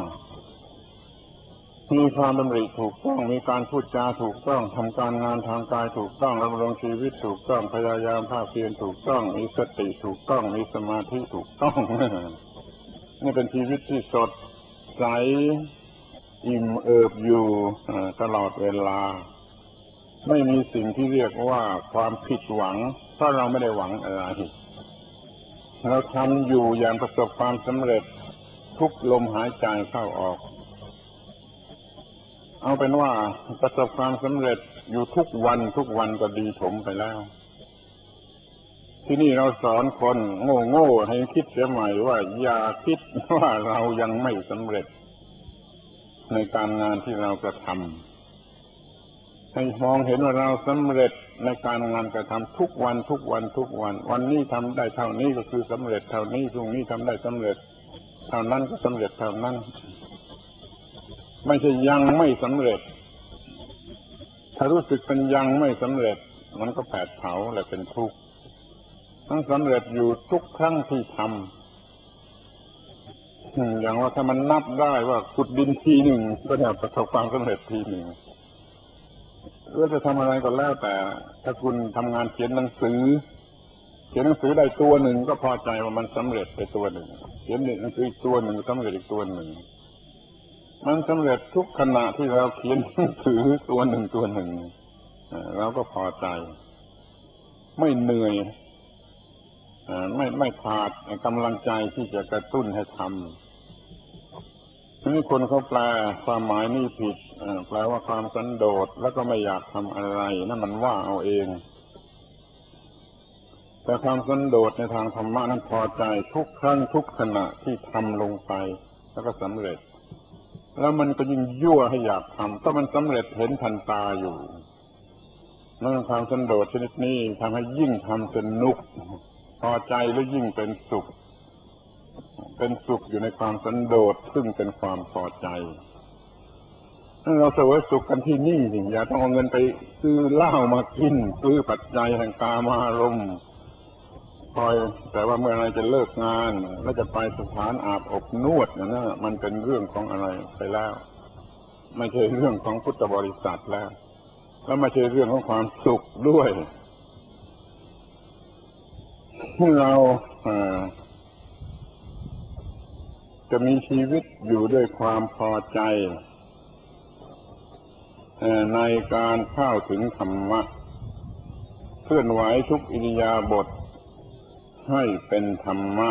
มีความดำริถูกต้องมีการพูดจาถูกต้องทำการงานทางกายถูกต้องดำรงชีวิตถูกต้องพยายามภาคเพียรถูกต้องมีสติถูกต้องมีสมาธิถูกต้องนี่เป็นชีวิตที่สดใสอิ่มเอิบอยู่ตลอดเวลาไม่มีสิ่งที่เรียกว่าความผิดหวังเพราะเราไม่ได้หวังอะไรเราทำอยู่อย่างประสบความสำเร็จทุกลมหายใจเข้าออกเอาเป็นว่าประสบความสำเร็จอยู่ทุกวันทุกวันก็ดีถมไปแล้วที่นี่เราสอนคนโง่ๆให้คิดเสียใหม่ว่าอย่าคิดว่าเรายังไม่สำเร็จในการงานที่เรากระทำให้มองเห็นว่าเราสำเร็จในการงานกระทำทุกวันทุกวันทุกวันวันนี้ทำได้เท่านี้ก็คือสำเร็จเท่านี้พรุ่งนี้ทำได้สำเร็จเท่านั้นก็สำเร็จเท่านั้นไม่ใช่ยังไม่สำเร็จถ้ารู้สึกเป็นยังไม่สำเร็จมันก็แผดเผาและเป็นทุกข์ทั้งสำเร็จอยู่ทุกครั้งที่ทำอย่างว่าถ้ามันนับได้ว่าขุดดินทีหนึ่งก็จะประสบความสำเร็จทีหนึ่งหรือจะทำอะไรก็แล้วแต่ถ้าคุณทำงานเขียนหนังสือเขียนหนังสือได้ตัวหนึ่งก็พอใจว่ามันสำเร็จไปตัวหนึ่งเขียนหนังสืออีกตัวหนึ่งสำเร็จอีกตัวหนึ่งมันสำเร็จทุกขณะที่เราเขียนหนังสือตัวหนึ่งตัวหนึ่งเราก็พอใจไม่เหนื่อยไม่ไม่ขาดกำลังใจที่จะกระตุ้นให้ทำนี่คนเขาแปลความหมายนี่ผิดแปลว่าความสันโดษแล้วก็ไม่อยากทำอะไรนั่นมันว่าเอาเองแต่ความสันโดษในทางธรรมะนั้นพอใจทุกครั้งทุกขณะที่ทำลงไปแล้วก็สำเร็จแล้วมันก็ยิ่งยั่วให้อยากทำถ้ามันสำเร็จเห็นทันตาอยู่นั่นความสันโดษชนิดนี้ทำให้ยิ่งทำสนุกพอใจแล้วยิ่งเป็นสุขเป็นสุขอยู่ในความสันโดษซึ่งเป็นความพอใจเราเสวยสุขกันที่นี่สิอย่าต้องเอาเงินไปซื้อเหล้ามากินซื้อปัจจัยแห่งกามารมณ์คอยแต่ว่าเมื่อไรจะเลิกงานแล้วจะไปสถานอาบอบนวดนะมันเป็นเรื่องของอะไรไปแล้วไม่ใช่เรื่องของพุทธบริษัทแล้วแล้วไม่ใช่เรื่องของความสุขด้วยที่เราจะมีชีวิตอยู่ด้วยความพอใจในการเข้าถึงธรรมะเคลื่อนไหวทุกอิริยาบถให้เป็นธรรมะ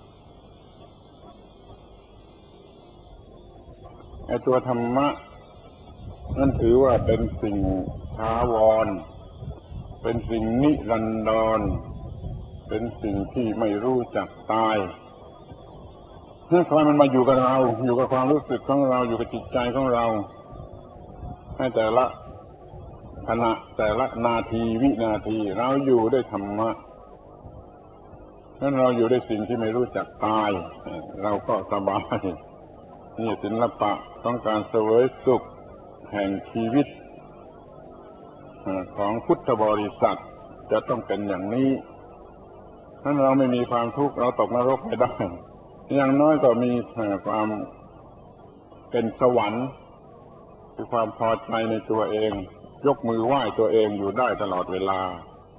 ไอ้ตัวธรรมะนั่นถือว่าเป็นสิ่งถาวรเป็นสิ่งนิรันดรเป็นสิ่งที่ไม่รู้จักตายเมื่อความมันมาอยู่กับเราอยู่กับความรู้สึกของเราอยู่กับจิตใจของเราให้แต่ละขณะแต่ละนาทีวินาทีเราอยู่ด้วยธรรมะนั้นเราอยู่ด้วยสิ่งที่ไม่รู้จักตายเราก็สบายนี่ศิลปะต้องการเสวยสุขแห่งชีวิตของพุทธบริษัทจะต้องเป็นอย่างนี้ถ้าเราไม่มีความทุกข์เราตกนรกไม่ได้อย่างน้อยก็มีความเป็นสวรรค์คือความพอใจในตัวเองยกมือไหว้ตัวเองอยู่ได้ตลอดเวลา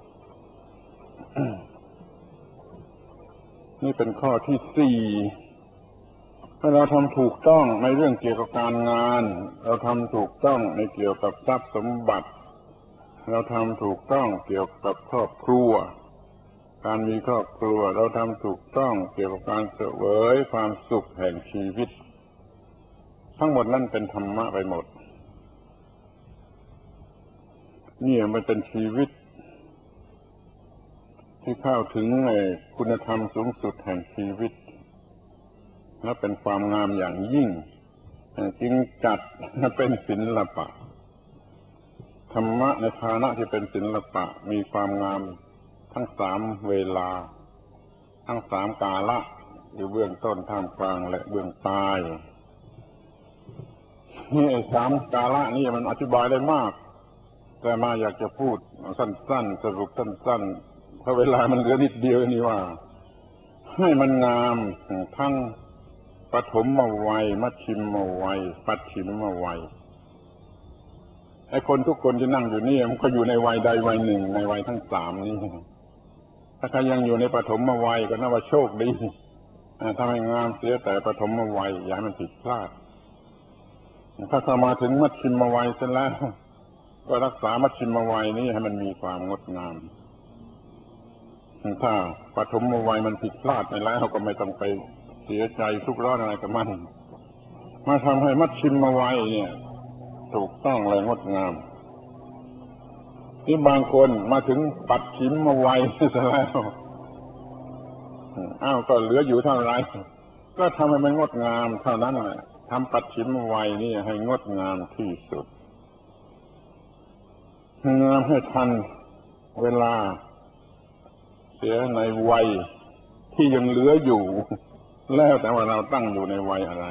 นี่เป็นข้อที่สี่ถ้าเราทำถูกต้องในเรื่องเกี่ยวกับการงานเราทำถูกต้องในเกี่ยวกับทรัพย์สมบัติเราทำถูกต้องเกี่ยวกับครอบครัวการมีครอบครัวเราทำถูกต้องเกี่ยวกับการเสวยความสุขแห่งชีวิตทั้งหมดนั่นเป็นธรรมะไปหมดนี่มันเป็นชีวิตที่เข้าถึงคุณธรรมสูงสุดแห่งชีวิตและเป็นความงามอย่างยิ่งจึงจัดเป็นศิลปะธรรมะในฐานะที่เป็นศิลปะมีความงามทั้งสามเวลาทั้งสามกาละอยู่เบื้องต้นท่ามกลางและเบื้องปลายนี่สามกาละนี่มันอธิบายได้มากแต่มาอยากจะพูดสั้นๆสรุปสั้นๆเพราะเวลามันเหลือนิดเดียวนี่ว่าให้มันงามทั้งปฐมวัยมัชชิมวัยปัจฉิมวัยไอ้คนทุกคนที่นั่งอยู่นี่มันก็อยู่ในวัยใดวัยหนึ่งในวัยทั้งสามนี้ถ้าใครยังอยู่ในปฐมวัยก็นับว่าโชคดีถ้าไม่งามเสียแต่ปฐมวัยอย่าให้มันผิดพลาดถ้าเข้ามาถึงมัชชิมวัยเสร็จแล้วก็รักษามัชชิมวัยนี้ให้มันมีความงดงามถ้าปฐมวัยมันผิดพลาดไปแล้วก็ไม่ต้องไปเสียใจทุกข์ร้อนอะไรกับมันมาทำให้มัชชิมวัยเนี่ยถูกต้องและงดงามที่บางคนมาถึงปัจฉิมวัยซะแล้วอ้าวก็เหลืออยู่เท่าไรก็ทำให้มันงดงามเท่านั้นแหละทำปัจฉิมวัยนี่ให้งดงามที่สุดงามให้ทันเวลาเสียในวัยที่ยังเหลืออยู่แล้วแต่ว่าเราตั้งอยู่ในวัยอะไร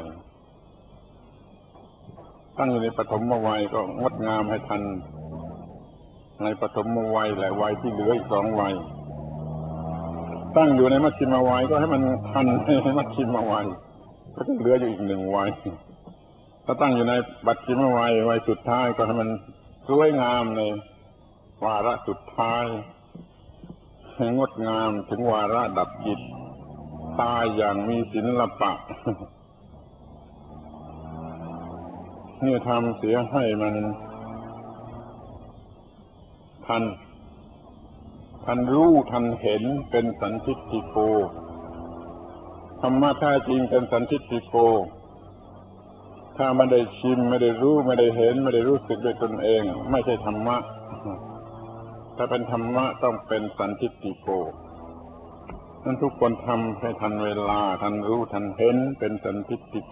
ตั้งอยู่ในปฐมวัยก็งดงามให้ทันในปฐมวัยและวัยที่เหลืออีกสองวัยตั้งอยู่ในมัชฌิมวัยก็ให้มันทันในมัชฌิมวัยก็จะเหลืออยู่อีกหนึ่งวัยถ้าตั้งอยู่ในปัจฉิมวัยวัยสุดท้ายก็ให้มันสวยงามในวาระสุดท้ายให้งดงามถึงวาระดับจิตตายอย่างมีศิลปะนี่ทำเสียให้มันทันทันรู้ทันเห็นเป็นสันทิฏฐิโกธรรมะแท้จริงเป็นสันทิฏฐิโกถ้าไม่ได้ชิมไม่ได้รู้ไม่ได้เห็นไม่ได้รู้สึกด้วยตนเองไม่ใช่ธรรมะถ้าเป็นธรรมะต้องเป็นสันทิฏฐิโกนั้นทุกคนทำให้ทันเวลาทันรู้ทันเห็นเป็นสันทิฏฐิโก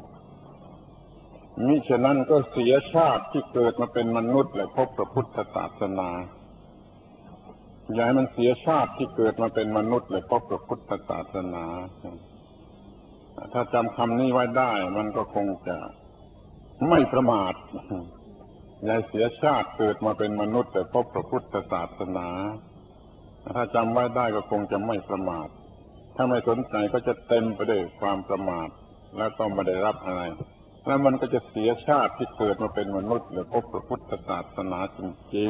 มิฉะนั้นก็เสียชาติที่เกิดมาเป็นมนุษย์และพบพระพุทธศาสนาอย่าให้มันเสียชาติที่เกิดมาเป็นมนุษย์และพบพระพุทธศาสนาถ้าจำคำนี้ไว้ได้มันก็คงจะไม่ประมาทอย่าเสียชาติเกิดมาเป็นมนุษย์แต่พบพระพุทธศาสนาถ้าจำไว้ได้ก็คงจะไม่ประมาทถ้าไม่สนใจก็จะเต็มไปด้วยความประมาทแล้วก็ไม่ได้รับอะไรแล้วมันก็จะเสียชาติที่เกิดมาเป็นมนุษย์หรือพบพระพุทธศาสนาจริง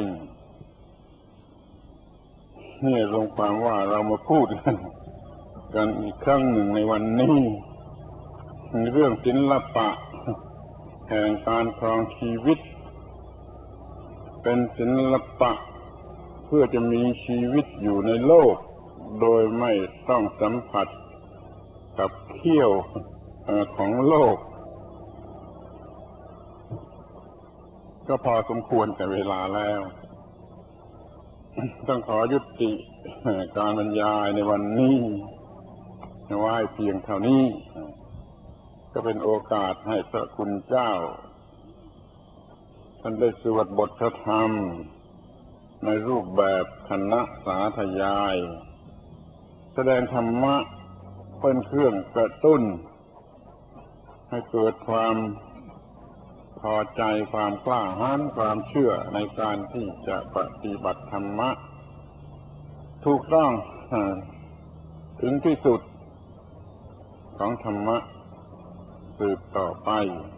ๆนี่รวมความว่าเรามาพูดกันอีกครั้งหนึ่งในวันนี้เรื่องศิลปะแห่งการครองชีวิตเป็นศิลปะเพื่อจะมีชีวิตอยู่ในโลกโดยไม่ต้องสัมผัสกับเขี้ยวของโลกก็พอสมควรแต่เวลาแล้วต้องขอยุติการบรรยายในวันนี้ไว้เพียงเท่านี้ก็เป็นโอกาสให้พระคุณเจ้าท่านได้สวดบทพระธรรมในรูปแบบคณะสาธยายแสดงธรรมะเป็นเครื่องกระตุ้นให้เกิดความพอใจความกล้าหาญความเชื่อในการที่จะปฏิบัติธรรมะถูกต้องถึงที่สุดของธรรมะสืบต่อไป